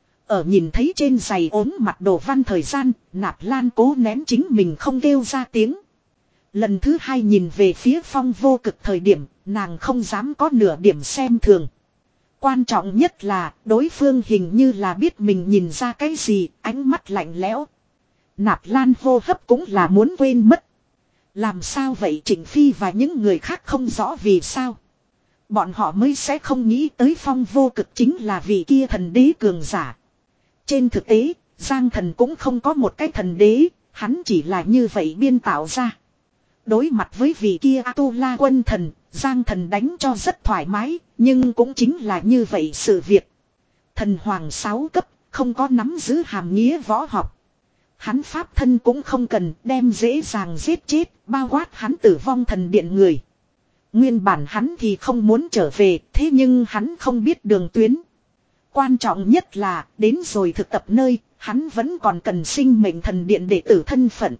Ở nhìn thấy trên giày ốm mặt đồ văn thời gian, Nạp Lan cố nén chính mình không kêu ra tiếng. Lần thứ hai nhìn về phía Phong Vô Cực thời điểm, nàng không dám có nửa điểm xem thường. Quan trọng nhất là, đối phương hình như là biết mình nhìn ra cái gì, ánh mắt lạnh lẽo. Nạp Lan hô hấp cũng là muốn quên mất. Làm sao vậy? Trịnh Phi và những người khác không rõ vì sao. Bọn họ mới sẽ không nghĩ tới Phong Vô Cực chính là vị kia thần đế cường giả. Trên thực tế, Giang Thần cũng không có một cái thần đế, hắn chỉ là như vậy biên tạo ra. Đối mặt với vị kia A Tu La quân thần, Giang Thần đánh cho rất thoải mái, nhưng cũng chính là như vậy sự việc. Thần hoàng sáu cấp, không có nắm giữ hàm nghĩa võ học. Hắn pháp thân cũng không cần đem dễ dàng giết chết, bao quát hắn Tử Vong Thần Điện người. Nguyên bản hắn thì không muốn trở về, thế nhưng hắn không biết đường tuyến. Quan trọng nhất là, đến rồi thực tập nơi, hắn vẫn còn cần Sinh Mệnh Thần Điện đệ tử thân phận.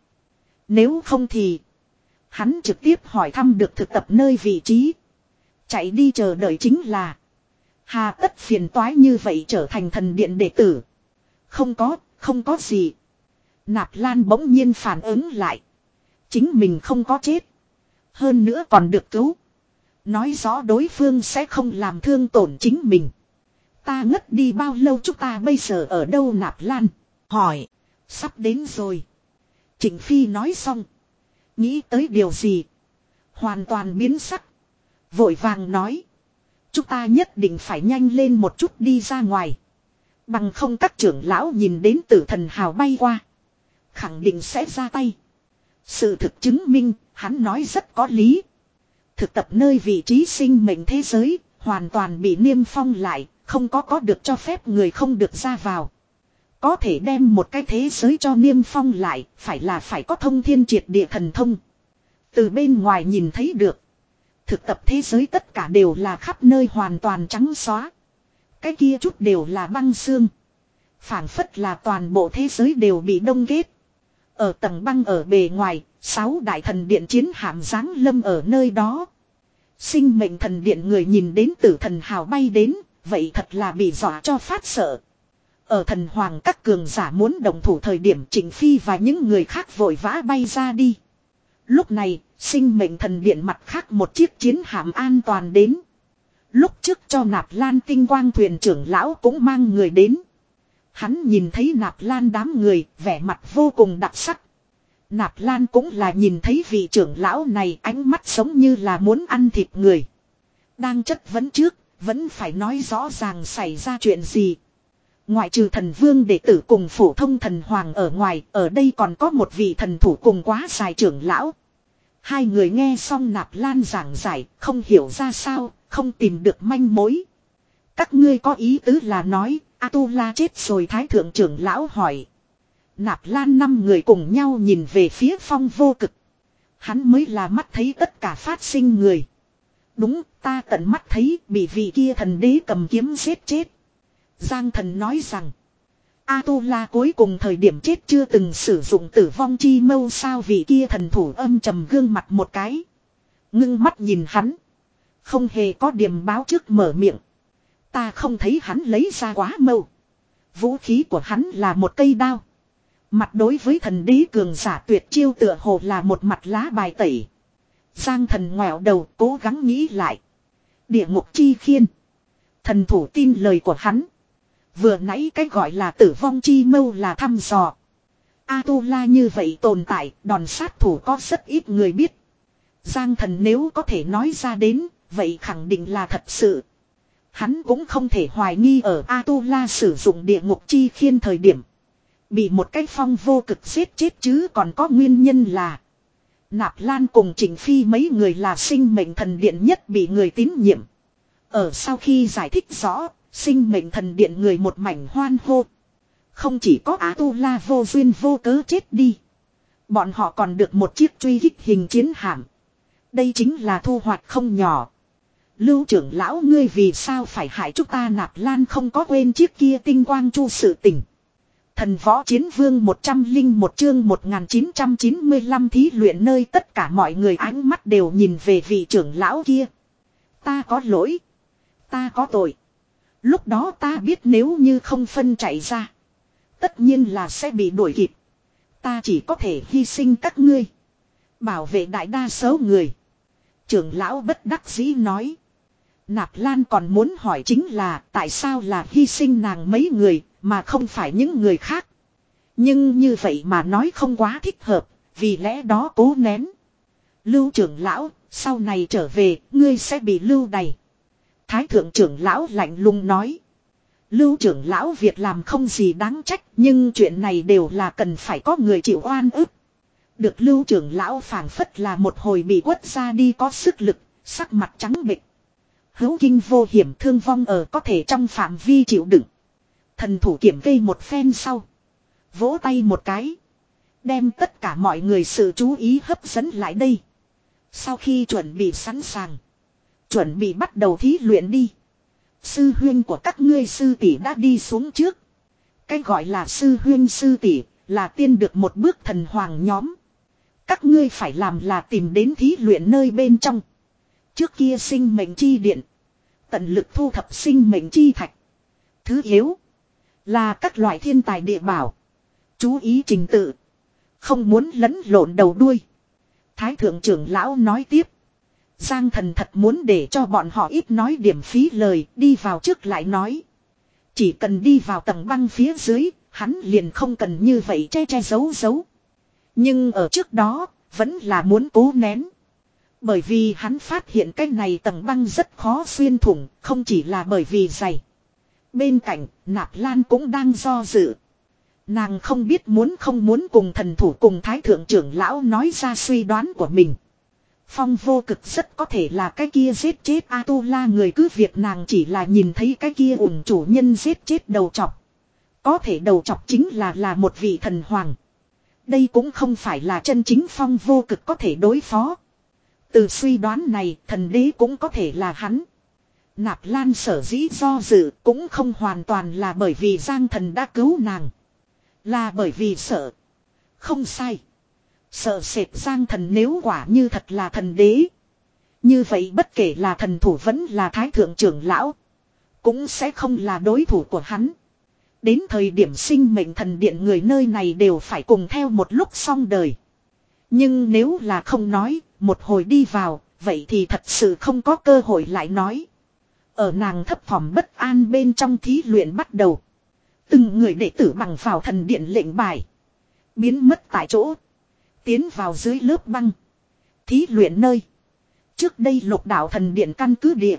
Nếu không thì, hắn trực tiếp hỏi thăm được thực tập nơi vị trí. Chạy đi chờ đợi chính là, hà tất phiền toái như vậy trở thành thần điện đệ tử. Không có, không có gì. Nạp Lan bỗng nhiên phản ứng lại. Chính mình không có chết. Hơn nữa còn được cứu. Nói rõ đối phương sẽ không làm thương tổn chính mình. Ta ngất đi bao lâu? Chúng ta bây giờ ở đâu? Nạp Lan hỏi. Sắp đến rồi. Trịnh Phi nói xong. Nghĩ tới điều gì? Hoàn toàn biến sắc. Vội vàng nói. Chúng ta nhất định phải nhanh lên một chút đi ra ngoài. Bằng không các trưởng lão nhìn đến Tử Thần Hào bay qua, khẳng định sẽ ra tay. Sự thực chứng minh, hắn nói rất có lý. Thực tập nơi vị trí sinh mệnh thế giới, hoàn toàn bị niêm phong lại, không có có được cho phép người không được ra vào. Có thể đem một cái thế giới cho niêm phong lại, phải là phải có thông thiên triệt địa thần thông. Từ bên ngoài nhìn thấy được. Thực tập thế giới tất cả đều là khắp nơi hoàn toàn trắng xóa. Cái kia chút đều là băng xương. Phảng phất là toàn bộ thế giới đều bị đông kết. Ở tầng băng ở bề ngoài, sáu đại thần điện chiến hạm giáng lâm ở nơi đó. Sinh mệnh thần điện người nhìn đến Tử Thần Hào bay đến, vậy thật là bị dọa cho phát sợ. Ở thần hoàng các cường giả muốn đồng thủ thời điểm, Trịnh Phi và những người khác vội vã bay ra đi. Lúc này, sinh mệnh thần điện mặt khác một chiếc chiến hạm an toàn đến. Lúc trước cho Nạp Lan tinh quang thuyền trưởng lão cũng mang người đến. Hắn nhìn thấy Nạp Lan đám người, vẻ mặt vô cùng đặc sắc. Nạp Lan cũng là nhìn thấy vị trưởng lão này, ánh mắt giống như là muốn ăn thịt người. Đang chất vấn trước, vẫn phải nói rõ ràng xảy ra chuyện gì. Ngoại trừ thần vương đệ tử cùng phổ thông thần hoàng ở ngoài, ở đây còn có một vị thần thủ cùng quá dài trưởng lão. Hai người nghe xong Nạp Lan giảng giải, không hiểu ra sao, không tìm được manh mối. Các ngươi có ý tứ là nói, Atula chết rồi, thái thượng trưởng lão hỏi. Nạp Lan năm người cùng nhau nhìn về phía Phong Vô Cực. Hắn mới là mắt thấy tất cả phát sinh người. Đúng, ta tận mắt thấy bị vị kia thần đế cầm kiếm giết chết. Giang thần nói rằng, Atula cuối cùng thời điểm chết chưa từng sử dụng tử vong chi mâu sao? Vị kia thần thủ âm trầm gương mặt một cái. Ngưng mắt nhìn hắn. Không hề có điểm báo trước mở miệng. Ta không thấy hắn lấy ra quá mâu. Vũ khí của hắn là một cây đao. Mặt đối với thần đế cường giả tuyệt chiêu tựa hồ là một mặt lá bài tẩy. Giang thần ngoẹo đầu cố gắng nghĩ lại. Địa ngục chi khiên. Thần thủ tin lời của hắn. Vừa nãy cái gọi là tử vong chi mâu là thăm dò. Atula như vậy tồn tại, đòn sát thủ có rất ít người biết. Giang thần nếu có thể nói ra đến, vậy khẳng định là thật sự. Hắn cũng không thể hoài nghi ở Atula sử dụng địa ngục chi khiên thời điểm. Bị một cái Phong Vô Cực giết chết chứ còn có nguyên nhân là. Nạp Lan cùng Trịnh Phi mấy người là sinh mệnh thần điện nhất bị người tín nhiệm. Ở sau khi giải thích rõ, sinh mệnh thần điện người một mảnh hoan hô. Không chỉ có Atula vô duyên vô cớ chết đi. Bọn họ còn được một chiếc truy kích hình chiến hạm. Đây chính là thu hoạch không nhỏ. Lưu trưởng lão ngươi vì sao phải hại chúng ta? Nạp Lan không có quên chiếc kia tinh quang chu sự tình. Thần võ chiến vương một trăm linh một chương một nghìn chín trăm chín mươi lăm thí luyện nơi tất cả mọi người ánh mắt đều nhìn về vị trưởng lão kia. Ta có lỗi. Ta có tội. Lúc đó ta biết nếu như không phân chạy ra. Tất nhiên là sẽ bị đuổi kịp. Ta chỉ có thể hy sinh các ngươi. Bảo vệ đại đa số người. Trưởng lão bất đắc dĩ nói. Nạp Lan còn muốn hỏi chính là tại sao là hy sinh nàng mấy người mà không phải những người khác. Nhưng như vậy mà nói không quá thích hợp, vì lẽ đó cố nén. Lưu trưởng lão, sau này trở về, ngươi sẽ bị lưu đày. Thái thượng trưởng lão lạnh lùng nói. Lưu trưởng lão việc làm không gì đáng trách, nhưng chuyện này đều là cần phải có người chịu oan ức. Được lưu trưởng lão phảng phất là một hồi bị quất ra đi có sức lực, sắc mặt trắng bệch. Hữu kinh vô hiểm, thương vong ở có thể trong phạm vi chịu đựng. Thần thủ kiểm kê một phen sau. Vỗ tay một cái. Đem tất cả mọi người sự chú ý hấp dẫn lại đây. Sau khi chuẩn bị sẵn sàng. Chuẩn bị bắt đầu thí luyện đi. Sư huyên của các ngươi sư tỷ đã đi xuống trước. Cái gọi là sư huyên sư tỷ là tiên được một bước thần hoàng nhóm. Các ngươi phải làm là tìm đến thí luyện nơi bên trong. Trước kia sinh mệnh chi điện. Tận lực thu thập sinh mệnh chi thạch. Thứ yếu. Là các loại thiên tài địa bảo. Chú ý trình tự. Không muốn lẫn lộn đầu đuôi. Thái thượng trưởng lão nói tiếp. Giang thần thật muốn để cho bọn họ ít nói điểm phí lời. Đi vào trước lại nói. Chỉ cần đi vào tầng băng phía dưới. Hắn liền không cần như vậy che che giấu giấu. Nhưng ở trước đó. Vẫn là muốn cố nén. Bởi vì hắn phát hiện cái này tầng băng rất khó xuyên thủng. Không chỉ là bởi vì dày. Bên cạnh, Nạp Lan cũng đang do dự. Nàng không biết muốn không muốn cùng thần thủ cùng thái thượng trưởng lão nói ra suy đoán của mình. Phong Vô Cực rất có thể là cái kia giết chết Atula người, cứ việc nàng chỉ là nhìn thấy cái kia ủng chủ nhân giết chết đầu trọc. Có thể đầu trọc chính là là một vị thần hoàng. Đây cũng không phải là chân chính Phong Vô Cực có thể đối phó. Từ suy đoán này, thần đế cũng có thể là hắn. Nạp Lan sở dĩ do dự cũng không hoàn toàn là bởi vì Giang thần đã cứu nàng. Là bởi vì sợ. Không sai. Sợ sệt Giang thần nếu quả như thật là thần đế. Như vậy bất kể là thần thủ vẫn là thái thượng trưởng lão. Cũng sẽ không là đối thủ của hắn. Đến thời điểm sinh mệnh thần điện người nơi này đều phải cùng theo một lúc xong đời. Nhưng nếu là không nói, một hồi đi vào, vậy thì thật sự không có cơ hội lại nói. Ở nàng thấp thỏm bất an bên trong thí luyện bắt đầu. Từng người đệ tử bằng vào thần điện lệnh bài. Biến mất tại chỗ. Tiến vào dưới lớp băng. Thí luyện nơi. Trước đây lục đạo thần điện căn cứ địa.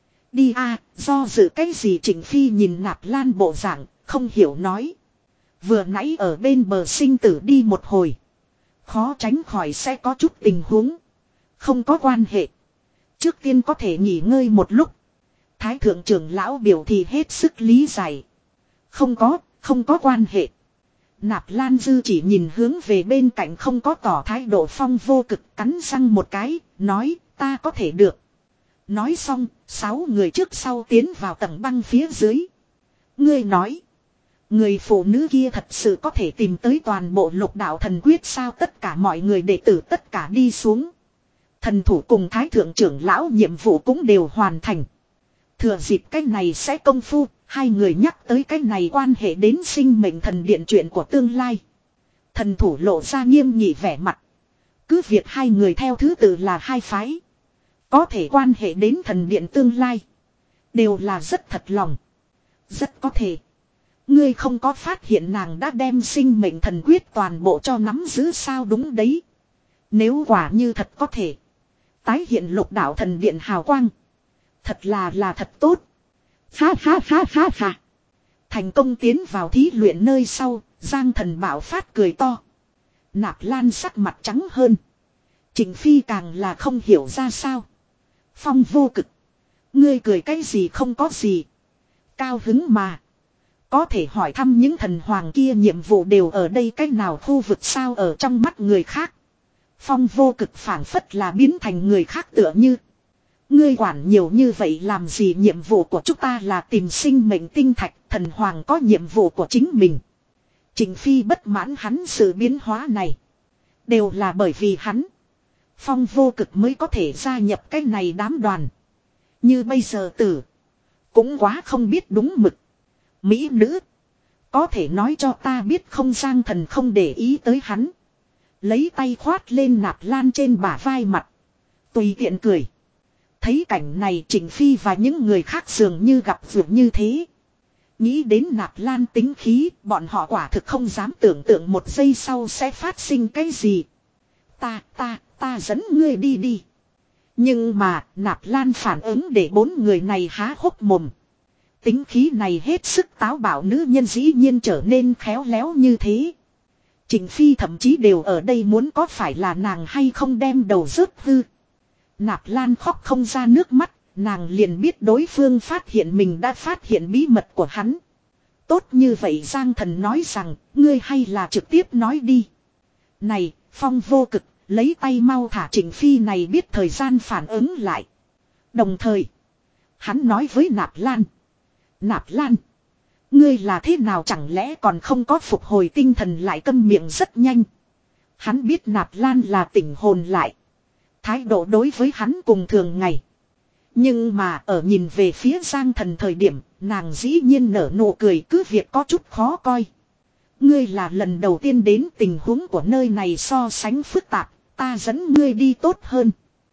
Đi a do dự cái gì Trịnh Phi nhìn Nạp Lan bộ dạng, không hiểu nói. Vừa nãy ở bên bờ sinh tử đi một hồi. Khó tránh khỏi sẽ có chút tình huống. Không có quan hệ. Trước tiên có thể nghỉ ngơi một lúc. Thái thượng trưởng lão biểu thì hết sức lý giải. Không có, không có quan hệ. Nạp Lan Dư chỉ nhìn hướng về bên cạnh không có tỏ thái độ Phong Vô Cực, cắn răng một cái, nói ta có thể được. Nói xong, sáu người trước sau tiến vào tầng băng phía dưới. Ngươi nói, người phụ nữ kia thật sự có thể tìm tới toàn bộ lục đạo thần quyết sao? Tất cả mọi người đệ tử tất cả đi xuống. Thần thủ cùng thái thượng trưởng lão nhiệm vụ cũng đều hoàn thành. Thừa dịp cái này sẽ công phu, hai người nhắc tới cái này quan hệ đến sinh mệnh thần điện chuyện của tương lai. Thần thủ lộ ra nghiêm nghị vẻ mặt. Cứ việc hai người theo thứ tự là hai phái. Có thể quan hệ đến thần điện tương lai. Đều là rất thật lòng. Rất có thể. Ngươi không có phát hiện nàng đã đem sinh mệnh thần quyết toàn bộ cho nắm giữ sao? Đúng đấy. Nếu quả như thật có thể. Tái hiện lục đạo thần điện hào quang. Thật là là thật tốt. Ha ha ha ha ha. Thành công tiến vào thí luyện nơi sau, Giang Thần Bảo phát cười to. Nạp Lan sắc mặt trắng hơn. Trịnh Phi càng là không hiểu ra sao. Phong Vô Cực. Ngươi cười cái gì? Không có gì. Cao hứng mà. Có thể hỏi thăm những thần hoàng kia nhiệm vụ đều ở đây cách nào khu vực sao? Ở trong mắt người khác. Phong Vô Cực phảng phất là biến thành người khác tựa như. Ngươi quản nhiều như vậy làm gì? Nhiệm vụ của chúng ta là tìm sinh mệnh tinh thạch, thần hoàng có nhiệm vụ của chính mình. Trịnh Phi bất mãn hắn sự biến hóa này. Đều là bởi vì hắn. Phong Vô Cực mới có thể gia nhập cái này đám đoàn. Như bây giờ tử. Cũng quá không biết đúng mực. Mỹ nữ. Có thể nói cho ta biết không? Giang Thần không để ý tới hắn. Lấy tay khoát lên Nạp Lan trên bả vai mặt. Tùy tiện cười. Thấy cảnh này Trịnh Phi và những người khác dường như gặp vượt như thế. Nghĩ đến Nạp Lan tính khí, bọn họ quả thực không dám tưởng tượng một giây sau sẽ phát sinh cái gì. Ta, ta, ta dẫn ngươi đi đi. Nhưng mà, Nạp Lan phản ứng để bốn người này há hốc mồm. Tính khí này hết sức táo bạo nữ nhân dĩ nhiên trở nên khéo léo như thế. Trịnh Phi thậm chí đều ở đây muốn có phải là nàng hay không đem đầu rớt hư. Nạp Lan khóc không ra nước mắt, nàng liền biết đối phương phát hiện mình đã phát hiện bí mật của hắn. Tốt như vậy Giang Thần nói rằng, ngươi hay là trực tiếp nói đi. Này, Phong Vô Cực, lấy tay mau thả Trịnh Phi này biết thời gian phản ứng lại. Đồng thời, hắn nói với Nạp Lan. Nạp Lan, ngươi là thế nào chẳng lẽ còn không có phục hồi tinh thần lại? Câm miệng rất nhanh. Hắn biết Nạp Lan là tỉnh hồn lại. Thái độ đối với hắn cùng thường ngày. Nhưng mà ở nhìn về phía Giang Thần thời điểm, nàng dĩ nhiên nở nụ cười, cứ việc có chút khó coi. Ngươi là lần đầu tiên đến, tình huống của nơi này so sánh phức tạp, ta dẫn ngươi đi tốt hơn.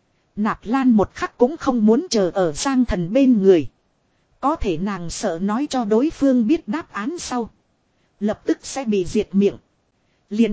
Nạp Lan một khắc cũng không muốn chờ ở Giang Thần bên người. Có thể nàng sợ nói cho đối phương biết đáp án sau. Lập tức sẽ bị diệt miệng. Liền.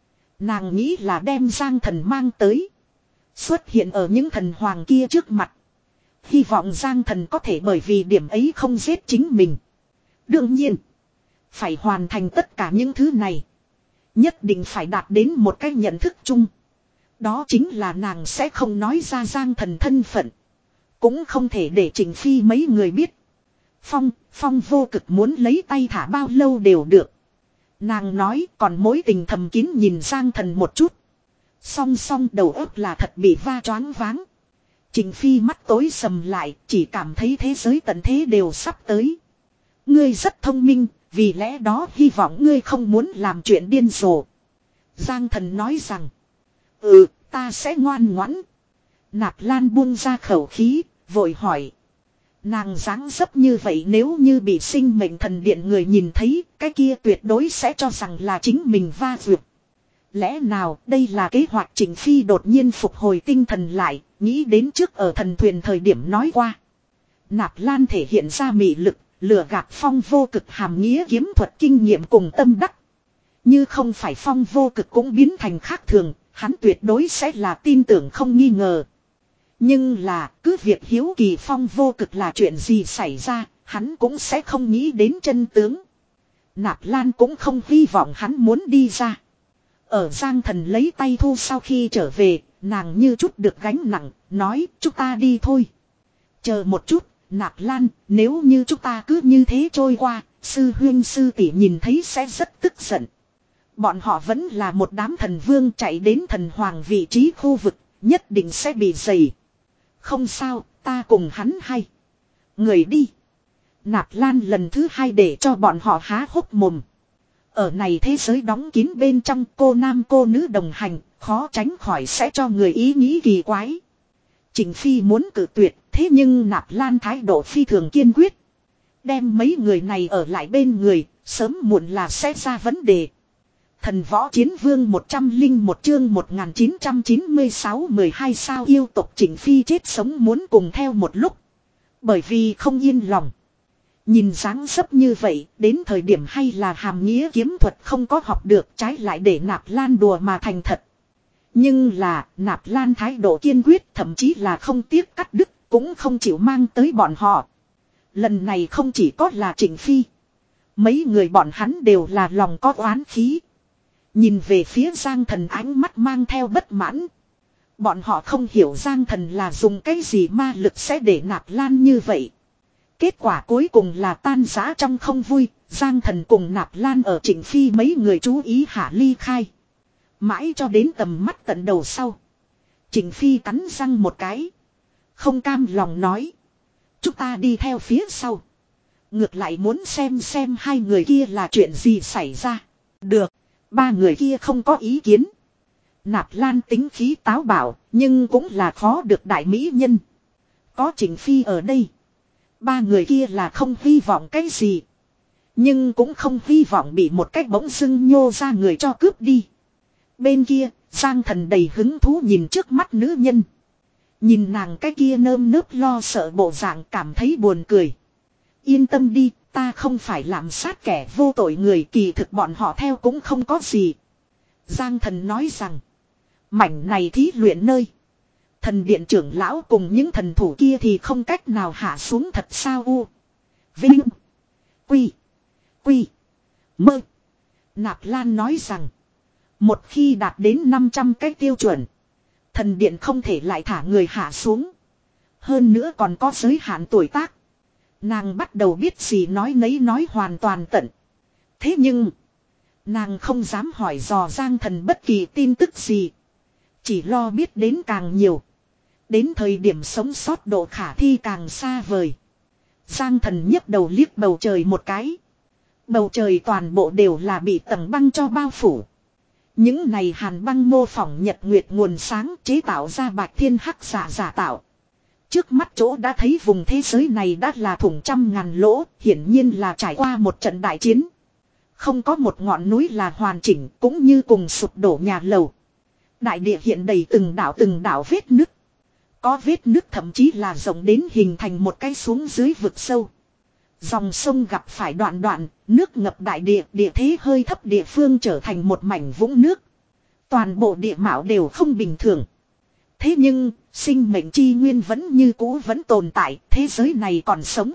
Nàng nghĩ là đem Giang Thần mang tới. Xuất hiện ở những thần hoàng kia trước mặt. Hy vọng Giang Thần có thể bởi vì điểm ấy không giết chính mình. Đương nhiên. Phải hoàn thành tất cả những thứ này. Nhất định phải đạt đến một cái nhận thức chung. Đó chính là nàng sẽ không nói ra Giang Thần thân phận. Cũng không thể để Trịnh Phi mấy người biết. Phong, Phong Vô Cực muốn lấy tay thả bao lâu đều được. Nàng nói còn mối tình thầm kín nhìn Giang Thần một chút. Song song đầu óc là thật bị va choáng váng. Trịnh Phi mắt tối sầm lại, chỉ cảm thấy thế giới tận thế đều sắp tới. Ngươi rất thông minh, vì lẽ đó hy vọng ngươi không muốn làm chuyện điên rồ. Giang Thần nói rằng, ừ, ta sẽ ngoan ngoãn. Nạp Lan buông ra khẩu khí, vội hỏi. Nàng dáng dấp như vậy nếu như bị sinh mệnh thần điện người nhìn thấy, cái kia tuyệt đối sẽ cho rằng là chính mình va vượt. Lẽ nào đây là kế hoạch? Trịnh Phi đột nhiên phục hồi tinh thần lại, nghĩ đến trước ở thần thuyền thời điểm nói qua. Nạp Lan thể hiện ra mị lực, Lừa gạt Phong Vô Cực hàm nghĩa kiếm thuật kinh nghiệm cùng tâm đắc. Như không phải Phong Vô Cực cũng biến thành khác thường, hắn tuyệt đối sẽ là tin tưởng không nghi ngờ. Nhưng là cứ việc hiếu kỳ Phong Vô Cực là chuyện gì xảy ra, hắn cũng sẽ không nghĩ đến chân tướng. Nạp Lan cũng không hy vọng hắn muốn đi ra. Ở Giang Thần lấy tay thu sau khi trở về, nàng như chút được gánh nặng, nói chúng ta đi thôi. Chờ một chút, Nạp Lan, nếu như chúng ta cứ như thế trôi qua, sư huynh sư tỷ nhìn thấy sẽ rất tức giận. Bọn họ vẫn là một đám thần vương chạy đến thần hoàng vị trí khu vực, nhất định sẽ bị dày. Không sao, ta cùng hắn hay. Người đi. Nạp Lan lần thứ hai để cho bọn họ há hốc mồm. Ở này thế giới đóng kín bên trong cô nam cô nữ đồng hành, khó tránh khỏi sẽ cho người ý nghĩ kỳ quái. Trịnh Phi muốn cự tuyệt, thế nhưng Nạp Lan thái độ phi thường kiên quyết. Đem mấy người này ở lại bên người, sớm muộn là sẽ ra vấn đề. Thần Võ Chiến Vương một trăm lẻ một chương một nghìn chín trăm chín mươi sáu mười hai sao yêu tộc Trịnh Phi chết sống muốn cùng theo một lúc. Bởi vì không yên lòng. Nhìn dáng dấp như vậy, đến thời điểm hay là hàm nghĩa kiếm thuật không có học được, trái lại để Nạp Lan đùa mà thành thật. Nhưng là, Nạp Lan thái độ kiên quyết, thậm chí là không tiếc cắt đứt, cũng không chịu mang tới bọn họ. Lần này không chỉ có là Trịnh Phi. Mấy người bọn hắn đều là lòng có oán khí. Nhìn về phía Giang Thần ánh mắt mang theo bất mãn. Bọn họ không hiểu Giang Thần là dùng cái gì ma lực sẽ để Nạp Lan như vậy. Kết quả cuối cùng là tan rã trong không vui, Giang Thần cùng Nạp Lan ở Trịnh Phi mấy người chú ý hạ ly khai. Mãi cho đến tầm mắt tận đầu sau. Trịnh Phi cắn răng một cái. Không cam lòng nói. Chúng ta đi theo phía sau. Ngược lại muốn xem xem hai người kia là chuyện gì xảy ra. Được, ba người kia không có ý kiến. Nạp Lan tính khí táo bạo, nhưng cũng là khó được đại mỹ nhân. Có Trịnh Phi ở đây. Ba người kia là không hy vọng cái gì. Nhưng cũng không hy vọng bị một cách bỗng dưng nhô ra người cho cướp đi. Bên kia, Giang Thần đầy hứng thú nhìn trước mắt nữ nhân. Nhìn nàng cái kia nơm nớp lo sợ bộ dạng cảm thấy buồn cười. Yên tâm đi, ta không phải làm sát kẻ vô tội người, kỳ thực bọn họ theo cũng không có gì. Giang Thần nói rằng, mảnh này thí luyện nơi. Thần điện trưởng lão cùng những thần thủ kia thì không cách nào hạ xuống thật sao u. Vinh. Quy. Quy. Mơ. Nạp Lan nói rằng, một khi đạt đến năm trăm cái tiêu chuẩn, thần điện không thể lại thả người hạ xuống. Hơn nữa còn có giới hạn tuổi tác. Nàng bắt đầu biết gì nói nấy nói hoàn toàn tận. Thế nhưng, nàng không dám hỏi dò Giang Thần bất kỳ tin tức gì. Chỉ lo biết đến càng nhiều. Đến thời điểm sống sót độ khả thi càng xa vời. Giang Thần nhấc đầu liếc bầu trời một cái. Bầu trời toàn bộ đều là bị tầng băng cho bao phủ. Những này hàn băng mô phỏng nhật nguyệt nguồn sáng chế tạo ra bạch thiên hắc giả giả tạo. Trước mắt chỗ đã thấy vùng thế giới này đã là thủng trăm ngàn lỗ, hiển nhiên là trải qua một trận đại chiến. Không có một ngọn núi là hoàn chỉnh, cũng như cùng sụp đổ nhà lầu. Đại địa hiện đầy từng đảo từng đảo vết nứt. Có vết nứt thậm chí là rộng đến hình thành một cái xuống dưới vực sâu. Dòng sông gặp phải đoạn đoạn, nước ngập đại địa, địa thế hơi thấp địa phương trở thành một mảnh vũng nước. Toàn bộ địa mạo đều không bình thường. Thế nhưng, sinh mệnh chi nguyên vẫn như cũ vẫn tồn tại, thế giới này còn sống.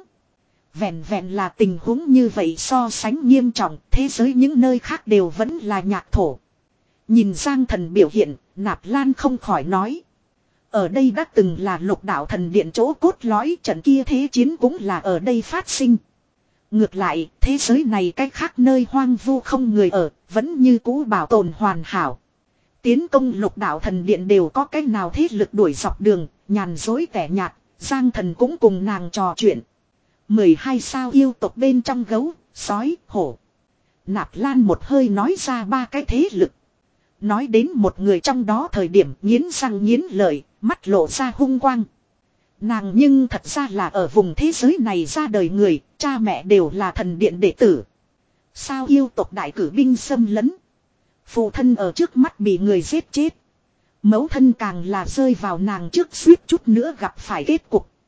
Vẹn vẹn là tình huống như vậy so sánh nghiêm trọng, thế giới những nơi khác đều vẫn là nhạc thổ. Nhìn Giang Thần biểu hiện, Nạp Lan không khỏi nói. Ở đây đã từng là Lục Đạo Thần Điện chỗ cốt lõi, trận kia thế chiến cũng là ở đây phát sinh. Ngược lại, thế giới này cách khác nơi hoang vu không người ở, vẫn như cũ bảo tồn hoàn hảo. Tiến công Lục Đạo Thần Điện đều có cách nào thế lực đuổi dọc đường, nhàn dối tẻ nhạt, Giang Thần cũng cùng nàng trò chuyện. mười hai sao yêu tộc bên trong gấu, sói, hổ. Nạp Lan một hơi nói ra ba cái thế lực. Nói đến một người trong đó thời điểm nghiến răng nghiến lợi, mắt lộ ra hung quang. Nàng nhưng thật ra là ở vùng thế giới này ra đời người, cha mẹ đều là thần điện đệ tử. Sao yêu tộc đại cử binh xâm lấn. Phụ thân ở trước mắt bị người giết chết. Mẫu thân càng là rơi vào nàng trước suýt chút nữa gặp phải kết cục.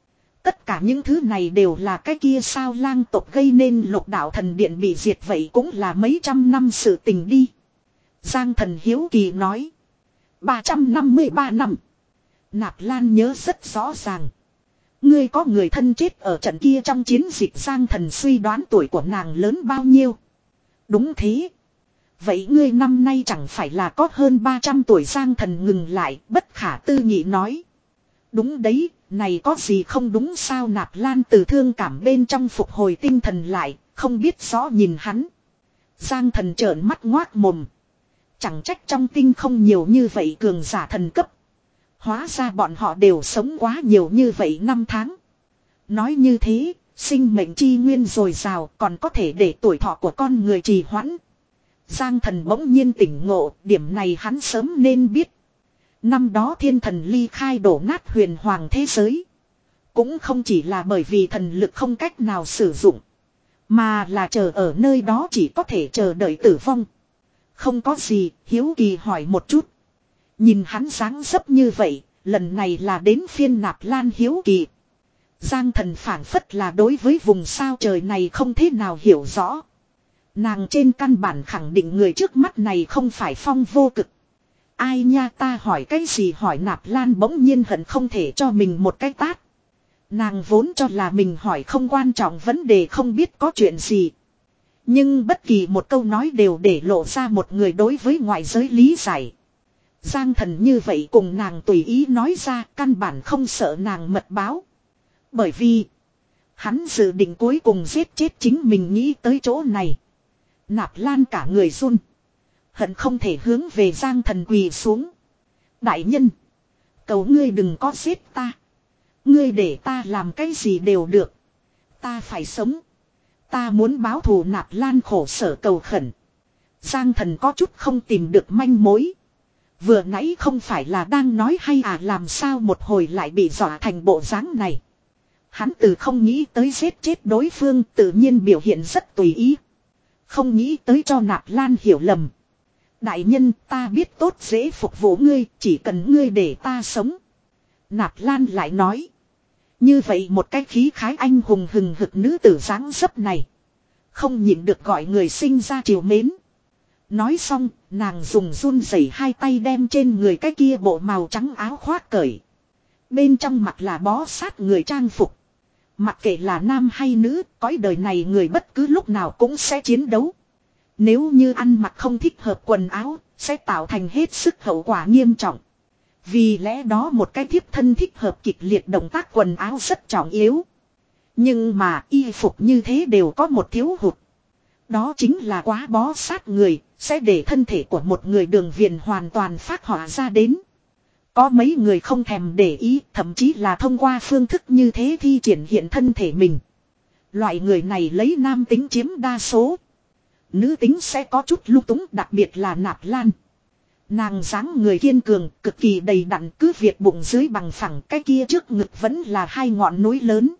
Tất cả những thứ này đều là cái kia sao lang tộc gây nên Lục Đạo Thần Điện bị diệt, vậy cũng là mấy trăm năm sự tình đi. Giang Thần hiếu kỳ nói. ba trăm năm mươi ba năm. Nạp Lan nhớ rất rõ ràng. Ngươi có người thân chết ở trận kia trong chiến dịch. Giang Thần suy đoán tuổi của nàng lớn bao nhiêu. Đúng thế. Vậy ngươi năm nay chẳng phải là có hơn ba trăm tuổi. Giang Thần ngừng lại bất khả tư nghị nói. Đúng đấy, này có gì không đúng sao? Nạp Lan từ thương cảm bên trong phục hồi tinh thần lại, không biết rõ nhìn hắn. Giang Thần trợn mắt ngoác mồm. Chẳng trách trong tinh không nhiều như vậy cường giả thần cấp. Hóa ra bọn họ đều sống quá nhiều như vậy năm tháng. Nói như thế, sinh mệnh chi nguyên dồi dào còn có thể để tuổi thọ của con người trì hoãn. Giang Thần bỗng nhiên tỉnh ngộ, điểm này hắn sớm nên biết. Năm đó thiên thần ly khai đổ nát huyền hoàng thế giới. Cũng không chỉ là bởi vì thần lực không cách nào sử dụng. Mà là chờ ở nơi đó chỉ có thể chờ đợi tử vong. Không có gì, hiếu kỳ hỏi một chút. Nhìn hắn dáng dấp như vậy, lần này là đến phiên Nạp Lan hiếu kỳ. Giang Thần phảng phất là đối với vùng sao trời này không thế nào hiểu rõ. Nàng trên căn bản khẳng định người trước mắt này không phải Phong Vô Cực. Ai nha, ta hỏi cái gì? Hỏi Nạp Lan bỗng nhiên hận không thể cho mình một cái tát. Nàng vốn cho là mình hỏi không quan trọng vấn đề, không biết có chuyện gì. Nhưng bất kỳ một câu nói đều để lộ ra một người đối với ngoại giới lý giải. Giang Thần như vậy cùng nàng tùy ý nói ra, căn bản không sợ nàng mật báo. Bởi vì hắn dự định cuối cùng giết chết chính mình. Nghĩ tới chỗ này, Nạp Lan cả người run, hận không thể hướng về Giang Thần quỳ xuống. Đại nhân, cầu ngươi đừng có giết ta. Ngươi để ta làm cái gì đều được. Ta phải sống. Ta muốn báo thù. Nạp Lan khổ sở cầu khẩn. Giang Thần có chút không tìm được manh mối. Vừa nãy không phải là đang nói hay à, làm sao một hồi lại bị dọa thành bộ dáng này. Hắn từ không nghĩ tới giết chết đối phương, tự nhiên biểu hiện rất tùy ý. Không nghĩ tới cho Nạp Lan hiểu lầm. Đại nhân, ta biết tốt dễ phục vụ ngươi, chỉ cần ngươi để ta sống. Nạp Lan lại nói. Như vậy một cái khí khái anh hùng hừng hực nữ tử dáng dấp này, không nhịn được gọi người sinh ra trìu mến. Nói xong, nàng dùng run rẩy hai tay đem trên người cái kia bộ màu trắng áo khoác cởi. Bên trong mặt là bó sát người trang phục. Mặc kệ là nam hay nữ, cõi đời này người bất cứ lúc nào cũng sẽ chiến đấu. Nếu như ăn mặc không thích hợp quần áo, sẽ tạo thành hết sức hậu quả nghiêm trọng. Vì lẽ đó một cái thiếp thân thích hợp kịch liệt động tác quần áo rất trọng yếu. Nhưng mà y phục như thế đều có một thiếu hụt. Đó chính là quá bó sát người, sẽ để thân thể của một người đường viền hoàn toàn phát họa ra đến. Có mấy người không thèm để ý, thậm chí là thông qua phương thức như thế thi triển hiện thân thể mình. Loại người này lấy nam tính chiếm đa số. Nữ tính sẽ có chút lung túng, đặc biệt là Nạp Lan. Nàng dáng người kiên cường, cực kỳ đầy đặn, cứ việc bụng dưới bằng phẳng, cái kia trước ngực vẫn là hai ngọn núi lớn.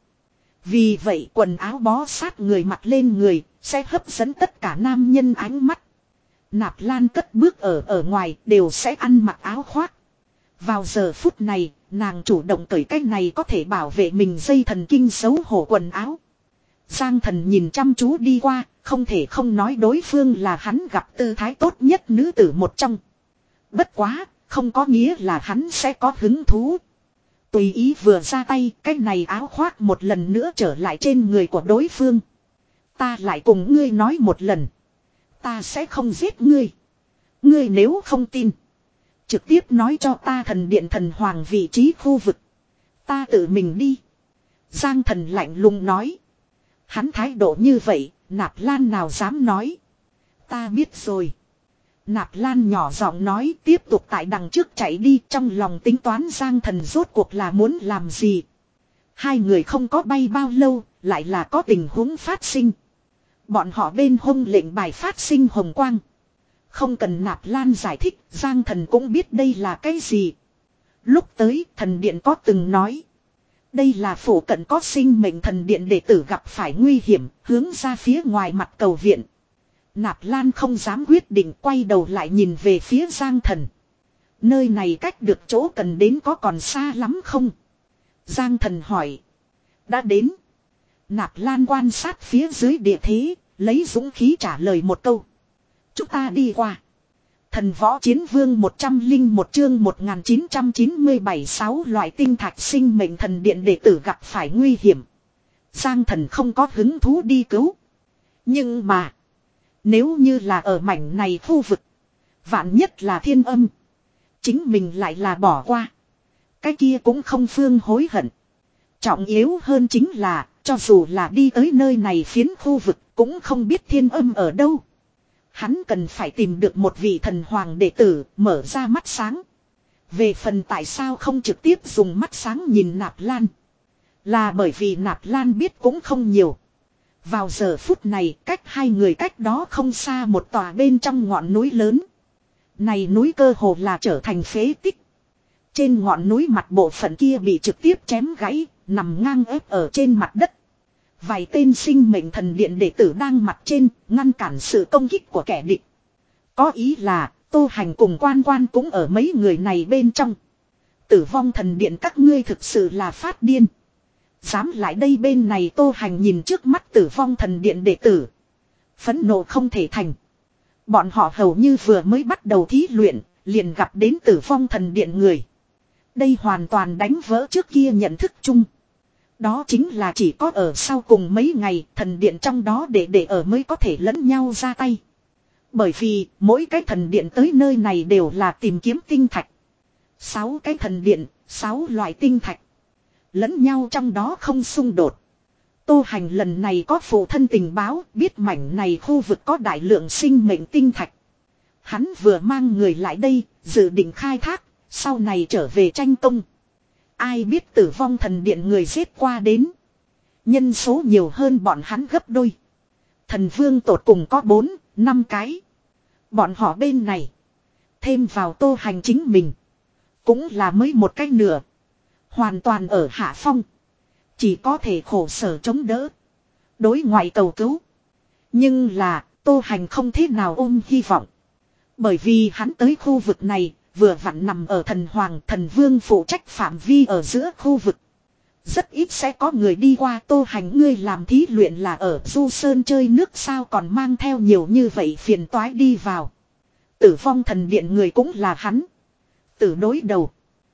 Vì vậy quần áo bó sát người mặc lên người, sẽ hấp dẫn tất cả nam nhân ánh mắt. Nạp Lan cất bước ở ở ngoài đều sẽ ăn mặc áo khoác. Vào giờ phút này, nàng chủ động cởi cái này có thể bảo vệ mình dây thần kinh xấu hổ quần áo. Giang Thần nhìn chăm chú đi qua, không thể không nói đối phương là hắn gặp tư thái tốt nhất nữ tử một trong. Bất quá, không có nghĩa là hắn sẽ có hứng thú. Tùy ý vừa ra tay, cái này áo khoác một lần nữa trở lại trên người của đối phương. Ta lại cùng ngươi nói một lần. Ta sẽ không giết ngươi. Ngươi nếu không tin, trực tiếp nói cho ta thần điện thần hoàng vị trí khu vực. Ta tự mình đi. Giang Thần lạnh lùng nói. Hắn thái độ như vậy, Nạp Lan nào dám nói. Ta biết rồi. Nạp Lan nhỏ giọng nói, tiếp tục tại đằng trước chạy đi, trong lòng tính toán Giang Thần rốt cuộc là muốn làm gì. Hai người không có bay bao lâu, lại là có tình huống phát sinh. Bọn họ bên hông lệnh bài phát sinh hồng quang. Không cần Nạp Lan giải thích, Giang Thần cũng biết đây là cái gì. Lúc tới, thần điện có từng nói. Đây là phủ cận có sinh mệnh thần điện đệ tử gặp phải nguy hiểm, hướng ra phía ngoài mặt cầu viện. Nạp Lan không dám quyết định, quay đầu lại nhìn về phía Giang Thần. Nơi này cách được chỗ cần đến có còn xa lắm không? Giang Thần hỏi. Đã đến. Nạp Lan quan sát phía dưới địa thế, lấy dũng khí trả lời một câu. Chúng ta đi qua. Thần võ chiến vương một trăm linh một chương một nghìn chín trăm chín mươi bảy sáu loại tinh thạch sinh mệnh thần điện đệ tử gặp phải nguy hiểm. Giang thần không có hứng thú đi cứu. Nhưng mà. Nếu như là ở mảnh này khu vực. Vạn nhất là thiên âm. Chính mình lại là bỏ qua. Cái kia cũng không phương hối hận. Trọng yếu hơn chính là. Cho dù là đi tới nơi này phiến khu vực. Cũng không biết thiên âm ở đâu. Hắn cần phải tìm được một vị thần hoàng đệ tử. Mở ra mắt sáng. Về phần tại sao không trực tiếp dùng mắt sáng nhìn Nạp Lan. Là bởi vì Nạp Lan biết cũng không nhiều. Vào giờ phút này cách hai người cách đó không xa một tòa bên trong ngọn núi lớn. Này núi cơ hồ là trở thành phế tích. Trên ngọn núi mặt bộ phận kia bị trực tiếp chém gãy, nằm ngang ép ở trên mặt đất. Vài tên sinh mệnh thần điện đệ tử đang mặt trên, ngăn cản sự công kích của kẻ địch. Có ý là, Tô Hành cùng quan quan cũng ở mấy người này bên trong. Tử vong thần điện các ngươi thực sự là phát điên. Dám lại đây bên này Tô Hành nhìn trước mắt tử vong thần điện đệ tử. Phẫn nộ không thể thành. Bọn họ hầu như vừa mới bắt đầu thí luyện, liền gặp đến tử vong thần điện người. Đây hoàn toàn đánh vỡ trước kia nhận thức chung. Đó chính là chỉ có ở sau cùng mấy ngày thần điện trong đó để để ở mới có thể lẫn nhau ra tay. Bởi vì mỗi cái thần điện tới nơi này đều là tìm kiếm tinh thạch. Sáu cái thần điện, sáu loại tinh thạch. Lẫn nhau trong đó không xung đột. Tô Hành lần này có phụ thân tình báo, biết mảnh này khu vực có đại lượng sinh mệnh tinh thạch. Hắn vừa mang người lại đây, dự định khai thác, sau này trở về tranh công. Ai biết tử vong thần điện người giết qua đến. Nhân số nhiều hơn bọn hắn gấp đôi. Thần vương tột cùng có bốn, năm cái. Bọn họ bên này. Thêm vào Tô Hành chính mình. Cũng là mới một cách nửa. Hoàn toàn ở hạ phong. Chỉ có thể khổ sở chống đỡ. Đối ngoại cầu cứu. Nhưng là Tô Hành không thế nào ôm hy vọng. Bởi vì hắn tới khu vực này. Vừa vặn nằm ở thần hoàng thần vương phụ trách phạm vi ở giữa khu vực. Rất ít sẽ có người đi qua. Tô Hành ngươi làm thí luyện là ở Du Sơn chơi nước sao còn mang theo nhiều như vậy phiền toái đi vào. Tử vong thần điện người cũng là hắn. Tử đối đầu.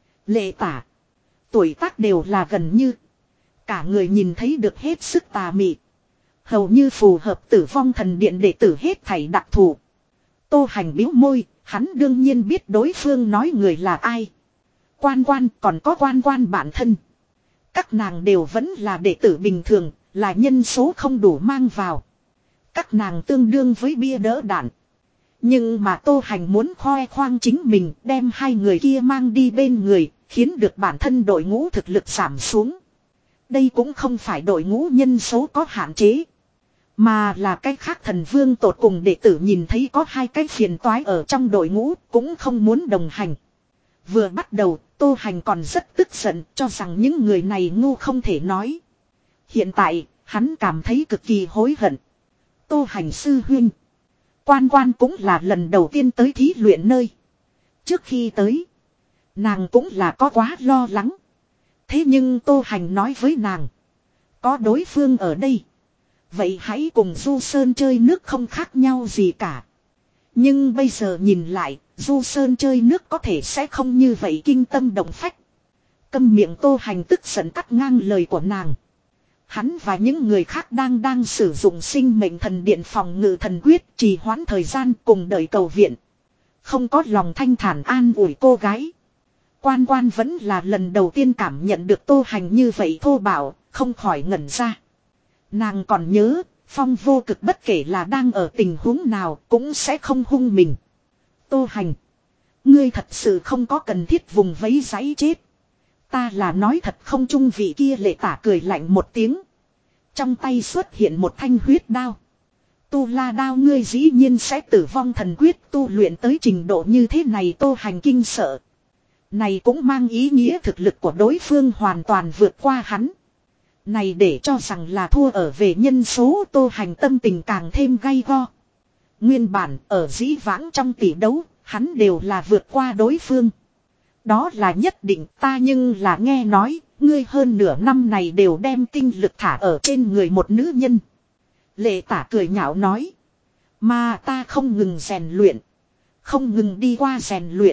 Lệ tả. Tuổi tác đều là gần như. Cả người nhìn thấy được hết sức tà mị. Hầu như phù hợp tử vong thần điện đệ tử hết thảy đặc thù. Tô Hành bĩu môi. Hắn đương nhiên biết đối phương nói người là ai. Quan quan còn có quan quan bản thân. Các nàng đều vẫn là đệ tử bình thường. Là nhân số không đủ mang vào. Các nàng tương đương với bia đỡ đạn. Nhưng mà Tô Hành muốn khoe khoang chính mình. Đem hai người kia mang đi bên người. Khiến được bản thân đội ngũ thực lực giảm xuống. Đây cũng không phải đội ngũ nhân số có hạn chế. Mà là cái khác thần vương tột cùng đệ tử nhìn thấy có hai cái phiền toái ở trong đội ngũ cũng không muốn đồng hành. Vừa bắt đầu Tô Hành còn rất tức giận cho rằng những người này ngu không thể nói. Hiện tại hắn cảm thấy cực kỳ hối hận. Tô Hành sư huynh. Quan quan cũng là lần đầu tiên tới thí luyện nơi. Trước khi tới. Nàng cũng là có quá lo lắng. Thế nhưng Tô Hành nói với nàng. Có đối phương ở đây. Vậy hãy cùng Du Sơn chơi nước không khác nhau gì cả. Nhưng bây giờ nhìn lại, Du Sơn chơi nước có thể sẽ không như vậy kinh tâm động phách. Câm miệng Tô Hành tức giận cắt ngang lời của nàng. Hắn và những người khác đang đang sử dụng sinh mệnh thần điện phòng ngự thần quyết trì hoãn thời gian cùng đợi cầu viện. Không có lòng thanh thản an ủi cô gái. Quan quan vẫn là lần đầu tiên cảm nhận được Tô Hành như vậy thô bạo, không khỏi ngẩn ra. Nàng còn nhớ, Phong vô cực bất kể là đang ở tình huống nào cũng sẽ không hung mình. Tô Hành. Ngươi thật sự không có cần thiết vùng vẫy giấy chết. Ta là nói thật không chung vị kia lệ tả cười lạnh một tiếng. Trong tay xuất hiện một thanh huyết đao. Tu la đao ngươi dĩ nhiên sẽ tử vong thần quyết tu luyện tới trình độ như thế này Tô Hành kinh sợ. Này cũng mang ý nghĩa thực lực của đối phương hoàn toàn vượt qua hắn. Này để cho rằng là thua ở về nhân số Tô Hành tâm tình càng thêm gay go. Nguyên bản ở dĩ vãng trong tỷ đấu, hắn đều là vượt qua đối phương. Đó là nhất định ta nhưng là nghe nói, Ngươi hơn nửa năm này đều đem tinh lực thả ở trên người một nữ nhân. Lệ tả cười nhạo nói. Mà ta không ngừng rèn luyện. Không ngừng đi qua rèn luyện.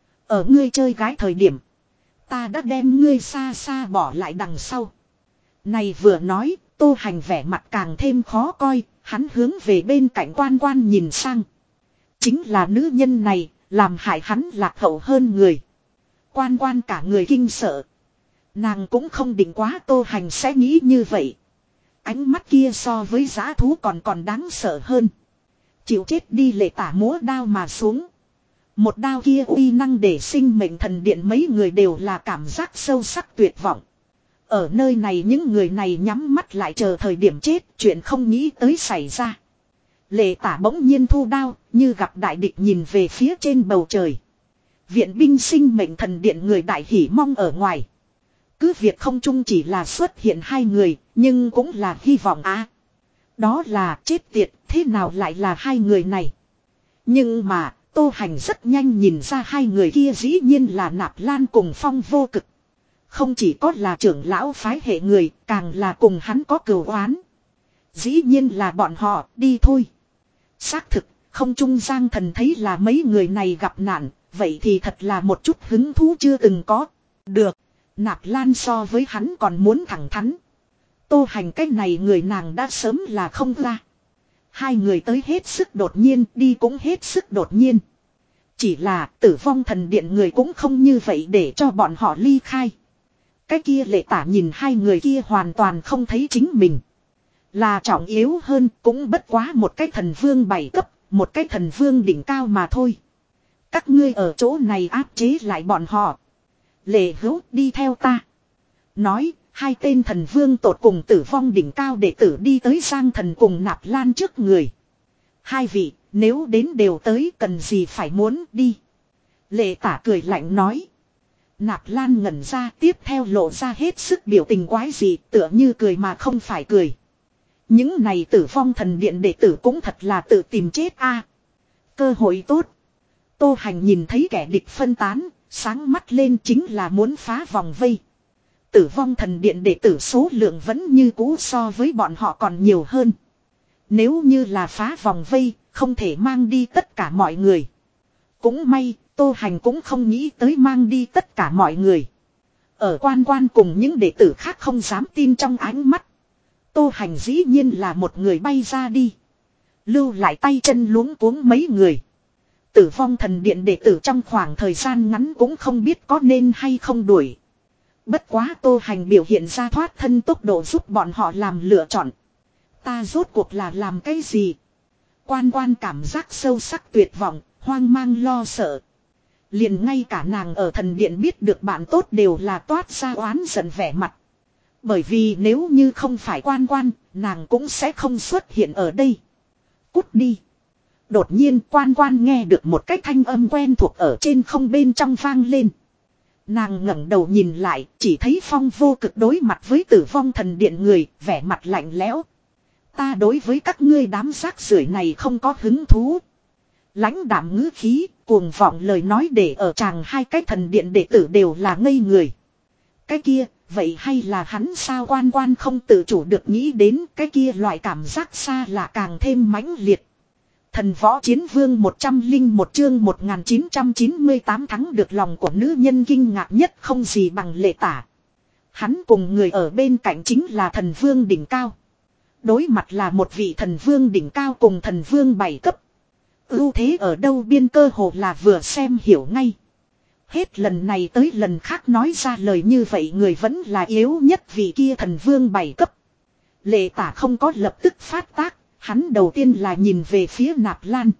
Ở ngươi chơi gái thời điểm. Ta đã đem ngươi xa xa bỏ lại đằng sau. Này vừa nói, Tô Hành vẻ mặt càng thêm khó coi. Hắn hướng về bên cạnh quan quan nhìn sang. Chính là nữ nhân này, làm hại hắn lạc hậu hơn người. Quan quan cả người kinh sợ. Nàng cũng không định quá Tô Hành sẽ nghĩ như vậy. Ánh mắt kia so với dã thú còn còn đáng sợ hơn. Chịu chết đi lệ tả múa đao mà xuống. Một đao kia uy năng để sinh mệnh thần điện mấy người đều là cảm giác sâu sắc tuyệt vọng. Ở nơi này những người này nhắm mắt lại chờ thời điểm chết, chuyện không nghĩ tới xảy ra. Lệ tả bỗng nhiên thu đao, như gặp đại địch nhìn về phía trên bầu trời. Viện binh sinh mệnh thần điện người đại hỉ mong ở ngoài. Cứ việc không chung chỉ là xuất hiện hai người, nhưng cũng là hy vọng á. À, đó là chết tiệt, thế nào lại là hai người này. Nhưng mà, Tô Hành rất nhanh nhìn ra hai người kia dĩ nhiên là Nạp Lan cùng Phong Vô Cực. Không chỉ có là trưởng lão phái hệ người, càng là cùng hắn có cừu oán. Dĩ nhiên là bọn họ, đi thôi. Xác thực, không trung Giang Thần thấy là mấy người này gặp nạn, vậy thì thật là một chút hứng thú chưa từng có. Được, Nạp Lan so với hắn còn muốn thẳng thắn. Tô Hành cái này người nàng đã sớm là không ra. Hai người tới hết sức đột nhiên, đi cũng hết sức đột nhiên. Chỉ là Tử Vong thần điện người cũng không như vậy để cho bọn họ ly khai. Cái kia lệ tả nhìn hai người kia hoàn toàn không thấy chính mình. Là trọng yếu hơn cũng bất quá một cái thần vương bảy cấp, một cái thần vương đỉnh cao mà thôi. Các ngươi ở chỗ này áp chế lại bọn họ. Lệ Hữu đi theo ta. Nói, hai tên thần vương tột cùng Tử Vong đỉnh cao đệ tử đi tới Giang Thần cùng Nạp Lan trước người. Hai vị, nếu đến đều tới cần gì phải muốn đi. Lệ tả cười lạnh nói. Nạp Lan ngẩn ra tiếp theo lộ ra hết sức biểu tình quái dị tựa như cười mà không phải cười. Những này Tử Vong thần điện đệ tử cũng thật là tự tìm chết a. À, cơ hội tốt. Tô Hành nhìn thấy kẻ địch phân tán, sáng mắt lên chính là muốn phá vòng vây. Tử Vong thần điện đệ tử số lượng vẫn như cũ so với bọn họ còn nhiều hơn. Nếu như là phá vòng vây, không thể mang đi tất cả mọi người. Cũng may, Tô Hành cũng không nghĩ tới mang đi tất cả mọi người. Ở quan quan cùng những đệ tử khác không dám tin trong ánh mắt. Tô Hành dĩ nhiên là một người bay ra đi. Lưu lại tay chân luống cuống mấy người. Tử Vong thần điện đệ tử trong khoảng thời gian ngắn cũng không biết có nên hay không đuổi. Bất quá Tô Hành biểu hiện ra thoát thân tốc độ giúp bọn họ làm lựa chọn. Ta rốt cuộc là làm cái gì? Quan quan cảm giác sâu sắc tuyệt vọng, hoang mang lo sợ. Liền ngay cả nàng ở thần điện biết được bạn tốt đều là toát ra oán giận vẻ mặt. Bởi vì nếu như không phải quan quan, nàng cũng sẽ không xuất hiện ở đây. Cút đi. Đột nhiên quan quan nghe được một cái thanh âm quen thuộc ở trên không bên trong vang lên. Nàng ngẩng đầu nhìn lại, chỉ thấy Phong Vô Cực đối mặt với Tử Vong thần điện người, vẻ mặt lạnh lẽo. Ta đối với các ngươi đám rác rưởi này không có hứng thú. Lãnh đạm ngữ khí, cuồng vọng lời nói để ở chàng hai cái thần điện đệ tử đều là ngây người. Cái kia, vậy hay là hắn sao quan quan không tự chủ được nghĩ đến cái kia loại cảm giác xa lạ càng thêm mãnh liệt. Thần võ chiến vương một trăm lẻ một chương một nghìn chín trăm chín mươi tám thắng được lòng của nữ nhân kinh ngạc nhất không gì bằng Lệ Tả. Hắn cùng người ở bên cạnh chính là thần vương đỉnh cao. Đối mặt là một vị thần vương đỉnh cao cùng thần vương bảy cấp. Ưu thế ở đâu biên cơ hồ là vừa xem hiểu ngay. Hết lần này tới lần khác nói ra lời như vậy người vẫn là yếu nhất vị kia thần vương bảy cấp. Lệ Tả không có lập tức phát tác. Hắn đầu tiên là nhìn về phía Nạp Lan.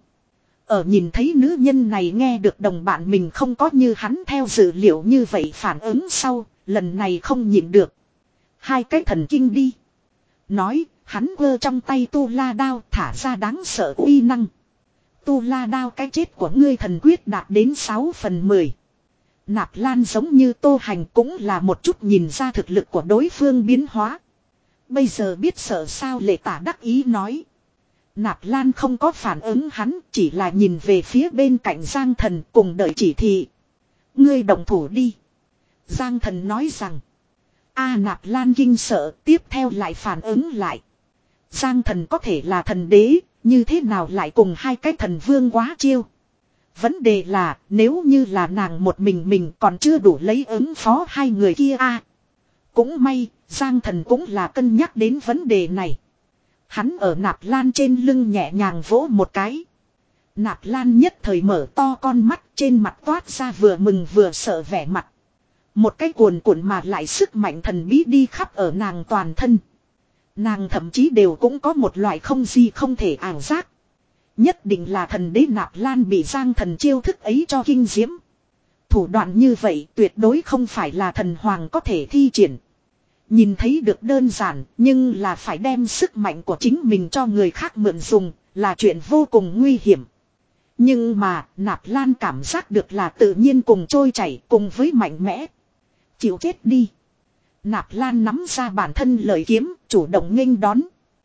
Ở nhìn thấy nữ nhân này nghe được đồng bạn mình không có như hắn theo dự liệu như vậy phản ứng sau, lần này không nhịn được. Hai cái thần kinh đi. Nói, hắn quơ trong tay tu la đao thả ra đáng sợ uy năng. Tu la đao cái chết của ngươi thần quyết đạt đến sáu phần mười. Nạp Lan giống như Tô Hành cũng là một chút nhìn ra thực lực của đối phương biến hóa. Bây giờ biết sợ sao Lệ Tả đắc ý nói. Nạp Lan không có phản ứng hắn, chỉ là nhìn về phía bên cạnh Giang Thần cùng đợi chỉ thị. Ngươi động thủ đi. Giang Thần nói rằng. A Nạp Lan kinh sợ, tiếp theo lại phản ứng lại. Giang thần có thể là thần đế, như thế nào lại cùng hai cái thần vương quá chiêu. Vấn đề là, nếu như là nàng một mình mình còn chưa đủ lấy ứng phó hai người kia a. Cũng may, Giang thần cũng là cân nhắc đến vấn đề này. Hắn ở Nạp Lan trên lưng nhẹ nhàng vỗ một cái. Nạp Lan nhất thời mở to con mắt, trên mặt toát ra vừa mừng vừa sợ vẻ mặt. Một cái cuồn cuộn mà lại sức mạnh thần bí đi khắp ở nàng toàn thân. Nàng thậm chí đều cũng có một loại không gì không thể ảo giác. Nhất định là thần đế Nạp Lan bị Giang thần chiêu thức ấy cho kinh diễm. Thủ đoạn như vậy tuyệt đối không phải là thần hoàng có thể thi triển. Nhìn thấy được đơn giản, nhưng là phải đem sức mạnh của chính mình cho người khác mượn dùng, là chuyện vô cùng nguy hiểm. Nhưng mà, Nạp Lan cảm giác được là tự nhiên cùng trôi chảy, cùng với mạnh mẽ. Chịu chết đi. Nạp Lan nắm ra bản thân lời kiếm, chủ động nghênh đón.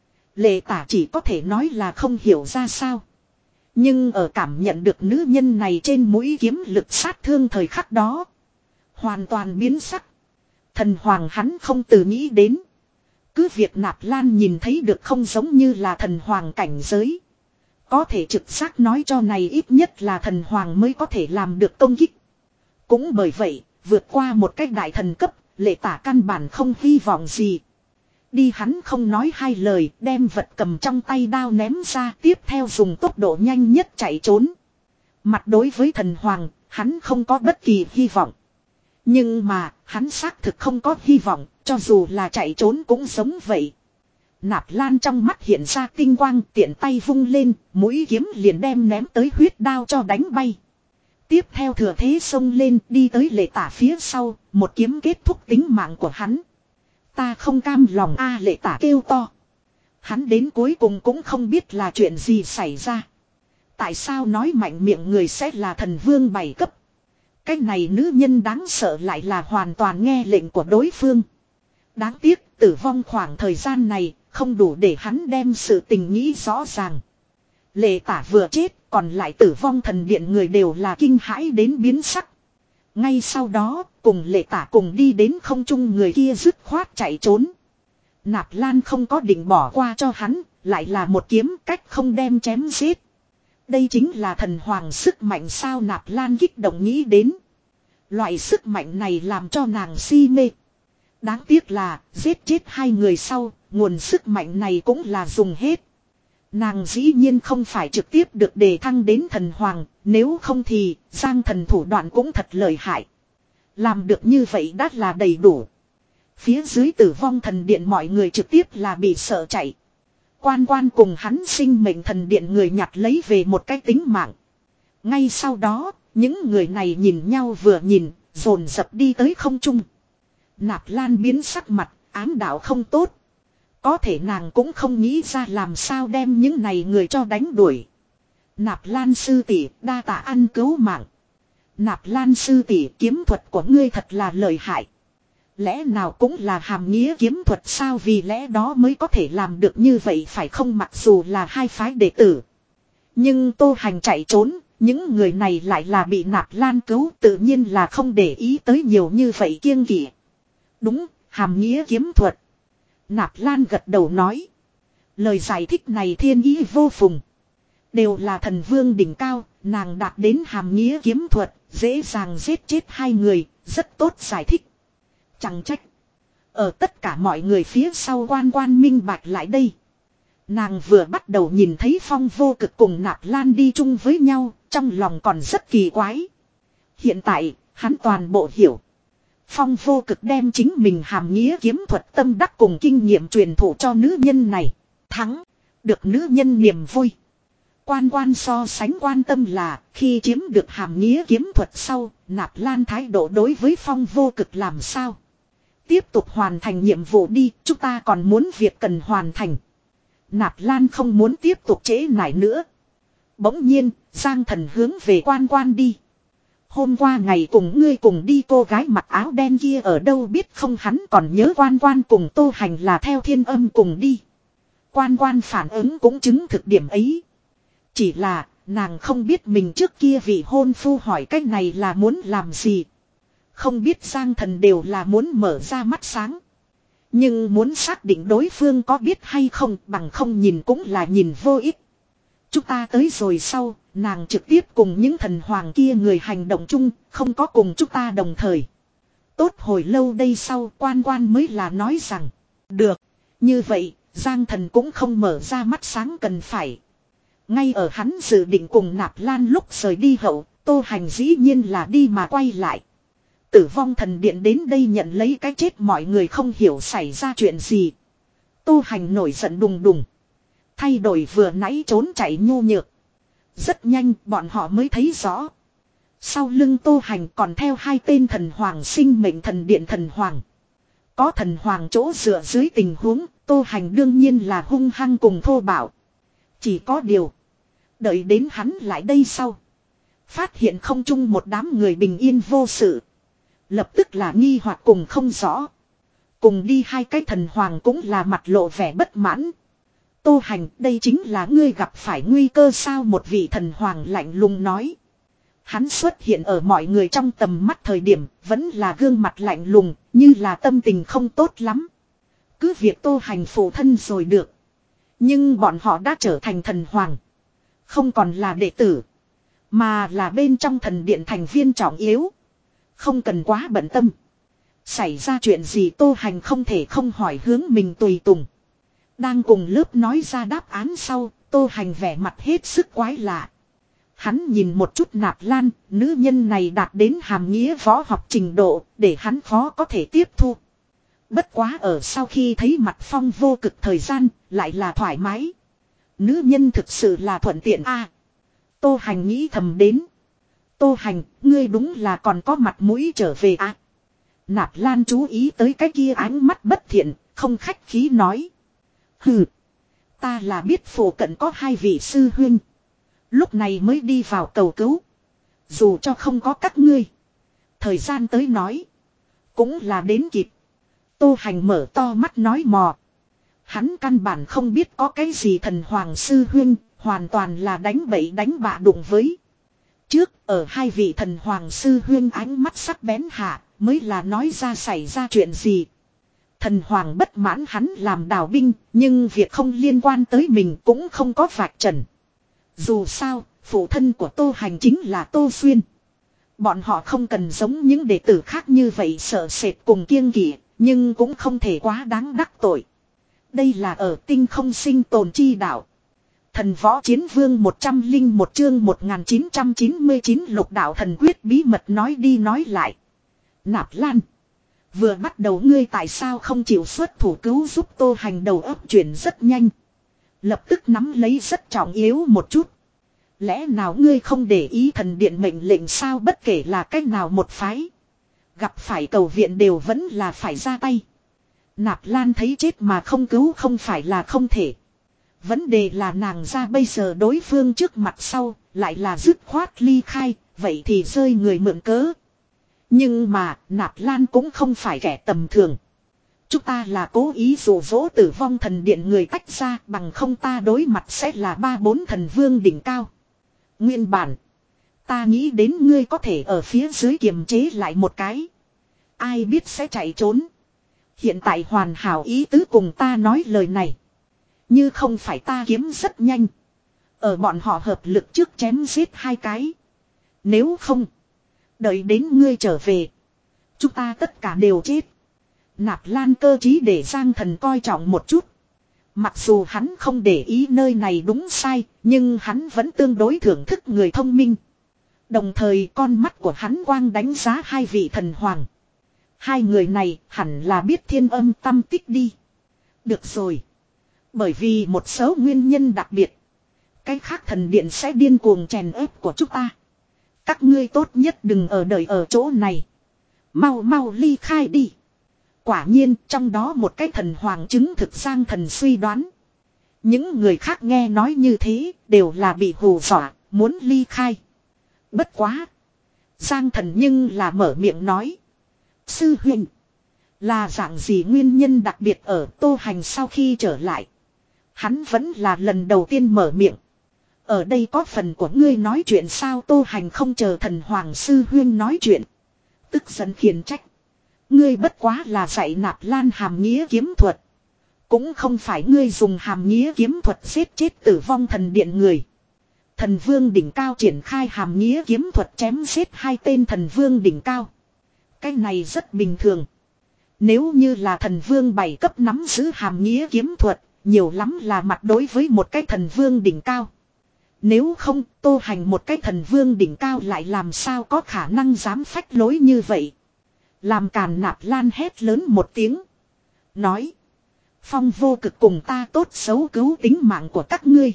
Lệ Tả chỉ có thể nói là không hiểu ra sao. Nhưng ở cảm nhận được nữ nhân này trên mũi kiếm lực sát thương thời khắc đó. Hoàn toàn biến sắc. Thần hoàng hắn không từ nghĩ đến. Cứ việc Nạp Lan nhìn thấy được không giống như là thần hoàng cảnh giới. Có thể trực giác nói cho này ít nhất là thần hoàng mới có thể làm được công kích. Cũng bởi vậy, vượt qua một cách đại thần cấp, Lệ Tả căn bản không hy vọng gì. Đi hắn không nói hai lời, đem vật cầm trong tay đao ném ra, tiếp theo dùng tốc độ nhanh nhất chạy trốn. Mặt đối với thần hoàng, hắn không có bất kỳ hy vọng. Nhưng mà, hắn xác thực không có hy vọng, cho dù là chạy trốn cũng giống vậy. Nạp Lan trong mắt hiện ra tinh quang, tiện tay vung lên, mũi kiếm liền đem ném tới huyết đao cho đánh bay. Tiếp theo thừa thế xông lên, đi tới Lệ Tả phía sau, một kiếm kết thúc tính mạng của hắn. Ta không cam lòng a Lệ Tả kêu to. Hắn đến cuối cùng cũng không biết là chuyện gì xảy ra. Tại sao nói mạnh miệng người sẽ là thần vương bảy cấp. Cái này nữ nhân đáng sợ lại là hoàn toàn nghe lệnh của đối phương. Đáng tiếc tử vong khoảng thời gian này không đủ để hắn đem sự tình nghĩ rõ ràng. Lệ Tả vừa chết còn lại tử vong thần điện người đều là kinh hãi đến biến sắc. Ngay sau đó cùng Lệ Tả cùng đi đến không trung người kia dứt khoát chạy trốn. Nạp Lan không có định bỏ qua cho hắn, lại là một kiếm cách không đem chém giết. Đây chính là thần hoàng sức mạnh sao Nạp Lan kích động nghĩ đến. Loại sức mạnh này làm cho nàng si mê. Đáng tiếc là giết chết hai người sau, nguồn sức mạnh này cũng là dùng hết. Nàng dĩ nhiên không phải trực tiếp được đề thăng đến thần hoàng, nếu không thì Giang thần thủ đoạn cũng thật lợi hại. Làm được như vậy đã là đầy đủ. Phía dưới tử vong thần điện mọi người trực tiếp là bị sợ chạy. Quan quan cùng hắn sinh mệnh thần điện người nhặt lấy về một cái tính mạng. Ngay sau đó, những người này nhìn nhau vừa nhìn, dồn dập đi tới không trung. Nạp Lan biến sắc mặt, ám đạo không tốt. Có thể nàng cũng không nghĩ ra làm sao đem những này người cho đánh đuổi. Nạp Lan sư tỷ đa tạ ăn cứu mạng. Nạp Lan sư tỷ kiếm thuật của ngươi thật là lợi hại. Lẽ nào cũng là hàm nghĩa kiếm thuật sao vì lẽ đó mới có thể làm được như vậy phải không mặc dù là hai phái đệ tử. Nhưng Tô Hành chạy trốn, những người này lại là bị Nạp Lan cứu tự nhiên là không để ý tới nhiều như vậy kiêng kỵ. Đúng, hàm nghĩa kiếm thuật. Nạp Lan gật đầu nói. Lời giải thích này thiên ý vô phùng. Đều là thần vương đỉnh cao, nàng đạt đến hàm nghĩa kiếm thuật, dễ dàng giết chết hai người, rất tốt giải thích. Chẳng trách. Ở tất cả mọi người phía sau quan quan minh bạch lại đây. Nàng vừa bắt đầu nhìn thấy Phong Vô Cực cùng Nạp Lan đi chung với nhau, trong lòng còn rất kỳ quái. Hiện tại, hắn toàn bộ hiểu. Phong Vô Cực đem chính mình hàm nghĩa kiếm thuật tâm đắc cùng kinh nghiệm truyền thụ cho nữ nhân này. Thắng, được nữ nhân niềm vui. Quan quan so sánh quan tâm là khi chiếm được hàm nghĩa kiếm thuật sau, Nạp Lan thái độ đối với Phong Vô Cực làm sao. Tiếp tục hoàn thành nhiệm vụ đi, chúng ta còn muốn việc cần hoàn thành. Nạp Lan không muốn tiếp tục trễ nải nữa. Bỗng nhiên, Giang Thần hướng về quan quan đi. Hôm qua ngày cùng ngươi cùng đi cô gái mặc áo đen kia ở đâu biết không hắn còn nhớ quan quan cùng Tô Hành là theo Thiên Âm cùng đi. Quan quan phản ứng cũng chứng thực điểm ấy. Chỉ là, nàng không biết mình trước kia vị hôn phu hỏi cách này là muốn làm gì. Không biết Giang Thần đều là muốn mở ra mắt sáng. Nhưng muốn xác định đối phương có biết hay không, bằng không nhìn cũng là nhìn vô ích. Chúng ta tới rồi sau, nàng trực tiếp cùng những thần hoàng kia người hành động chung, không có cùng chúng ta đồng thời. Tốt hồi lâu đây sau, quan quan mới là nói rằng, được, như vậy, Giang Thần cũng không mở ra mắt sáng cần phải. Ngay ở hắn dự định cùng Nạp Lan lúc rời đi hậu, Tô Hành dĩ nhiên là đi mà quay lại. Tử vong thần điện đến đây nhận lấy cái chết mọi người không hiểu xảy ra chuyện gì. Tô Hành nổi giận đùng đùng. Thay đổi vừa nãy trốn chạy nhu nhược. Rất nhanh bọn họ mới thấy rõ. Sau lưng Tô Hành còn theo hai tên thần hoàng sinh mệnh thần điện thần hoàng. Có thần hoàng chỗ dựa dưới tình huống, Tô Hành đương nhiên là hung hăng cùng thô bạo. Chỉ có điều. Đợi đến hắn lại đây sau. Phát hiện không chung một đám người bình yên vô sự. Lập tức là nghi hoặc cùng không rõ. Cùng đi hai cái thần hoàng cũng là mặt lộ vẻ bất mãn. Tô Hành, đây chính là ngươi gặp phải nguy cơ sao, một vị thần hoàng lạnh lùng nói. Hắn xuất hiện ở mọi người trong tầm mắt thời điểm, vẫn là gương mặt lạnh lùng, như là tâm tình không tốt lắm. Cứ việc Tô Hành phụ thân rồi được. Nhưng bọn họ đã trở thành thần hoàng. Không còn là đệ tử. Mà là bên trong thần điện thành viên trọng yếu. Không cần quá bận tâm. Xảy ra chuyện gì Tô Hành không thể không hỏi hướng mình tùy tùng. Đang cùng lớp nói ra đáp án sau, Tô Hành vẻ mặt hết sức quái lạ. Hắn nhìn một chút Nạp Lan, nữ nhân này đạt đến hàm nghĩa võ học trình độ, để hắn khó có thể tiếp thu. Bất quá ở sau khi thấy mặt Phong vô cực thời gian, lại là thoải mái. Nữ nhân thực sự là thuận tiện a. À, Tô Hành nghĩ thầm đến. Tô Hành, ngươi đúng là còn có mặt mũi trở về à. Nạp Lan chú ý tới cái kia ánh mắt bất thiện, không khách khí nói. Hừ, ta là biết phủ cận có hai vị sư huynh. Lúc này mới đi vào cầu cứu. Dù cho không có các ngươi. Thời gian tới nói. Cũng là đến kịp. Tô Hành mở to mắt nói mò. Hắn căn bản không biết có cái gì thần hoàng sư huynh. Hoàn toàn là đánh bậy đánh bạ đụng với. Trước ở hai vị thần hoàng sư huyên ánh mắt sắc bén hạ. Mới là nói ra xảy ra chuyện gì. Thần hoàng bất mãn hắn làm đào binh. Nhưng việc không liên quan tới mình cũng không có vạch trần. Dù sao, phụ thân của Tô Hành chính là Tô Xuyên. Bọn họ không cần giống những đệ tử khác như vậy sợ sệt cùng kiêng kỵ, nhưng cũng không thể quá đáng đắc tội. Đây là ở tinh không sinh tồn chi đạo. Thần võ chiến vương một trăm linh một chương một nghìn chín trăm chín mươi chín lục đạo thần quyết bí mật nói đi nói lại. Nạp Lan. Vừa bắt đầu ngươi tại sao không chịu xuất thủ cứu giúp Tô Hành đầu óc chuyển rất nhanh. Lập tức nắm lấy rất trọng yếu một chút. Lẽ nào ngươi không để ý thần điện mệnh lệnh sao, bất kể là cách nào một phái. Gặp phải cầu viện đều vẫn là phải ra tay. Nạp Lan thấy chết mà không cứu không phải là không thể. Vấn đề là nàng ra bây giờ đối phương trước mặt sau, lại là dứt khoát ly khai, vậy thì rơi người mượn cớ. Nhưng mà, Nạp Lan cũng không phải kẻ tầm thường. Chúng ta là cố ý dụ dỗ tử vong thần điện người tách ra, bằng không ta đối mặt sẽ là ba bốn thần vương đỉnh cao. Nguyên bản, ta nghĩ đến ngươi có thể ở phía dưới kiềm chế lại một cái. Ai biết sẽ chạy trốn. Hiện tại hoàn hảo ý tứ cùng ta nói lời này. Như không phải ta kiếm rất nhanh. Ở bọn họ hợp lực trước chém giết hai cái. Nếu không, đợi đến ngươi trở về, chúng ta tất cả đều chết. Nạp Lan cơ trí để Giang Thần coi trọng một chút. Mặc dù hắn không để ý nơi này đúng sai, nhưng hắn vẫn tương đối thưởng thức người thông minh. Đồng thời con mắt của hắn quang đánh giá hai vị thần hoàng. Hai người này hẳn là biết thiên âm tâm tích đi. Được rồi. Bởi vì một số nguyên nhân đặc biệt, cái khác thần điện sẽ điên cuồng chèn ép của chúng ta. Các ngươi tốt nhất đừng ở đợi ở chỗ này. Mau mau ly khai đi. Quả nhiên trong đó một cái thần hoàng chứng thực Giang Thần suy đoán. Những người khác nghe nói như thế đều là bị hù dọa, muốn ly khai. Bất quá. Giang Thần nhưng là mở miệng nói. Sư huynh, là dạng gì nguyên nhân đặc biệt ở Tô Hành sau khi trở lại. Hắn vẫn là lần đầu tiên mở miệng. Ở đây có phần của ngươi nói chuyện sao, Tô Hành không chờ thần hoàng sư huyên nói chuyện. Tức giận khiển trách. Ngươi bất quá là dạy Nạp Lan hàm nghĩa kiếm thuật. Cũng không phải ngươi dùng hàm nghĩa kiếm thuật giết chết tử vong thần điện người. Thần vương đỉnh cao triển khai hàm nghĩa kiếm thuật chém giết hai tên thần vương đỉnh cao. Cái này rất bình thường. Nếu như là thần vương bảy cấp nắm giữ hàm nghĩa kiếm thuật, nhiều lắm là mặt đối với một cái thần vương đỉnh cao. Nếu không, Tô Hành một cái thần vương đỉnh cao lại làm sao có khả năng dám phách lối như vậy. Làm càn Nạp Lan hét lớn một tiếng. Nói. Phong Vô Cực cùng ta tốt xấu cứu tính mạng của các ngươi.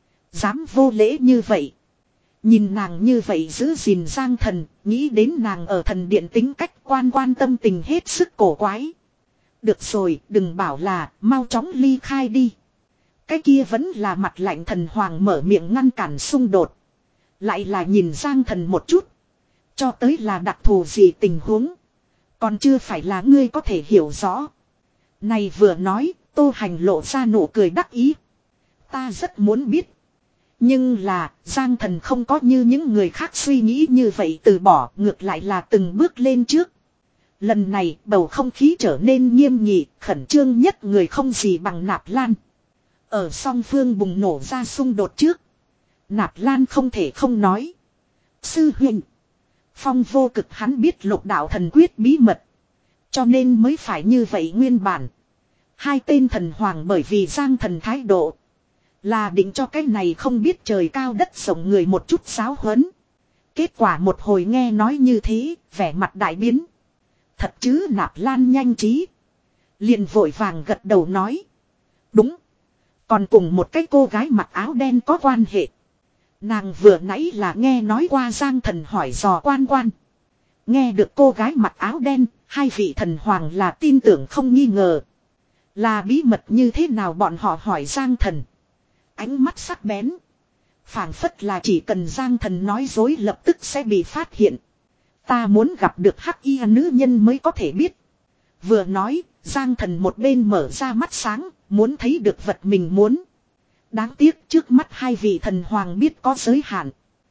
Dám vô lễ như vậy. Nhìn nàng như vậy giữ gìn Giang Thần, nghĩ đến nàng ở thần điện tính cách quan quan tâm tình hết sức cổ quái. Được rồi, đừng bảo là, mau chóng ly khai đi. Cái kia vẫn là mặt lạnh thần hoàng mở miệng ngăn cản xung đột. Lại là nhìn Giang Thần một chút. Cho tới là đặc thù gì tình huống. Còn chưa phải là ngươi có thể hiểu rõ. Này vừa nói, Tô Hành lộ ra nụ cười đắc ý. Ta rất muốn biết. Nhưng là, Giang Thần không có như những người khác suy nghĩ như vậy từ bỏ, ngược lại là từng bước lên trước. Lần này, bầu không khí trở nên nghiêm nghị, khẩn trương nhất người không gì bằng Nạp Lan. Ở song phương bùng nổ ra xung đột trước. Nạp Lan không thể không nói. Sư huynh. Phong Vô Cực hắn biết Lục Đạo Thần Quyết bí mật. Cho nên mới phải như vậy nguyên bản. Hai tên thần hoàng bởi vì Giang Thần thái độ. Là định cho cái này không biết trời cao đất rộng người một chút giáo huấn. Kết quả một hồi nghe nói như thế, vẻ mặt đại biến. Thật chứ Nạp Lan nhanh trí. Liền vội vàng gật đầu nói. Đúng. Còn cùng một cái cô gái mặc áo đen có quan hệ. Nàng vừa nãy là nghe nói qua Giang Thần hỏi dò quan quan. Nghe được cô gái mặc áo đen, hai vị thần hoàng là tin tưởng không nghi ngờ. Là bí mật như thế nào bọn họ hỏi Giang Thần. Ánh mắt sắc bén. Phảng phất là chỉ cần Giang Thần nói dối lập tức sẽ bị phát hiện. Ta muốn gặp được hắc y nữ nhân mới có thể biết. Vừa nói, Giang Thần một bên mở ra mắt sáng, muốn thấy được vật mình muốn. Đáng tiếc trước mắt hai vị thần hoàng biết có giới hạn.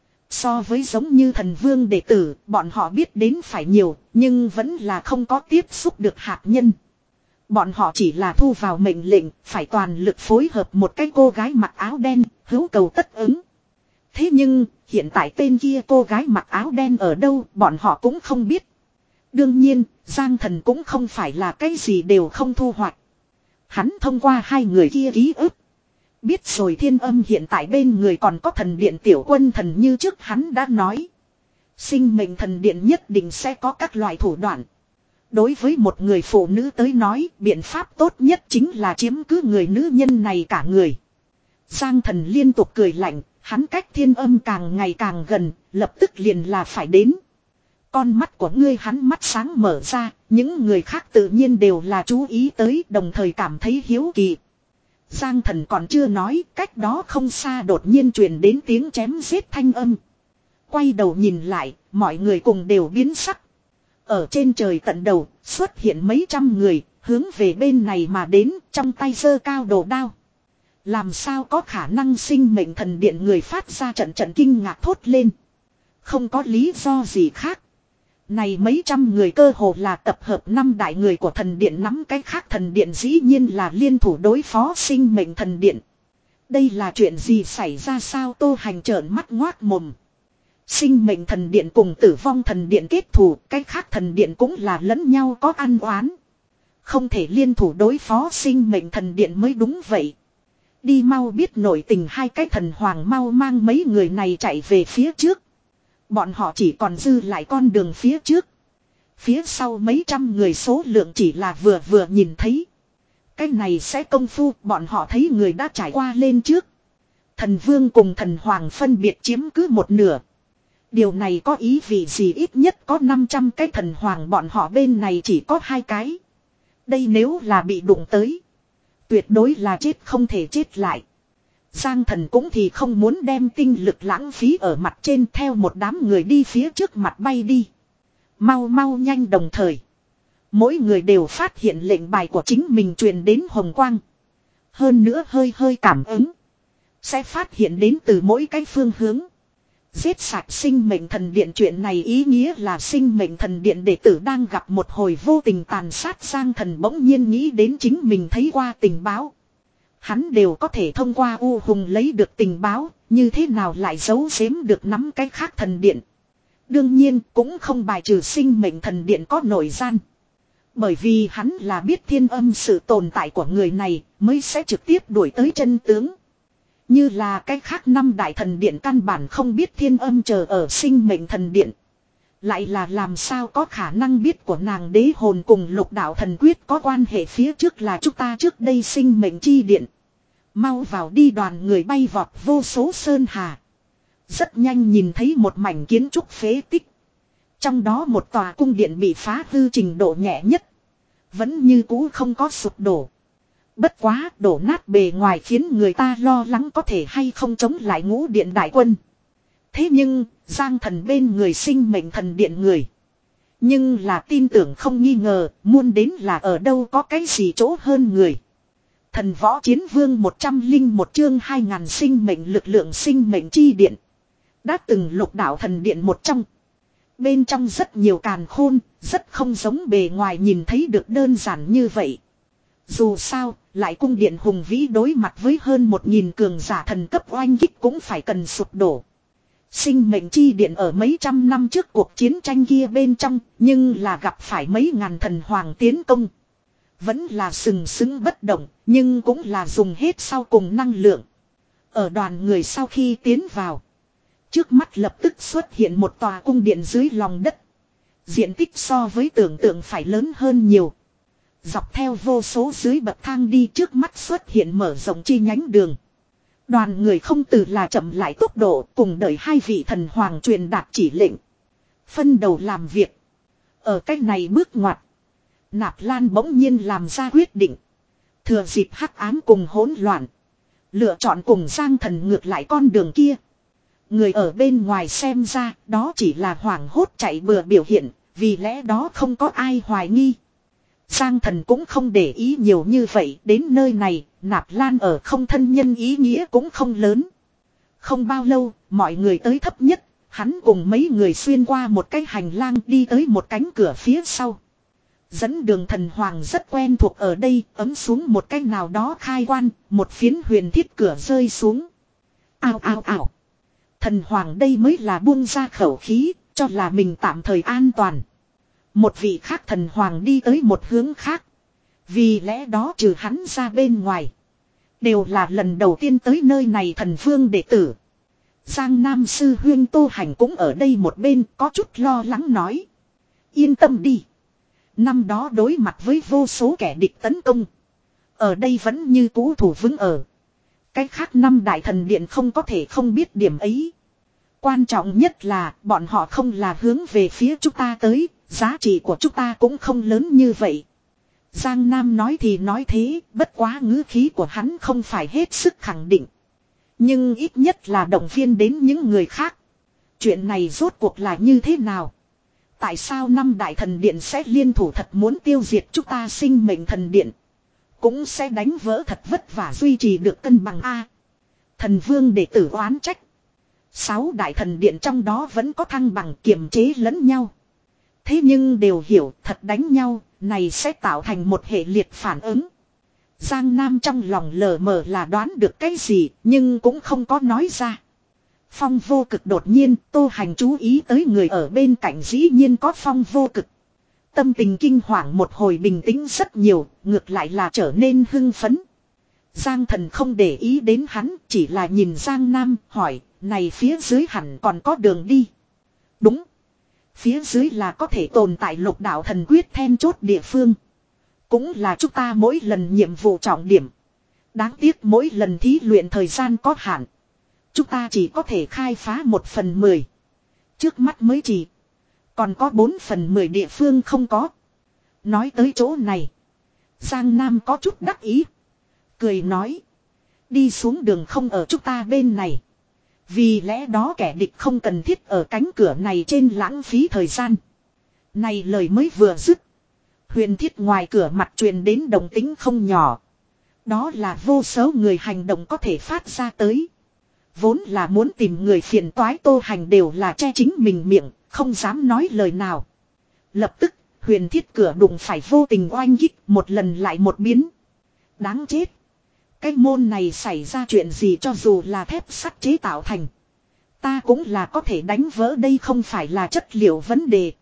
So với giống như thần vương đệ tử, bọn họ biết đến phải nhiều, nhưng vẫn là không có tiếp xúc được hạt nhân. Bọn họ chỉ là thu vào mệnh lệnh, phải toàn lực phối hợp một cái cô gái mặc áo đen, hữu cầu tất ứng. Thế nhưng, hiện tại tên kia cô gái mặc áo đen ở đâu, bọn họ cũng không biết. Đương nhiên, Giang Thần cũng không phải là cái gì đều không thu hoạch. Hắn thông qua hai người kia ký ức. Biết rồi Thiên Âm hiện tại bên người còn có thần điện tiểu quân thần như trước hắn đã nói. Sinh mệnh thần điện nhất định sẽ có các loại thủ đoạn. Đối với một người phụ nữ tới nói, biện pháp tốt nhất chính là chiếm cứ người nữ nhân này cả người. Giang Thần liên tục cười lạnh, hắn cách Thiên Âm càng ngày càng gần, lập tức liền là phải đến. Con mắt của ngươi hắn mắt sáng mở ra, những người khác tự nhiên đều là chú ý tới đồng thời cảm thấy hiếu kỳ. Giang Thần còn chưa nói, cách đó không xa đột nhiên truyền đến tiếng chém giết thanh âm. Quay đầu nhìn lại, mọi người cùng đều biến sắc. Ở trên trời tận đầu, xuất hiện mấy trăm người, hướng về bên này mà đến, trong tay giơ cao đồ đao. Làm sao có khả năng sinh mệnh thần điện người phát ra trận trận kinh ngạc thốt lên. Không có lý do gì khác. Này mấy trăm người cơ hồ là tập hợp năm đại người của thần điện nắm cái khác thần điện dĩ nhiên là liên thủ đối phó sinh mệnh thần điện. Đây là chuyện gì xảy ra sao Tô Hành trợn mắt ngoác mồm. Sinh mệnh thần điện cùng tử vong thần điện kết thù, cái khác thần điện cũng là lẫn nhau có ăn oán. Không thể liên thủ đối phó sinh mệnh thần điện mới đúng vậy. Đi mau biết nội tình hai cái thần hoàng mau mang mấy người này chạy về phía trước. Bọn họ chỉ còn dư lại con đường phía trước. Phía sau mấy trăm người số lượng chỉ là vừa vừa nhìn thấy. Cái này sẽ công phu bọn họ thấy người đã trải qua lên trước. Thần vương cùng thần hoàng phân biệt chiếm cứ một nửa. Điều này có ý vị gì ít nhất có năm trăm cái thần hoàng bọn họ bên này chỉ có hai cái. Đây nếu là bị đụng tới. Tuyệt đối là chết không thể chết lại. Giang Thần cũng thì không muốn đem tinh lực lãng phí ở mặt trên theo một đám người đi phía trước mặt bay đi. Mau mau nhanh đồng thời. Mỗi người đều phát hiện lệnh bài của chính mình truyền đến hồng quang. Hơn nữa hơi hơi cảm ứng. Sẽ phát hiện đến từ mỗi cái phương hướng. Giết sạch sinh mệnh thần điện chuyện này ý nghĩa là sinh mệnh thần điện đệ tử đang gặp một hồi vô tình tàn sát. Giang Thần bỗng nhiên nghĩ đến chính mình thấy qua tình báo. Hắn đều có thể thông qua U Hùng lấy được tình báo, như thế nào lại giấu giếm được nắm cái khác thần điện. Đương nhiên cũng không bài trừ sinh mệnh thần điện có nội gian. Bởi vì hắn là biết Thiên Âm sự tồn tại của người này mới sẽ trực tiếp đuổi tới chân tướng. Như là cái khác năm đại thần điện căn bản không biết Thiên Âm chờ ở sinh mệnh thần điện. Lại là làm sao có khả năng biết của nàng đế hồn cùng lục đạo thần quyết có quan hệ. Phía trước là chúng ta trước đây sinh mệnh chi điện. Mau vào đi, đoàn người bay vọt vô số sơn hà. Rất nhanh nhìn thấy một mảnh kiến trúc phế tích. Trong đó một tòa cung điện bị phá hư trình độ nhẹ nhất. Vẫn như cũ không có sụp đổ. Bất quá đổ nát bề ngoài khiến người ta lo lắng có thể hay không chống lại ngũ điện đại quân. Thế nhưng Giang Thần bên người sinh mệnh thần điện người. Nhưng là tin tưởng không nghi ngờ, muốn đến là ở đâu có cái gì chỗ hơn người. Thần võ chiến vương một trăm lẻ một chương hai ngàn sinh mệnh lực lượng sinh mệnh chi điện. Đã từng lục đạo thần điện một trong. Bên trong rất nhiều càn khôn, rất không giống bề ngoài nhìn thấy được đơn giản như vậy. Dù sao, lại cung điện hùng vĩ đối mặt với hơn một nghìn cường giả thần cấp oanh kích cũng phải cần sụp đổ. Sinh mệnh chi điện ở mấy trăm năm trước cuộc chiến tranh kia bên trong, nhưng là gặp phải mấy ngàn thần hoàng tiến công. Vẫn là sừng sững bất động, nhưng cũng là dùng hết sau cùng năng lượng. Ở đoàn người sau khi tiến vào, trước mắt lập tức xuất hiện một tòa cung điện dưới lòng đất. Diện tích so với tưởng tượng phải lớn hơn nhiều. Dọc theo vô số dưới bậc thang đi, trước mắt xuất hiện mở rộng chi nhánh đường. Đoàn người không từ là chậm lại tốc độ, cùng đợi hai vị thần hoàng truyền đạt chỉ lệnh. Phân đầu làm việc. Ở cách này bước ngoặt, Nạp Lan bỗng nhiên làm ra quyết định. Thừa dịp hắc ám cùng hỗn loạn, lựa chọn cùng Giang Thần ngược lại con đường kia. Người ở bên ngoài xem ra đó chỉ là hoảng hốt chạy bừa biểu hiện, vì lẽ đó không có ai hoài nghi. Giang Thần cũng không để ý nhiều như vậy, đến nơi này, Nạp Lan ở không thân nhân ý nghĩa cũng không lớn. Không bao lâu, mọi người tới thấp nhất, hắn cùng mấy người xuyên qua một cái hành lang đi tới một cánh cửa phía sau. Dẫn đường thần hoàng rất quen thuộc ở đây, ấm xuống một cái nào đó khai quan, một phiến huyền thiết cửa rơi xuống. Ao ao ao. Thần hoàng đây mới là buông ra khẩu khí, cho là mình tạm thời an toàn. Một vị khác thần hoàng đi tới một hướng khác. Vì lẽ đó trừ hắn ra bên ngoài, đều là lần đầu tiên tới nơi này thần vương đệ tử. Giang Nam sư huyên Tô Hành cũng ở đây một bên, có chút lo lắng nói. Yên tâm đi. Năm đó đối mặt với vô số kẻ địch tấn công, ở đây vẫn như cũ thủ vững ở. Cái khác năm đại thần điện không có thể không biết điểm ấy. Quan trọng nhất là bọn họ không là hướng về phía chúng ta tới, giá trị của chúng ta cũng không lớn như vậy. Giang Nam nói thì nói thế, bất quá ngữ khí của hắn không phải hết sức khẳng định. Nhưng ít nhất là động viên đến những người khác. Chuyện này rốt cuộc là như thế nào? Tại sao năm đại thần điện sẽ liên thủ thật muốn tiêu diệt chúng ta sinh mệnh thần điện? Cũng sẽ đánh vỡ thật vất vả duy trì được cân bằng A. Thần vương đệ tử oán trách. Sáu đại thần điện trong đó vẫn có thăng bằng kiềm chế lẫn nhau. Thế nhưng đều hiểu thật đánh nhau, này sẽ tạo thành một hệ liệt phản ứng. Giang Nam trong lòng lờ mờ là đoán được cái gì, nhưng cũng không có nói ra. Phong vô cực đột nhiên, Tô Hành chú ý tới người ở bên cạnh dĩ nhiên có phong vô cực. Tâm tình kinh hoàng một hồi bình tĩnh rất nhiều, ngược lại là trở nên hưng phấn. Giang Thần không để ý đến hắn, chỉ là nhìn Giang Nam, hỏi, này phía dưới hẳn còn có đường đi. Đúng. Phía dưới là có thể tồn tại lục đạo thần quyết then chốt địa phương. Cũng là chúng ta mỗi lần nhiệm vụ trọng điểm. Đáng tiếc mỗi lần thí luyện thời gian có hạn. Chúng ta chỉ có thể khai phá một phần mười. Trước mắt mới chỉ. Còn có bốn phần mười địa phương không có. Nói tới chỗ này, Giang Nam có chút đắc ý. Cười nói. Đi xuống đường không ở chúng ta bên này. Vì lẽ đó kẻ địch không cần thiết ở cánh cửa này trên lãng phí thời gian. Này lời mới vừa dứt. Huyền thiết ngoài cửa mặt truyền đến đồng tính không nhỏ. Đó là vô số người hành động có thể phát ra tới. Vốn là muốn tìm người phiền toái Tô Hành đều là che chính mình miệng, không dám nói lời nào. Lập tức, huyền thiết cửa đụng phải vô tình oanh kích một lần lại một biến. Đáng chết. Cái môn này xảy ra chuyện gì cho dù là thép sắt chế tạo thành. Ta cũng là có thể đánh vỡ, đây không phải là chất liệu vấn đề.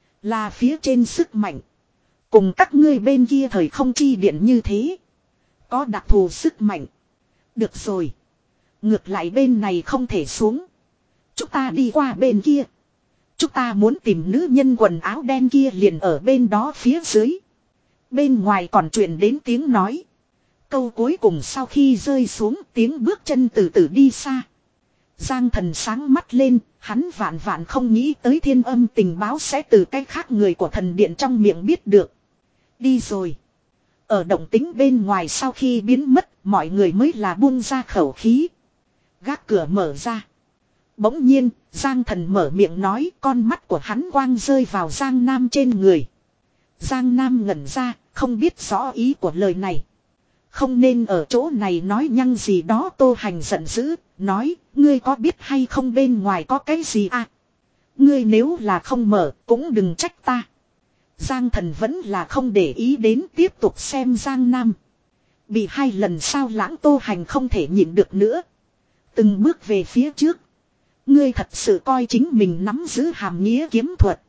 Là phía trên sức mạnh. Cùng các ngươi bên kia thời không chi điện như thế. Có đặc thù sức mạnh. Được rồi. Ngược lại bên này không thể xuống. Chúng ta đi qua bên kia. Chúng ta muốn tìm nữ nhân quần áo đen kia liền ở bên đó phía dưới. Bên ngoài còn truyền đến tiếng nói. Câu cuối cùng sau khi rơi xuống tiếng bước chân từ từ đi xa. Giang Thần sáng mắt lên, hắn vạn vạn không nghĩ tới thiên âm tình báo sẽ từ cái khác người của thần điện trong miệng biết được. Đi rồi. Ở động tính bên ngoài sau khi biến mất, mọi người mới là buông ra khẩu khí. Gác cửa mở ra. Bỗng nhiên, Giang Thần mở miệng nói, con mắt của hắn quang rơi vào Giang Nam trên người. Giang Nam ngẩn ra, không biết rõ ý của lời này. Không nên ở chỗ này nói nhăng gì đó. Tô Hành giận dữ, nói, ngươi có biết hay không bên ngoài có cái gì à? Ngươi nếu là không mở, cũng đừng trách ta. Giang Thần vẫn là không để ý đến, tiếp tục xem Giang Nam. Bị hai lần sao lãng Tô Hành không thể nhịn được nữa. Từng bước về phía trước. Ngươi thật sự coi chính mình nắm giữ hàm nghĩa kiếm thuật.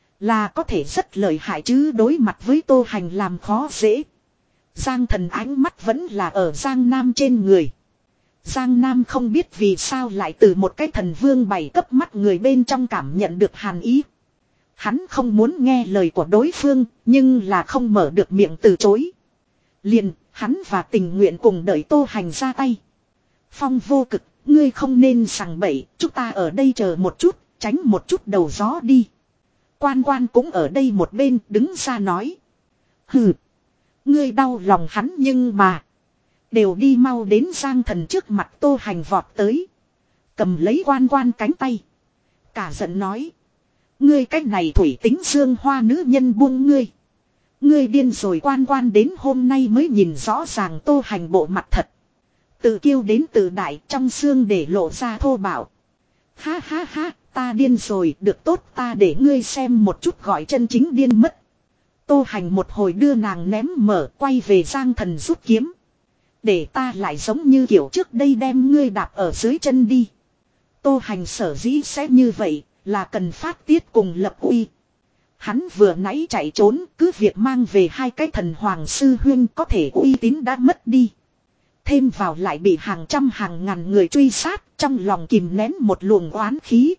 Là có thể rất lợi hại chứ, đối mặt với Tô Hành làm khó dễ. Giang Thần ánh mắt vẫn là ở Giang Nam trên người. Giang Nam không biết vì sao lại từ một cái thần vương bảy cấp mắt người bên trong cảm nhận được hàn ý. Hắn không muốn nghe lời của đối phương, nhưng là không mở được miệng từ chối. Liền, hắn và tình nguyện cùng đợi Tô Hành ra tay. Phong Vô Cực, ngươi không nên sằng bậy, chúng ta ở đây chờ một chút, tránh một chút đầu gió đi. Quan Quan cũng ở đây một bên đứng ra nói. Hừ, ngươi đau lòng hắn nhưng mà. Đều đi mau đến Giang Thần trước mặt. Tô Hành vọt tới. Cầm lấy Quan Quan cánh tay. Cả giận nói. Ngươi cách này thủy tính dương hoa nữ nhân buông ngươi. Ngươi điên rồi. Quan Quan đến hôm nay mới nhìn rõ ràng Tô Hành bộ mặt thật. Tự kiêu đến tự đại, trong xương để lộ ra thô bạo. Ha ha ha, ta điên rồi, được tốt, ta để ngươi xem một chút gọi chân chính điên mất. Tô Hành một hồi đưa nàng ném mở, quay về Giang Thần rút kiếm. Để ta lại giống như kiểu trước đây đem ngươi đạp ở dưới chân đi. Tô Hành sở dĩ sẽ như vậy, là cần phát tiết cùng lập uy. Hắn vừa nãy chạy trốn, cứ việc mang về hai cái thần hoàng sư huyên, có thể uy tín đã mất đi. Thêm vào lại bị hàng trăm hàng ngàn người truy sát, trong lòng kìm nén một luồng oán khí.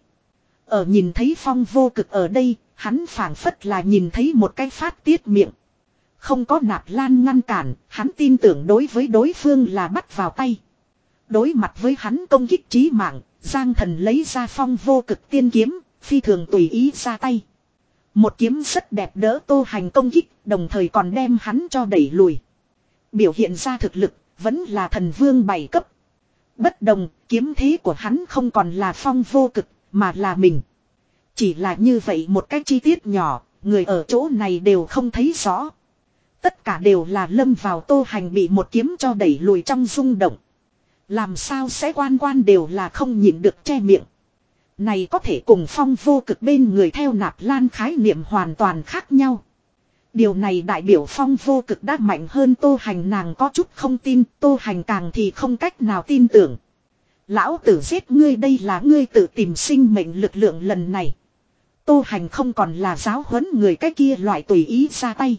Ở nhìn thấy Phong Vô Cực ở đây, hắn phảng phất là nhìn thấy một cái phát tiết miệng. Không có Nạp Lan ngăn cản, hắn tin tưởng đối với đối phương là bắt vào tay. Đối mặt với hắn công kích chí mạng, Giang Thần lấy ra Phong Vô Cực tiên kiếm, phi thường tùy ý ra tay. Một kiếm rất đẹp đỡ Tô Hành công kích, đồng thời còn đem hắn cho đẩy lùi. Biểu hiện ra thực lực, vẫn là thần vương bảy cấp. Bất đồng, kiếm thế của hắn không còn là Phong Vô Cực, mà là mình. Chỉ là như vậy một cái chi tiết nhỏ, người ở chỗ này đều không thấy rõ. Tất cả đều là lâm vào Tô Hành bị một kiếm cho đẩy lùi trong rung động. Làm sao sẽ Quan Quan đều là không nhịn được che miệng. Này có thể cùng Phong Vô Cực bên người theo Nạp Lan khái niệm hoàn toàn khác nhau. Điều này đại biểu Phong Vô Cực đã mạnh hơn Tô Hành, nàng có chút không tin, Tô Hành càng thì không cách nào tin tưởng. Lão tử giết ngươi, đây là ngươi tự tìm sinh mệnh lực lượng lần này. Tô Hành không còn là giáo huấn người cái kia loại tùy ý ra tay.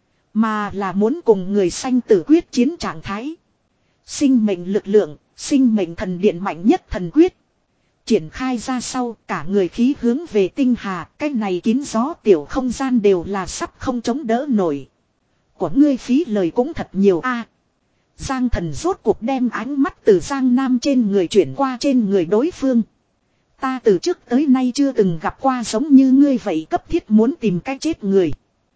Mà là muốn cùng người sanh tử quyết chiến trạng thái. Sinh mệnh lực lượng, sinh mệnh thần điện mạnh nhất thần quyết. Triển khai ra sau, cả người khí hướng về tinh hà, cái này kín gió tiểu không gian đều là sắp không chống đỡ nổi. Của ngươi phí lời cũng thật nhiều a. Giang Thần rốt cuộc đem ánh mắt từ Giang Nam trên người chuyển qua trên người đối phương. Ta từ trước tới nay chưa từng gặp qua giống như ngươi vậy cấp thiết muốn tìm cách chết người.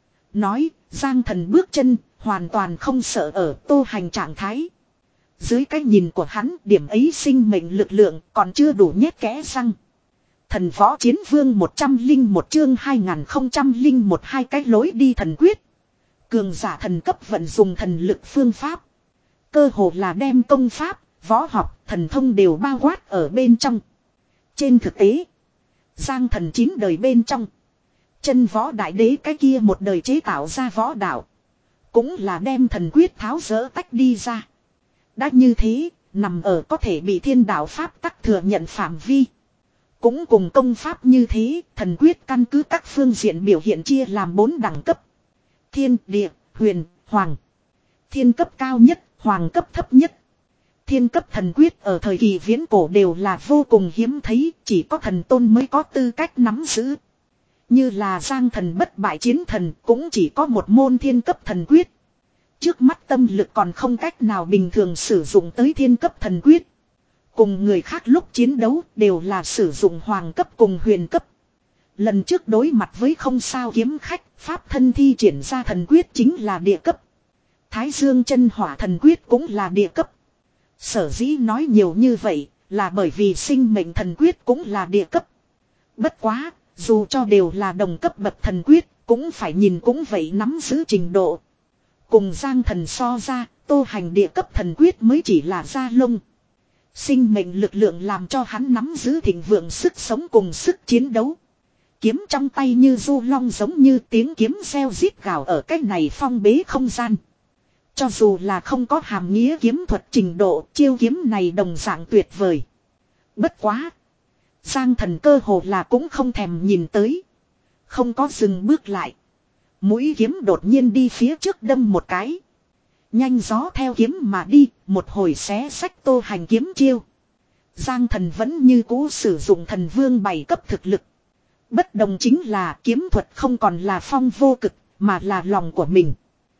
Nói, Giang Thần bước chân, hoàn toàn không sợ ở Tô Hành trạng thái. Dưới cái nhìn của hắn, điểm ấy sinh mệnh lực lượng còn chưa đủ nhét kẽ răng. Thần võ chiến vương một trăm linh một chương hai nghìn không trăm linh một hai cái lối đi thần quyết. Cường giả thần cấp vận dùng thần lực phương pháp. Cơ hồ là đem công pháp, võ học, thần thông đều bao quát ở bên trong. Trên thực tế, Giang Thần chín đời bên trong, chân võ đại đế cái kia một đời chế tạo ra võ đạo, cũng là đem thần quyết tháo dỡ tách đi ra. Đã như thế, nằm ở có thể bị thiên đạo pháp tắc thừa nhận phạm vi. Cũng cùng công pháp như thế, thần quyết căn cứ các phương diện biểu hiện chia làm bốn đẳng cấp. Thiên, địa, huyền, hoàng. Thiên cấp cao nhất, hoàng cấp thấp nhất. Thiên cấp thần quyết ở thời kỳ viễn cổ đều là vô cùng hiếm thấy, chỉ có thần tôn mới có tư cách nắm giữ. Như là Giang Thần bất bại chiến thần cũng chỉ có một môn thiên cấp thần quyết. Trước mắt tâm lực còn không cách nào bình thường sử dụng tới thiên cấp thần quyết. Cùng người khác lúc chiến đấu đều là sử dụng hoàng cấp cùng huyền cấp. Lần trước đối mặt với không sao kiếm khách, pháp thân thi triển ra thần quyết chính là địa cấp. Thái Dương chân hỏa thần quyết cũng là địa cấp. Sở dĩ nói nhiều như vậy là bởi vì sinh mệnh thần quyết cũng là địa cấp. Bất quá, dù cho đều là đồng cấp bậc thần quyết, cũng phải nhìn cũng vậy nắm giữ trình độ. Cùng Giang Thần so ra, Tô Hành địa cấp thần quyết mới chỉ là da lông. Sinh mệnh lực lượng làm cho hắn nắm giữ thịnh vượng sức sống cùng sức chiến đấu. Kiếm trong tay như du long giống như tiếng kiếm reo rít gào ở cách này phong bế không gian. Cho dù là không có hàm nghĩa kiếm thuật trình độ, chiêu kiếm này đồng dạng tuyệt vời. Bất quá, Giang Thần cơ hồ là cũng không thèm nhìn tới. Không có dừng bước lại. Mũi kiếm đột nhiên đi phía trước đâm một cái. Nhanh gió theo kiếm mà đi, một hồi xé sách Tô Hành kiếm chiêu. Giang Thần vẫn như cũ sử dụng thần vương bảy cấp thực lực. Bất đồng chính là kiếm thuật không còn là phong vô cực, mà là lòng của mình.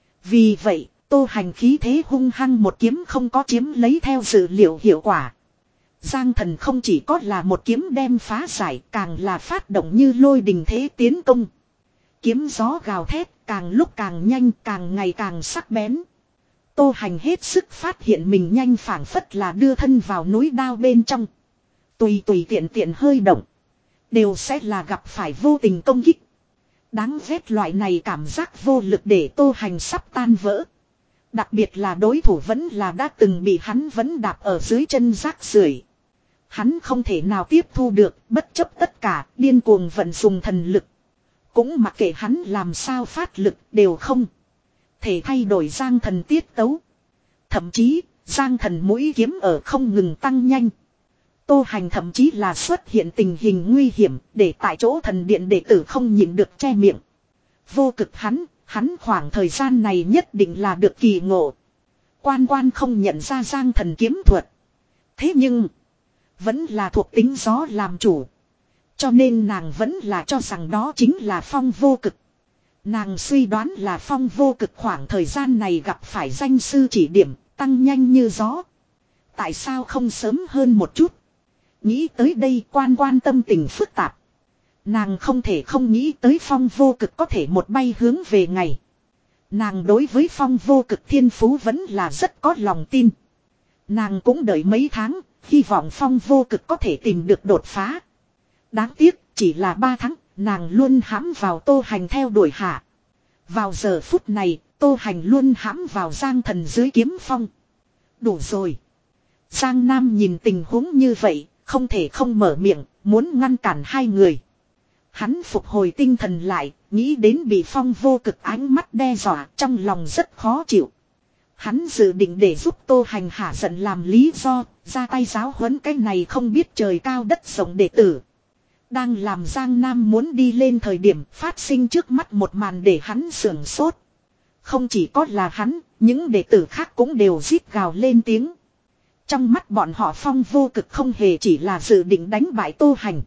Vì vậy, Tô Hành khí thế hung hăng một kiếm không có chiếm lấy theo dự liệu hiệu quả. Giang Thần không chỉ có là một kiếm đem phá giải, càng là phát động như lôi đình thế tiến công. Kiếm gió gào thét, càng lúc càng nhanh, càng ngày càng sắc bén. Tô Hành hết sức phát hiện mình nhanh phảng phất là đưa thân vào núi đao bên trong. Tùy tùy tiện tiện hơi động, đều sẽ là gặp phải vô tình công kích. Đáng ghét loại này cảm giác vô lực để Tô Hành sắp tan vỡ. Đặc biệt là đối thủ vẫn là đã từng bị hắn vẫn đạp ở dưới chân rác rưởi. Hắn không thể nào tiếp thu được, bất chấp tất cả, điên cuồng vận dùng thần lực. Cũng mặc kệ hắn làm sao phát lực đều không thể thay đổi Giang Thần tiết tấu. Thậm chí, Giang Thần mũi kiếm ở không ngừng tăng nhanh. Tô Hành thậm chí là xuất hiện tình hình nguy hiểm để tại chỗ thần điện đệ tử không nhịn được che miệng. Vô cực hắn, hắn khoảng thời gian này nhất định là được kỳ ngộ. Quan quan không nhận ra Giang Thần kiếm thuật. Thế nhưng, vẫn là thuộc tính gió làm chủ. Cho nên nàng vẫn là cho rằng đó chính là phong vô cực. Nàng suy đoán là phong vô cực khoảng thời gian này gặp phải danh sư chỉ điểm, tăng nhanh như gió. Tại sao không sớm hơn một chút? Nghĩ tới đây quan quan tâm tình phức tạp. Nàng không thể không nghĩ tới phong vô cực có thể một bay hướng về ngày. Nàng đối với phong vô cực thiên phú vẫn là rất có lòng tin. Nàng cũng đợi mấy tháng, hy vọng phong vô cực có thể tìm được đột phá. Đáng tiếc, chỉ là ba tháng, nàng luôn hãm vào Tô Hành theo đuổi hạ. Vào giờ phút này, Tô Hành luôn hãm vào Giang Thần dưới kiếm phong. Đủ rồi. Giang Nam nhìn tình huống như vậy, không thể không mở miệng, muốn ngăn cản hai người. Hắn phục hồi tinh thần lại, nghĩ đến bị phong vô cực ánh mắt đe dọa, trong lòng rất khó chịu. Hắn dự định để giúp Tô Hành hả giận làm lý do, ra tay giáo huấn cái này không biết trời cao đất rộng đệ tử. Đang làm Giang Nam muốn đi lên thời điểm phát sinh trước mắt một màn để hắn sưởng sốt. Không chỉ có là hắn, những đệ tử khác cũng đều rít gào lên tiếng. Trong mắt bọn họ phong vô cực không hề chỉ là dự định đánh bại Tô Hành,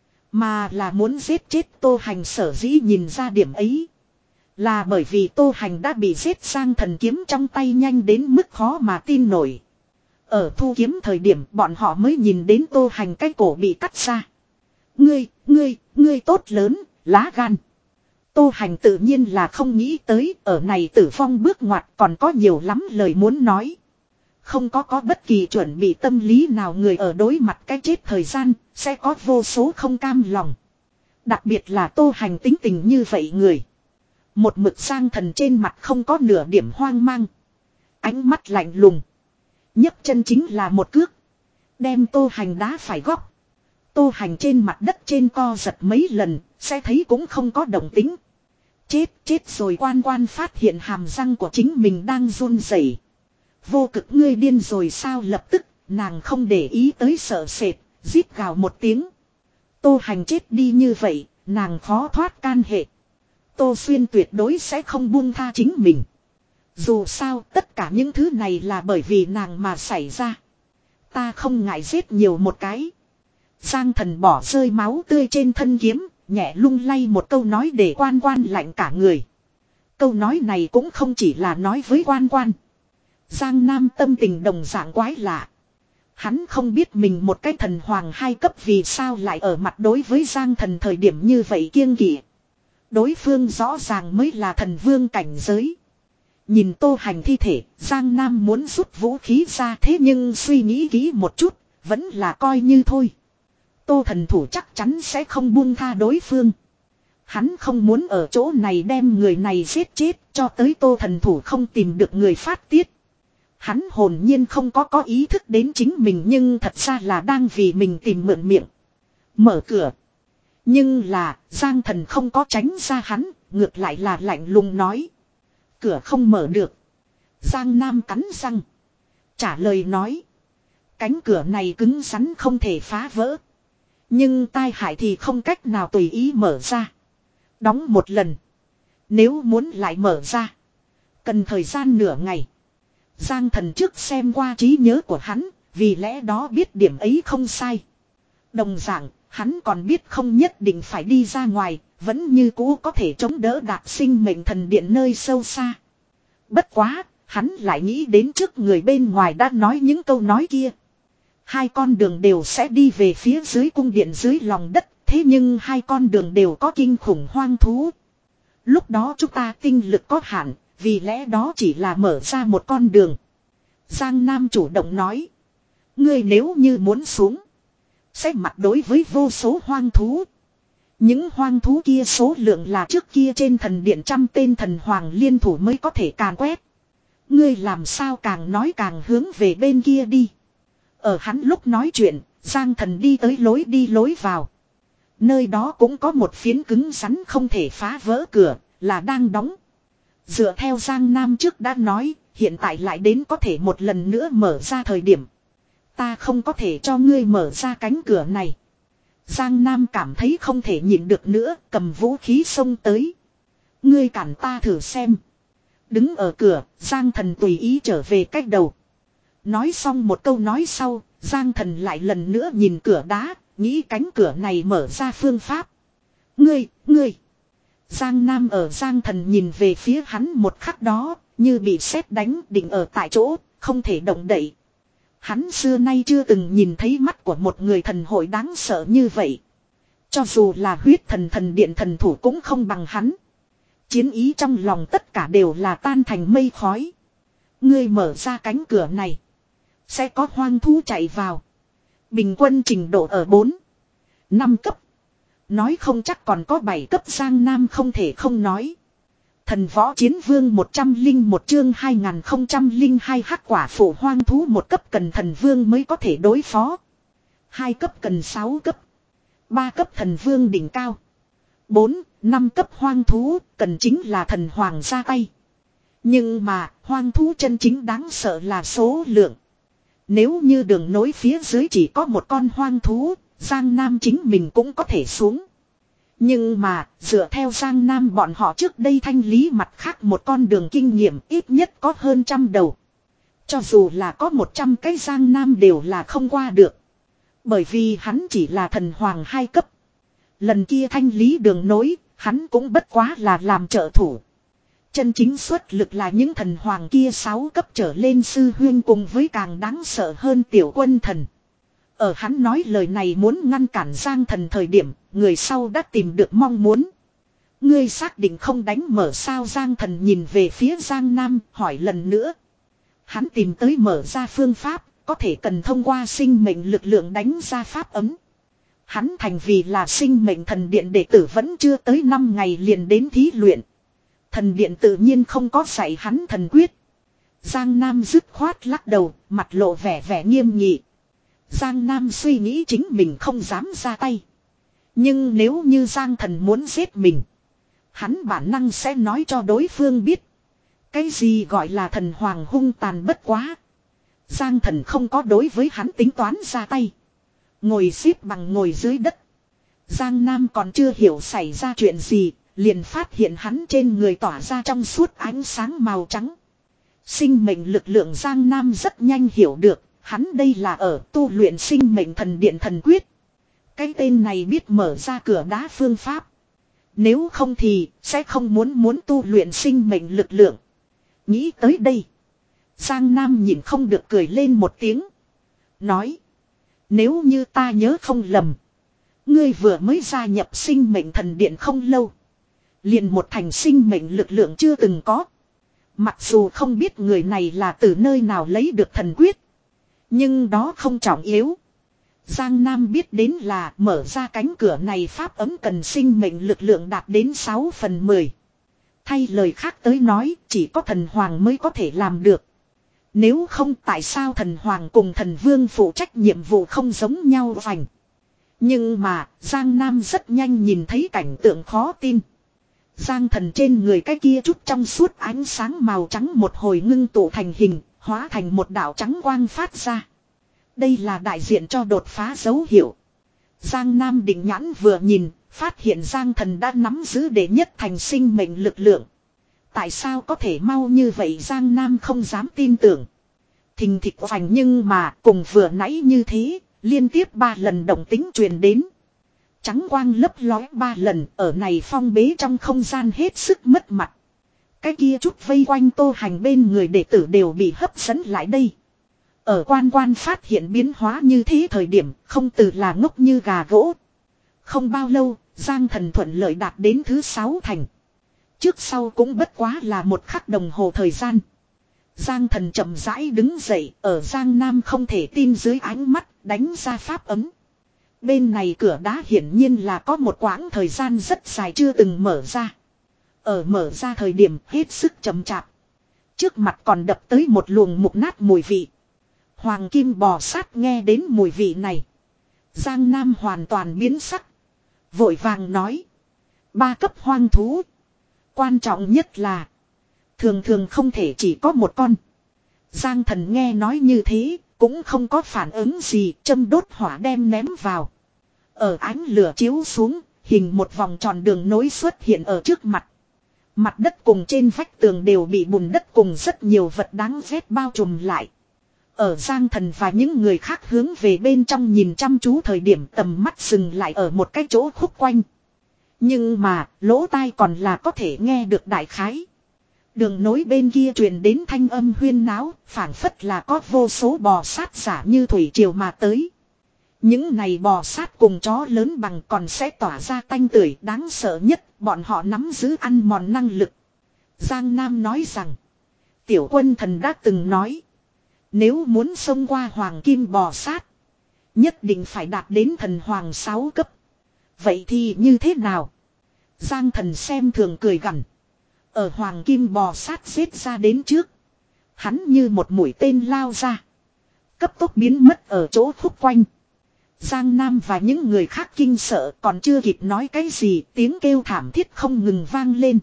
mà là muốn giết chết Tô Hành. Sở dĩ nhìn ra điểm ấy là bởi vì Tô Hành đã bị giết sang thần kiếm trong tay nhanh đến mức khó mà tin nổi. Ở thu kiếm thời điểm bọn họ mới nhìn đến Tô Hành cái cổ bị cắt ra. Ngươi, ngươi, ngươi tốt lớn, lá gan. Tô Hành tự nhiên là không nghĩ tới ở này tử phong bước ngoặt còn có nhiều lắm lời muốn nói. Không có có bất kỳ chuẩn bị tâm lý nào người ở đối mặt cái chết thời gian sẽ có vô số không cam lòng. Đặc biệt là Tô Hành tính tình như vậy người. Một mực Giang Thần trên mặt không có nửa điểm hoang mang. Ánh mắt lạnh lùng. Nhấc chân chính là một cước. Đem Tô Hành đá phải góc. Tô Hành trên mặt đất trên co giật mấy lần, sẽ thấy cũng không có động tính. Chết chết rồi, quan quan phát hiện hàm răng của chính mình đang run rẩy. Vô cực, ngươi điên rồi sao? Lập tức, nàng không để ý tới sợ sệt, rít gào một tiếng. Tô Hành chết đi như vậy, nàng khó thoát can hệ. Tô Xuyên tuyệt đối sẽ không buông tha chính mình. Dù sao, tất cả những thứ này là bởi vì nàng mà xảy ra. Ta không ngại giết nhiều một cái. Giang Thần bỏ rơi máu tươi trên thân kiếm, nhẹ lung lay một câu nói để quan quan lạnh cả người. Câu nói này cũng không chỉ là nói với quan quan. Giang Nam tâm tình đồng dạng quái lạ. Hắn không biết mình một cái thần hoàng hai cấp vì sao lại ở mặt đối với Giang Thần thời điểm như vậy kiêng kỵ. Đối phương rõ ràng mới là thần vương cảnh giới. Nhìn Tô Hành thi thể, Giang Nam muốn rút vũ khí ra, thế nhưng suy nghĩ kỹ một chút, vẫn là coi như thôi. Tô thần thủ chắc chắn sẽ không buông tha đối phương. Hắn không muốn ở chỗ này đem người này giết chết cho tới Tô thần thủ không tìm được người phát tiết. Hắn hồn nhiên không có có ý thức đến chính mình, nhưng thật ra là đang vì mình tìm mượn miệng. Mở cửa. Nhưng là Giang Thần không có tránh ra hắn, ngược lại là lạnh lùng nói. Cửa không mở được. Giang Nam cắn răng. Trả lời nói. Cánh cửa này cứng rắn không thể phá vỡ. Nhưng tai hại thì không cách nào tùy ý mở ra. Đóng một lần. Nếu muốn lại mở ra. Cần thời gian nửa ngày. Giang Thần trước xem qua trí nhớ của hắn. Vì lẽ đó biết điểm ấy không sai. Đồng dạng, hắn còn biết không nhất định phải đi ra ngoài. Vẫn như cũ có thể chống đỡ Đạt Sinh Mệnh Thần Điện nơi sâu xa. Bất quá, hắn lại nghĩ đến trước người bên ngoài đã nói những câu nói kia. Hai con đường đều sẽ đi về phía dưới cung điện dưới lòng đất. Thế nhưng hai con đường đều có kinh khủng hoang thú. Lúc đó chúng ta tinh lực có hạn. Vì lẽ đó chỉ là mở ra một con đường. Giang Nam chủ động nói. Ngươi nếu như muốn xuống. Sẽ mặt đối với vô số hoang thú. Những hoang thú kia số lượng là trước kia trên thần điện trăm tên thần hoàng liên thủ mới có thể càn quét. Ngươi làm sao càng nói càng hướng về bên kia đi. Ở hắn lúc nói chuyện, Giang Thần đi tới lối đi lối vào. Nơi đó cũng có một phiến cứng rắn không thể phá vỡ cửa, là đang đóng. Dựa theo Giang Nam trước đã nói, hiện tại lại đến có thể một lần nữa mở ra thời điểm. Ta không có thể cho ngươi mở ra cánh cửa này. Giang Nam cảm thấy không thể nhịn được nữa, cầm vũ khí xông tới. Ngươi cản ta thử xem. Đứng ở cửa, Giang Thần tùy ý trở về cách đầu. Nói xong một câu nói sau, Giang Thần lại lần nữa nhìn cửa đá, nghĩ cánh cửa này mở ra phương pháp. Ngươi, ngươi. Giang Nam ở Giang Thần nhìn về phía hắn một khắc đó, như bị sét đánh, định ở tại chỗ, không thể động đậy. Hắn xưa nay chưa từng nhìn thấy mắt của một người thần hội đáng sợ như vậy. Cho dù là huyết thần thần điện thần thủ cũng không bằng hắn. Chiến ý trong lòng tất cả đều là tan thành mây khói. Ngươi mở ra cánh cửa này. Sẽ có hoang thú chạy vào. Bình quân trình độ ở bốn, năm cấp. Nói không chắc còn có bảy cấp. Giang Nam không thể không nói. Thần võ chiến vương một trăm lẻ một chương hai nghìn không trăm lẻ hai hắc quả phụ hoang thú một cấp cần thần vương mới có thể đối phó. Hai cấp cần sáu cấp. Ba cấp thần vương đỉnh cao. Bốn, năm cấp hoang thú cần chính là thần hoàng ra tay. Nhưng mà hoang thú chân chính đáng sợ là số lượng. Nếu như đường nối phía dưới chỉ có một con hoang thú, Giang Nam chính mình cũng có thể xuống. Nhưng mà, dựa theo Giang Nam bọn họ trước đây thanh lý mặt khác một con đường kinh nghiệm ít nhất có hơn trăm đầu. Cho dù là có một trăm cái Giang Nam đều là không qua được. Bởi vì hắn chỉ là thần hoàng hai cấp. Lần kia thanh lý đường nối, hắn cũng bất quá là làm trợ thủ. Chân chính xuất lực là những thần hoàng kia sáu cấp trở lên sư huyên cùng với càng đáng sợ hơn tiểu quân thần. Ở hắn nói lời này muốn ngăn cản Giang Thần thời điểm, người sau đã tìm được mong muốn. Ngươi xác định không đánh mở sao? Giang Thần nhìn về phía Giang Nam, hỏi lần nữa. Hắn tìm tới mở ra phương pháp, có thể cần thông qua sinh mệnh lực lượng đánh ra pháp ấm. Hắn thành vì là sinh mệnh thần điện đệ tử vẫn chưa tới năm ngày liền đến thí luyện. Thần điện tự nhiên không có dạy hắn thần quyết. Giang Nam dứt khoát lắc đầu, mặt lộ vẻ vẻ nghiêm nghị. Giang Nam suy nghĩ chính mình không dám ra tay. Nhưng nếu như Giang Thần muốn giết mình, hắn bản năng sẽ nói cho đối phương biết. Cái gì gọi là thần hoàng hung tàn bất quá. Giang Thần không có đối với hắn tính toán ra tay. Ngồi xếp bằng ngồi dưới đất. Giang Nam còn chưa hiểu xảy ra chuyện gì, liền phát hiện hắn trên người tỏa ra trong suốt ánh sáng màu trắng. Sinh mệnh lực lượng Giang Nam rất nhanh hiểu được, hắn đây là ở tu luyện sinh mệnh thần điện thần quyết. Cái tên này biết mở ra cửa đá phương pháp. Nếu không thì sẽ không muốn muốn tu luyện sinh mệnh lực lượng. Nghĩ tới đây, Giang Nam nhìn không được cười lên một tiếng. Nói, nếu như ta nhớ không lầm, ngươi vừa mới gia nhập sinh mệnh thần điện không lâu. Liền một thành sinh mệnh lực lượng chưa từng có. Mặc dù không biết người này là từ nơi nào lấy được thần quyết, nhưng đó không trọng yếu. Giang Nam biết đến là mở ra cánh cửa này pháp ấm cần sinh mệnh lực lượng đạt đến sáu phần mười. Thay lời khác tới nói, chỉ có thần hoàng mới có thể làm được. Nếu không tại sao thần hoàng cùng thần vương phụ trách nhiệm vụ không giống nhau vành. Nhưng mà, Giang Nam rất nhanh nhìn thấy cảnh tượng khó tin. Giang Thần trên người cái kia chút trong suốt ánh sáng màu trắng một hồi ngưng tụ thành hình, hóa thành một đạo trắng quang phát ra. Đây là đại diện cho đột phá dấu hiệu. Giang Nam định nhãn vừa nhìn, phát hiện Giang Thần đã nắm giữ đệ nhất thành sinh mệnh lực lượng. Tại sao có thể mau như vậy Giang Nam không dám tin tưởng. Thình thịch vành nhưng mà cùng vừa nãy như thế, liên tiếp ba lần động tính truyền đến. Trắng quang lấp lóe ba lần ở này phong bế trong không gian hết sức mất mặt. Cái kia chút vây quanh Tô Hành bên người đệ tử đều bị hấp dẫn lại đây. Ở quan quan phát hiện biến hóa như thế thời điểm không từ là ngốc như gà gỗ. Không bao lâu, Giang Thần thuận lợi đạt đến thứ sáu thành. Trước sau cũng bất quá là một khắc đồng hồ thời gian. Giang Thần chậm rãi đứng dậy ở Giang Nam không thể tin dưới ánh mắt đánh ra pháp ấm. Bên này cửa đá hiển nhiên là có một quãng thời gian rất dài chưa từng mở ra. Ở mở ra thời điểm hết sức chậm chạp. Trước mặt còn đập tới một luồng mục nát mùi vị. Hoàng kim bò sát nghe đến mùi vị này. Giang Nam hoàn toàn biến sắc. Vội vàng nói. Ba cấp hoang thú. Quan trọng nhất là. Thường thường không thể chỉ có một con. Giang Thần nghe nói như thế. Cũng không có phản ứng gì. Châm đốt hỏa đem ném vào. Ở ánh lửa chiếu xuống. Hình một vòng tròn đường nối xuất hiện ở trước mặt. Mặt đất cùng trên vách tường đều bị bùn đất cùng rất nhiều vật đáng ghét bao trùm lại. Ở Giang Thần và những người khác hướng về bên trong nhìn chăm chú thời điểm tầm mắt dừng lại ở một cái chỗ khúc quanh. Nhưng mà lỗ tai còn là có thể nghe được đại khái. Đường nối bên kia truyền đến thanh âm huyên náo, phảng phất là có vô số bò sát giả như thủy triều mà tới. Những này bò sát cùng chó lớn bằng còn sẽ tỏa ra tanh tưởi đáng sợ nhất, bọn họ nắm giữ ăn mòn năng lực. Giang Nam nói rằng, tiểu quân thần đã từng nói, nếu muốn xông qua hoàng kim bò sát, nhất định phải đạt đến thần hoàng sáu cấp. Vậy thì như thế nào? Giang Thần xem thường cười gằn. Ở hoàng kim bò sát giết ra đến trước, hắn như một mũi tên lao ra, cấp tốc biến mất ở chỗ khúc quanh. Giang Nam và những người khác kinh sợ còn chưa kịp nói cái gì, tiếng kêu thảm thiết không ngừng vang lên.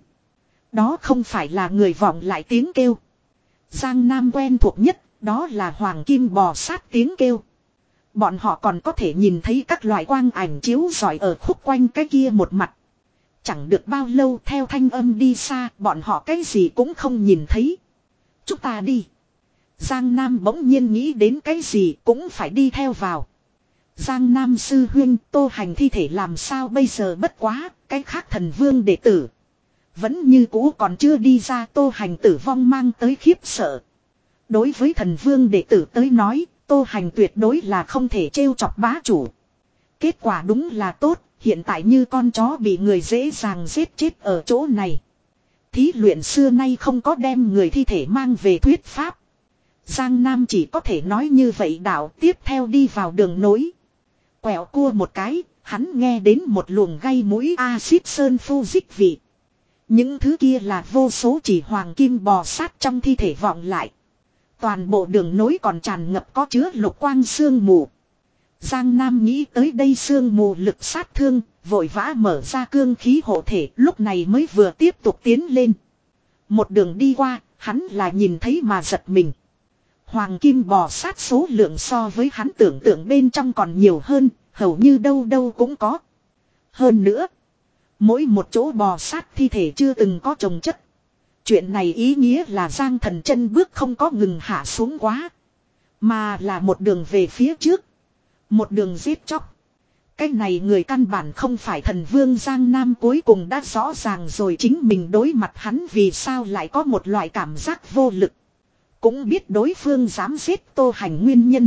Đó không phải là người vọng lại tiếng kêu. Giang Nam quen thuộc nhất, đó là hoàng kim bò sát tiếng kêu. Bọn họ còn có thể nhìn thấy các loại quang ảnh chiếu rọi ở khúc quanh cái kia một mặt. Chẳng được bao lâu theo thanh âm đi xa, bọn họ cái gì cũng không nhìn thấy. Chúng ta đi. Giang Nam bỗng nhiên nghĩ đến cái gì cũng phải đi theo vào. Giang Nam sư huynh Tô Hành thi thể làm sao bây giờ bất quá, cái khác thần vương đệ tử. Vẫn như cũ còn chưa đi ra Tô Hành tử vong mang tới khiếp sợ. Đối với thần vương đệ tử tới nói, Tô Hành tuyệt đối là không thể trêu chọc bá chủ. Kết quả đúng là tốt, hiện tại như con chó bị người dễ dàng giết chết ở chỗ này. Thí luyện xưa nay không có đem người thi thể mang về thuyết pháp. Giang Nam chỉ có thể nói như vậy đạo tiếp theo đi vào đường nối. Quẹo cua một cái, hắn nghe đến một luồng gây mũi axit sơn phu dích vị. Những thứ kia là vô số chỉ hoàng kim bò sát trong thi thể vọng lại. Toàn bộ đường nối còn tràn ngập có chứa lục quang sương mù. Giang Nam nghĩ tới đây sương mù lực sát thương, vội vã mở ra cương khí hộ thể, lúc này mới vừa tiếp tục tiến lên. Một đường đi qua, hắn là nhìn thấy mà giật mình. Hoàng kim bò sát số lượng so với hắn tưởng tượng bên trong còn nhiều hơn, hầu như đâu đâu cũng có. Hơn nữa, mỗi một chỗ bò sát thi thể chưa từng có chồng chất. Chuyện này ý nghĩa là Giang Thần chân bước không có ngừng hạ xuống quá, mà là một đường về phía trước. Một đường giết chóc. Cái này người căn bản không phải thần vương. Giang Nam cuối cùng đã rõ ràng rồi chính mình đối mặt hắn vì sao lại có một loại cảm giác vô lực. Cũng biết đối phương dám giết Tô Hành nguyên nhân.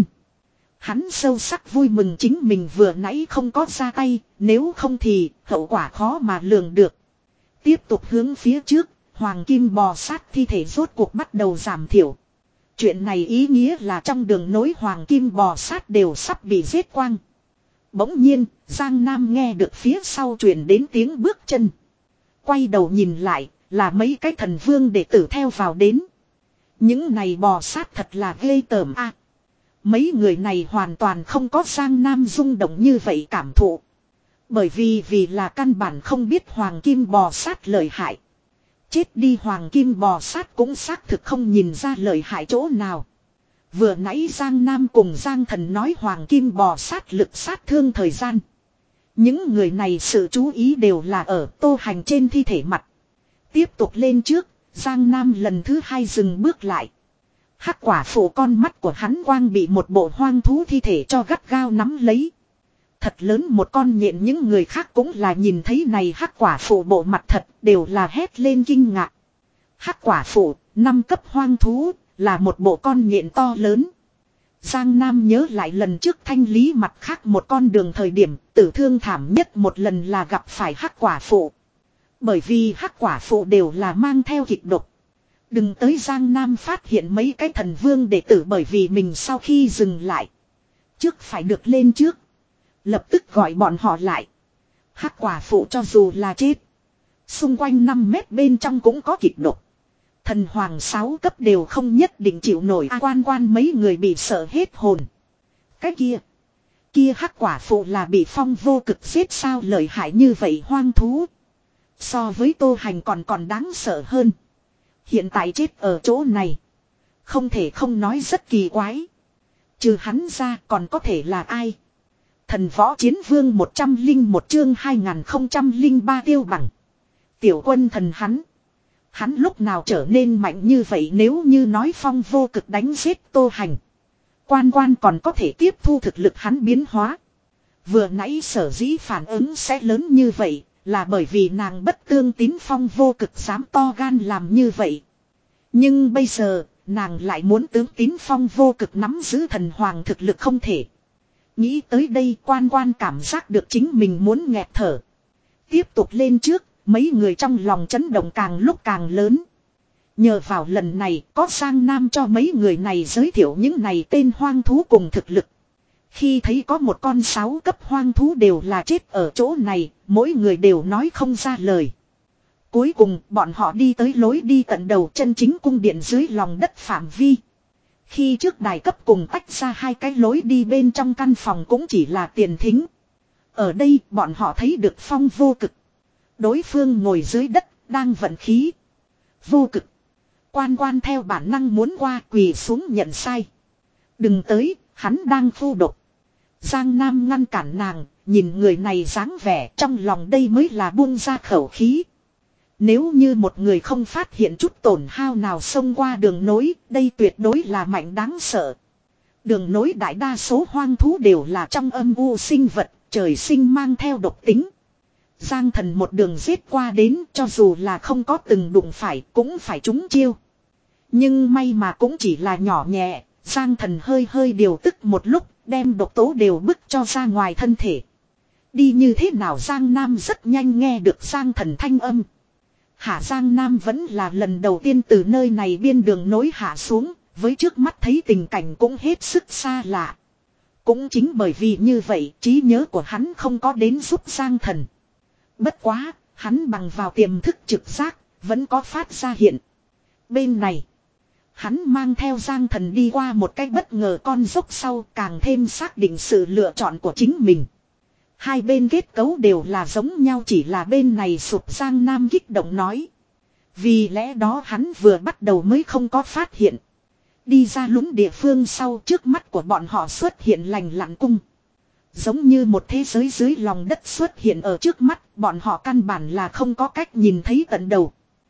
Hắn sâu sắc vui mừng chính mình vừa nãy không có ra tay, nếu không thì hậu quả khó mà lường được. Tiếp tục hướng phía trước, hoàng kim bò sát thi thể rốt cuộc bắt đầu giảm thiểu. Chuyện này ý nghĩa là trong đường nối hoàng kim bò sát đều sắp bị giết quang. Bỗng nhiên, Giang Nam nghe được phía sau truyền đến tiếng bước chân. Quay đầu nhìn lại, là mấy cái thần vương đệ tử theo vào đến. Những này bò sát thật là ghê tởm a. Mấy người này hoàn toàn không có Giang Nam rung động như vậy cảm thụ. Bởi vì vì là căn bản không biết hoàng kim bò sát lợi hại. Chết đi hoàng kim bò sát cũng xác thực không nhìn ra lợi hại chỗ nào. Vừa nãy Giang Nam cùng Giang Thần nói hoàng kim bò sát lực sát thương thời gian. Những người này sự chú ý đều là ở Tô Hành trên thi thể mặt. Tiếp tục lên trước, Giang Nam lần thứ hai dừng bước lại. Hắc quả phụ con mắt của hắn quang bị một bộ hoang thú thi thể cho gắt gao nắm lấy. Thật lớn một con nhện, những người khác cũng là nhìn thấy này hắc quả phụ bộ mặt thật đều là hét lên kinh ngạc. Hắc quả phụ, năm cấp hoang thú, là một bộ con nhện to lớn. Giang Nam nhớ lại lần trước thanh lý mặt khác một con đường thời điểm tử thương thảm nhất một lần là gặp phải hắc quả phụ. Bởi vì hắc quả phụ đều là mang theo kịch độc. Đừng tới Giang Nam phát hiện mấy cái thần vương đệ tử bởi vì mình sau khi dừng lại. Trước phải được lên trước. Lập tức gọi bọn họ lại. Hắc quả phụ cho dù là chết. Xung quanh năm mét bên trong cũng có kịch độc. Thần hoàng sáu cấp đều không nhất định chịu nổi. À, quan quan mấy người bị sợ hết hồn. Cái kia. Kia hắc quả phụ là bị phong vô cực giết sao lợi hại như vậy hoang thú. So với Tô Hành còn còn đáng sợ hơn. Hiện tại chết ở chỗ này. Không thể không nói rất kỳ quái. Trừ hắn ra còn có thể là ai. Thần võ chiến vương một trăm linh một chương hai nghìn không trăm linh ba tiêu bằng. Tiểu quân thần hắn. Hắn lúc nào trở nên mạnh như vậy nếu như nói phong vô cực đánh giết Tô Hành. Quan quan còn có thể tiếp thu thực lực hắn biến hóa. Vừa nãy sở dĩ phản ứng sẽ lớn như vậy là bởi vì nàng bất tương tín phong vô cực dám to gan làm như vậy. Nhưng bây giờ nàng lại muốn tướng tín phong vô cực nắm giữ thần hoàng thực lực không thể. Nghĩ tới đây quan quan cảm giác được chính mình muốn nghẹt thở. Tiếp tục lên trước, mấy người trong lòng chấn động càng lúc càng lớn. Nhờ vào lần này có Giang Nam cho mấy người này giới thiệu những này tên hoang thú cùng thực lực. Khi thấy có một con sáu cấp hoang thú đều là chết ở chỗ này, mỗi người đều nói không ra lời. Cuối cùng bọn họ đi tới lối đi tận đầu chân chính cung điện dưới lòng đất phạm vi. Khi trước đài cấp cùng tách ra hai cái lối đi bên trong căn phòng cũng chỉ là tiền thính. Ở đây bọn họ thấy được phong vô cực. Đối phương ngồi dưới đất, đang vận khí. Vô cực. Quan quan theo bản năng muốn qua quỳ xuống nhận sai. Đừng tới, hắn đang phu độc. Giang Nam ngăn cản nàng, nhìn người này dáng vẻ trong lòng đây mới là buông ra khẩu khí. Nếu như một người không phát hiện chút tổn hao nào xông qua đường nối, đây tuyệt đối là mạnh đáng sợ. Đường nối đại đa số hoang thú đều là trong âm u sinh vật, trời sinh mang theo độc tính. Giang Thần một đường giết qua đến cho dù là không có từng đụng phải cũng phải trúng chiêu. Nhưng may mà cũng chỉ là nhỏ nhẹ, Giang Thần hơi hơi điều tức một lúc, đem độc tố đều bức cho ra ngoài thân thể. Đi như thế nào Giang Nam rất nhanh nghe được Giang Thần thanh âm. Hạ Giang Nam vẫn là lần đầu tiên từ nơi này biên đường nối hạ xuống, với trước mắt thấy tình cảnh cũng hết sức xa lạ. Cũng chính bởi vì như vậy, trí nhớ của hắn không có đến giúp Giang Thần. Bất quá, hắn bằng vào tiềm thức trực giác, vẫn có phát ra hiện. Bên này, hắn mang theo Giang Thần đi qua một cái bất ngờ con dốc sau càng thêm xác định sự lựa chọn của chính mình. Hai bên kết cấu đều là giống nhau, chỉ là bên này sụp. Giang Nam kích động nói. Vì lẽ đó hắn vừa bắt đầu mới không có phát hiện. Đi ra lũng địa phương sau, trước mắt của bọn họ xuất hiện lành lặn cung. Giống như một thế giới dưới lòng đất xuất hiện ở trước mắt, bọn họ căn bản là không có cách nhìn thấy tận đầu.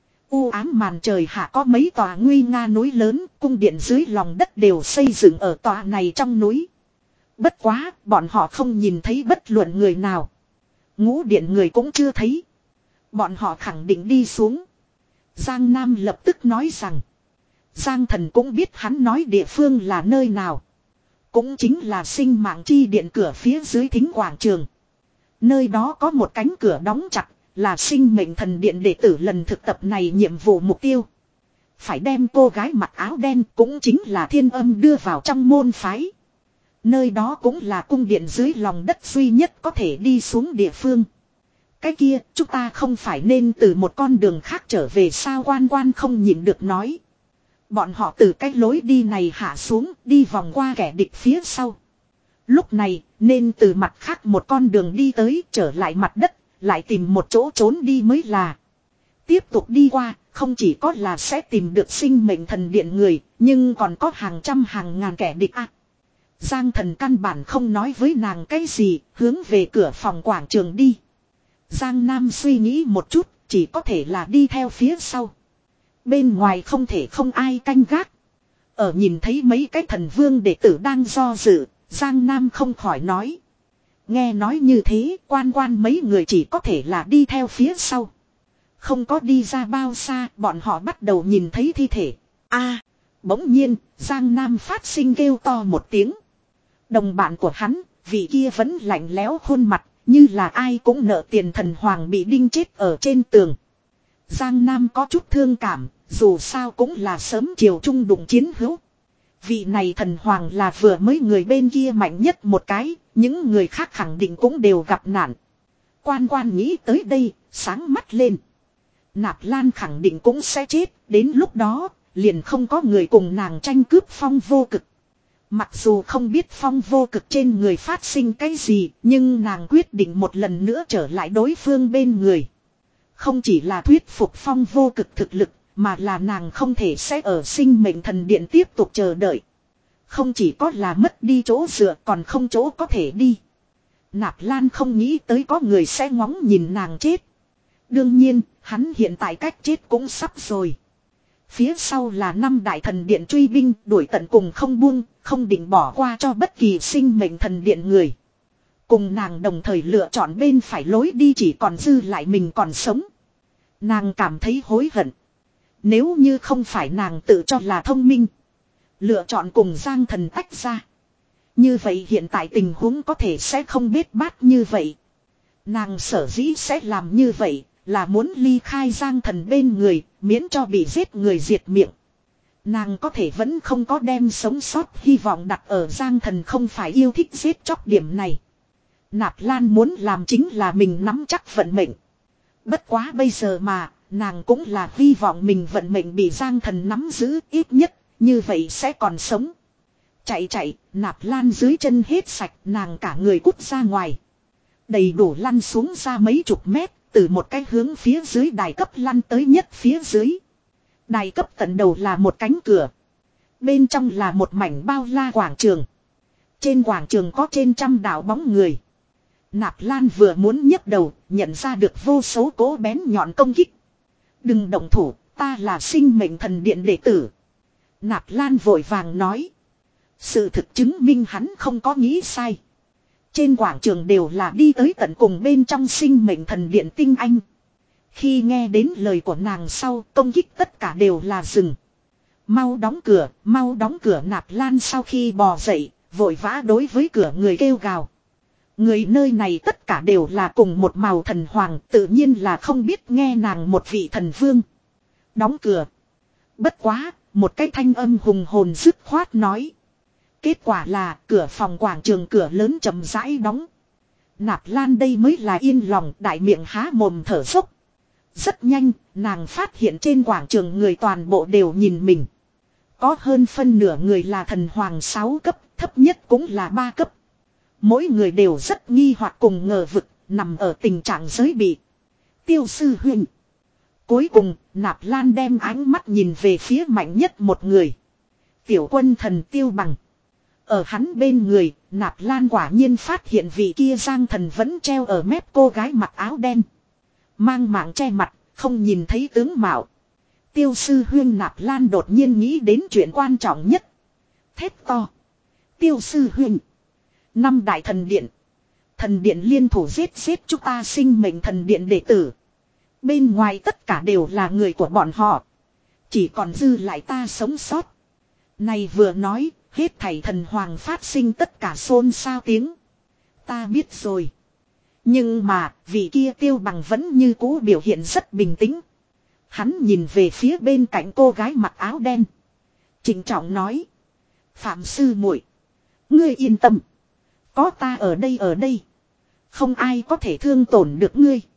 U ám màn trời hạ có mấy tòa nguy nga núi lớn, cung điện dưới lòng đất đều xây dựng ở tòa này trong núi. Bất quá, bọn họ không nhìn thấy bất luận người nào. Ngũ điện người cũng chưa thấy. Bọn họ khẳng định đi xuống. Giang Nam lập tức nói rằng. Giang Thần cũng biết hắn nói địa phương là nơi nào. Cũng chính là sinh mạng chi điện cửa phía dưới thính quảng trường. Nơi đó có một cánh cửa đóng chặt, là sinh mệnh thần điện đệ tử lần thực tập này nhiệm vụ mục tiêu. Phải đem cô gái mặc áo đen cũng chính là Thiên Âm đưa vào trong môn phái. Nơi đó cũng là cung điện dưới lòng đất duy nhất có thể đi xuống địa phương. Cái kia, chúng ta không phải nên từ một con đường khác trở về sao? Quan Quan không nhịn được nói. Bọn họ từ cái lối đi này hạ xuống, đi vòng qua kẻ địch phía sau. Lúc này, nên từ mặt khác một con đường đi tới, trở lại mặt đất, lại tìm một chỗ trốn đi mới là. Tiếp tục đi qua, không chỉ có là sẽ tìm được sinh mệnh thần điện người, nhưng còn có hàng trăm hàng ngàn kẻ địch à. Giang Thần căn bản không nói với nàng cái gì, hướng về cửa phòng quảng trường đi. Giang Nam suy nghĩ một chút, chỉ có thể là đi theo phía sau. Bên ngoài không thể không ai canh gác. Ở nhìn thấy mấy cái thần vương đệ tử đang do dự, Giang Nam không khỏi nói. Nghe nói như thế, Quan Quan mấy người chỉ có thể là đi theo phía sau. Không có đi ra bao xa, bọn họ bắt đầu nhìn thấy thi thể. A, bỗng nhiên, Giang Nam phát sinh kêu to một tiếng. Đồng bạn của hắn, vị kia vẫn lạnh lẽo khuôn mặt, như là ai cũng nợ tiền thần hoàng bị đinh chết ở trên tường. Giang Nam có chút thương cảm, dù sao cũng là sớm chiều trung đụng chiến hữu. Vị này thần hoàng là vừa mới người bên kia mạnh nhất một cái, những người khác khẳng định cũng đều gặp nạn. Quan Quan nghĩ tới đây, sáng mắt lên. Nạp Lan khẳng định cũng sẽ chết, đến lúc đó, liền không có người cùng nàng tranh cướp Phong Vô Cực. Mặc dù không biết Phong Vô Cực trên người phát sinh cái gì, nhưng nàng quyết định một lần nữa trở lại đối phương bên người. Không chỉ là thuyết phục Phong Vô Cực thực lực, mà là nàng không thể sẽ ở sinh mệnh thần điện tiếp tục chờ đợi. Không chỉ có là mất đi chỗ dựa, còn không chỗ có thể đi. Nạp Lan không nghĩ tới có người sẽ ngóng nhìn nàng chết. Đương nhiên, hắn hiện tại cách chết cũng sắp rồi. Phía sau là năm đại thần điện truy binh, đuổi tận cùng không buông, không định bỏ qua cho bất kỳ sinh mệnh thần điện người. Cùng nàng đồng thời lựa chọn bên phải lối đi, chỉ còn dư lại mình còn sống. Nàng cảm thấy hối hận. Nếu như không phải nàng tự cho là thông minh, lựa chọn cùng Giang Thần tách ra, như vậy hiện tại tình huống có thể sẽ không bết bát như vậy. Nàng sở dĩ sẽ làm như vậy, là muốn ly khai Giang Thần bên người, miễn cho bị giết người diệt miệng. Nàng có thể vẫn không có đem sống sót hy vọng đặt ở Giang Thần không phải yêu thích giết chóc điểm này. Nạp Lan muốn làm chính là mình nắm chắc vận mệnh. Bất quá bây giờ mà, nàng cũng là hy vọng mình vận mệnh bị Giang Thần nắm giữ, ít nhất, như vậy sẽ còn sống. Chạy chạy, Nạp Lan dưới chân hết sạch, nàng cả người cút ra ngoài. Đầy đủ lăn xuống ra mấy chục mét, từ một cái hướng phía dưới đài cấp lăn tới nhất phía dưới. Đài cấp tận đầu là một cánh cửa. Bên trong là một mảnh bao la quảng trường. Trên quảng trường có trên trăm đạo bóng người. Nạp Lan vừa muốn nhấc đầu, nhận ra được vô số cố bén nhọn công kích. Đừng động thủ, ta là sinh mệnh thần điện đệ tử. Nạp Lan vội vàng nói. Sự thực chứng minh hắn không có nghĩ sai. Trên quảng trường đều là đi tới tận cùng bên trong sinh mệnh thần điện tinh anh. Khi nghe đến lời của nàng sau, công kích tất cả đều là dừng. Mau đóng cửa, mau đóng cửa. Nạp Lan sau khi bò dậy, vội vã đối với cửa người kêu gào. Người nơi này tất cả đều là cùng một màu thần hoàng, tự nhiên là không biết nghe nàng một vị thần vương. Đóng cửa. Bất quá, một cái thanh âm hùng hồn dứt khoát nói. Kết quả là cửa phòng quảng trường cửa lớn chậm rãi đóng. Nạp Lan đây mới là yên lòng, đại miệng há mồm thở dốc. Rất nhanh, nàng phát hiện trên quảng trường người toàn bộ đều nhìn mình. Có hơn phân nửa người là thần hoàng sáu cấp, thấp nhất cũng là ba cấp. Mỗi người đều rất nghi hoặc cùng ngờ vực, nằm ở tình trạng giới bị. Tiêu sư huynh. Cuối cùng, Nạp Lan đem ánh mắt nhìn về phía mạnh nhất một người. Tiểu quân thần Tiêu Bằng. Ở hắn bên người, Nạp Lan quả nhiên phát hiện vị kia giang thần vẫn treo ở mép cô gái mặc áo đen. Mang mạng che mặt, không nhìn thấy tướng mạo. Tiêu sư huynh Nạp Lan đột nhiên nghĩ đến chuyện quan trọng nhất. Thét to. Tiêu sư huynh. Năm đại thần điện. Thần điện liên thủ giết giết chúng ta sinh mệnh thần điện đệ tử. Bên ngoài tất cả đều là người của bọn họ. Chỉ còn dư lại ta sống sót. Này vừa nói, hết thảy thần hoàng phát sinh tất cả xôn xao tiếng. Ta biết rồi. Nhưng mà, vị kia Tiêu Bằng vẫn như cũ biểu hiện rất bình tĩnh. Hắn nhìn về phía bên cạnh cô gái mặc áo đen. Trịnh trọng nói. Phạm sư muội, ngươi yên tâm. Có ta ở đây ở đây. Không ai có thể thương tổn được ngươi.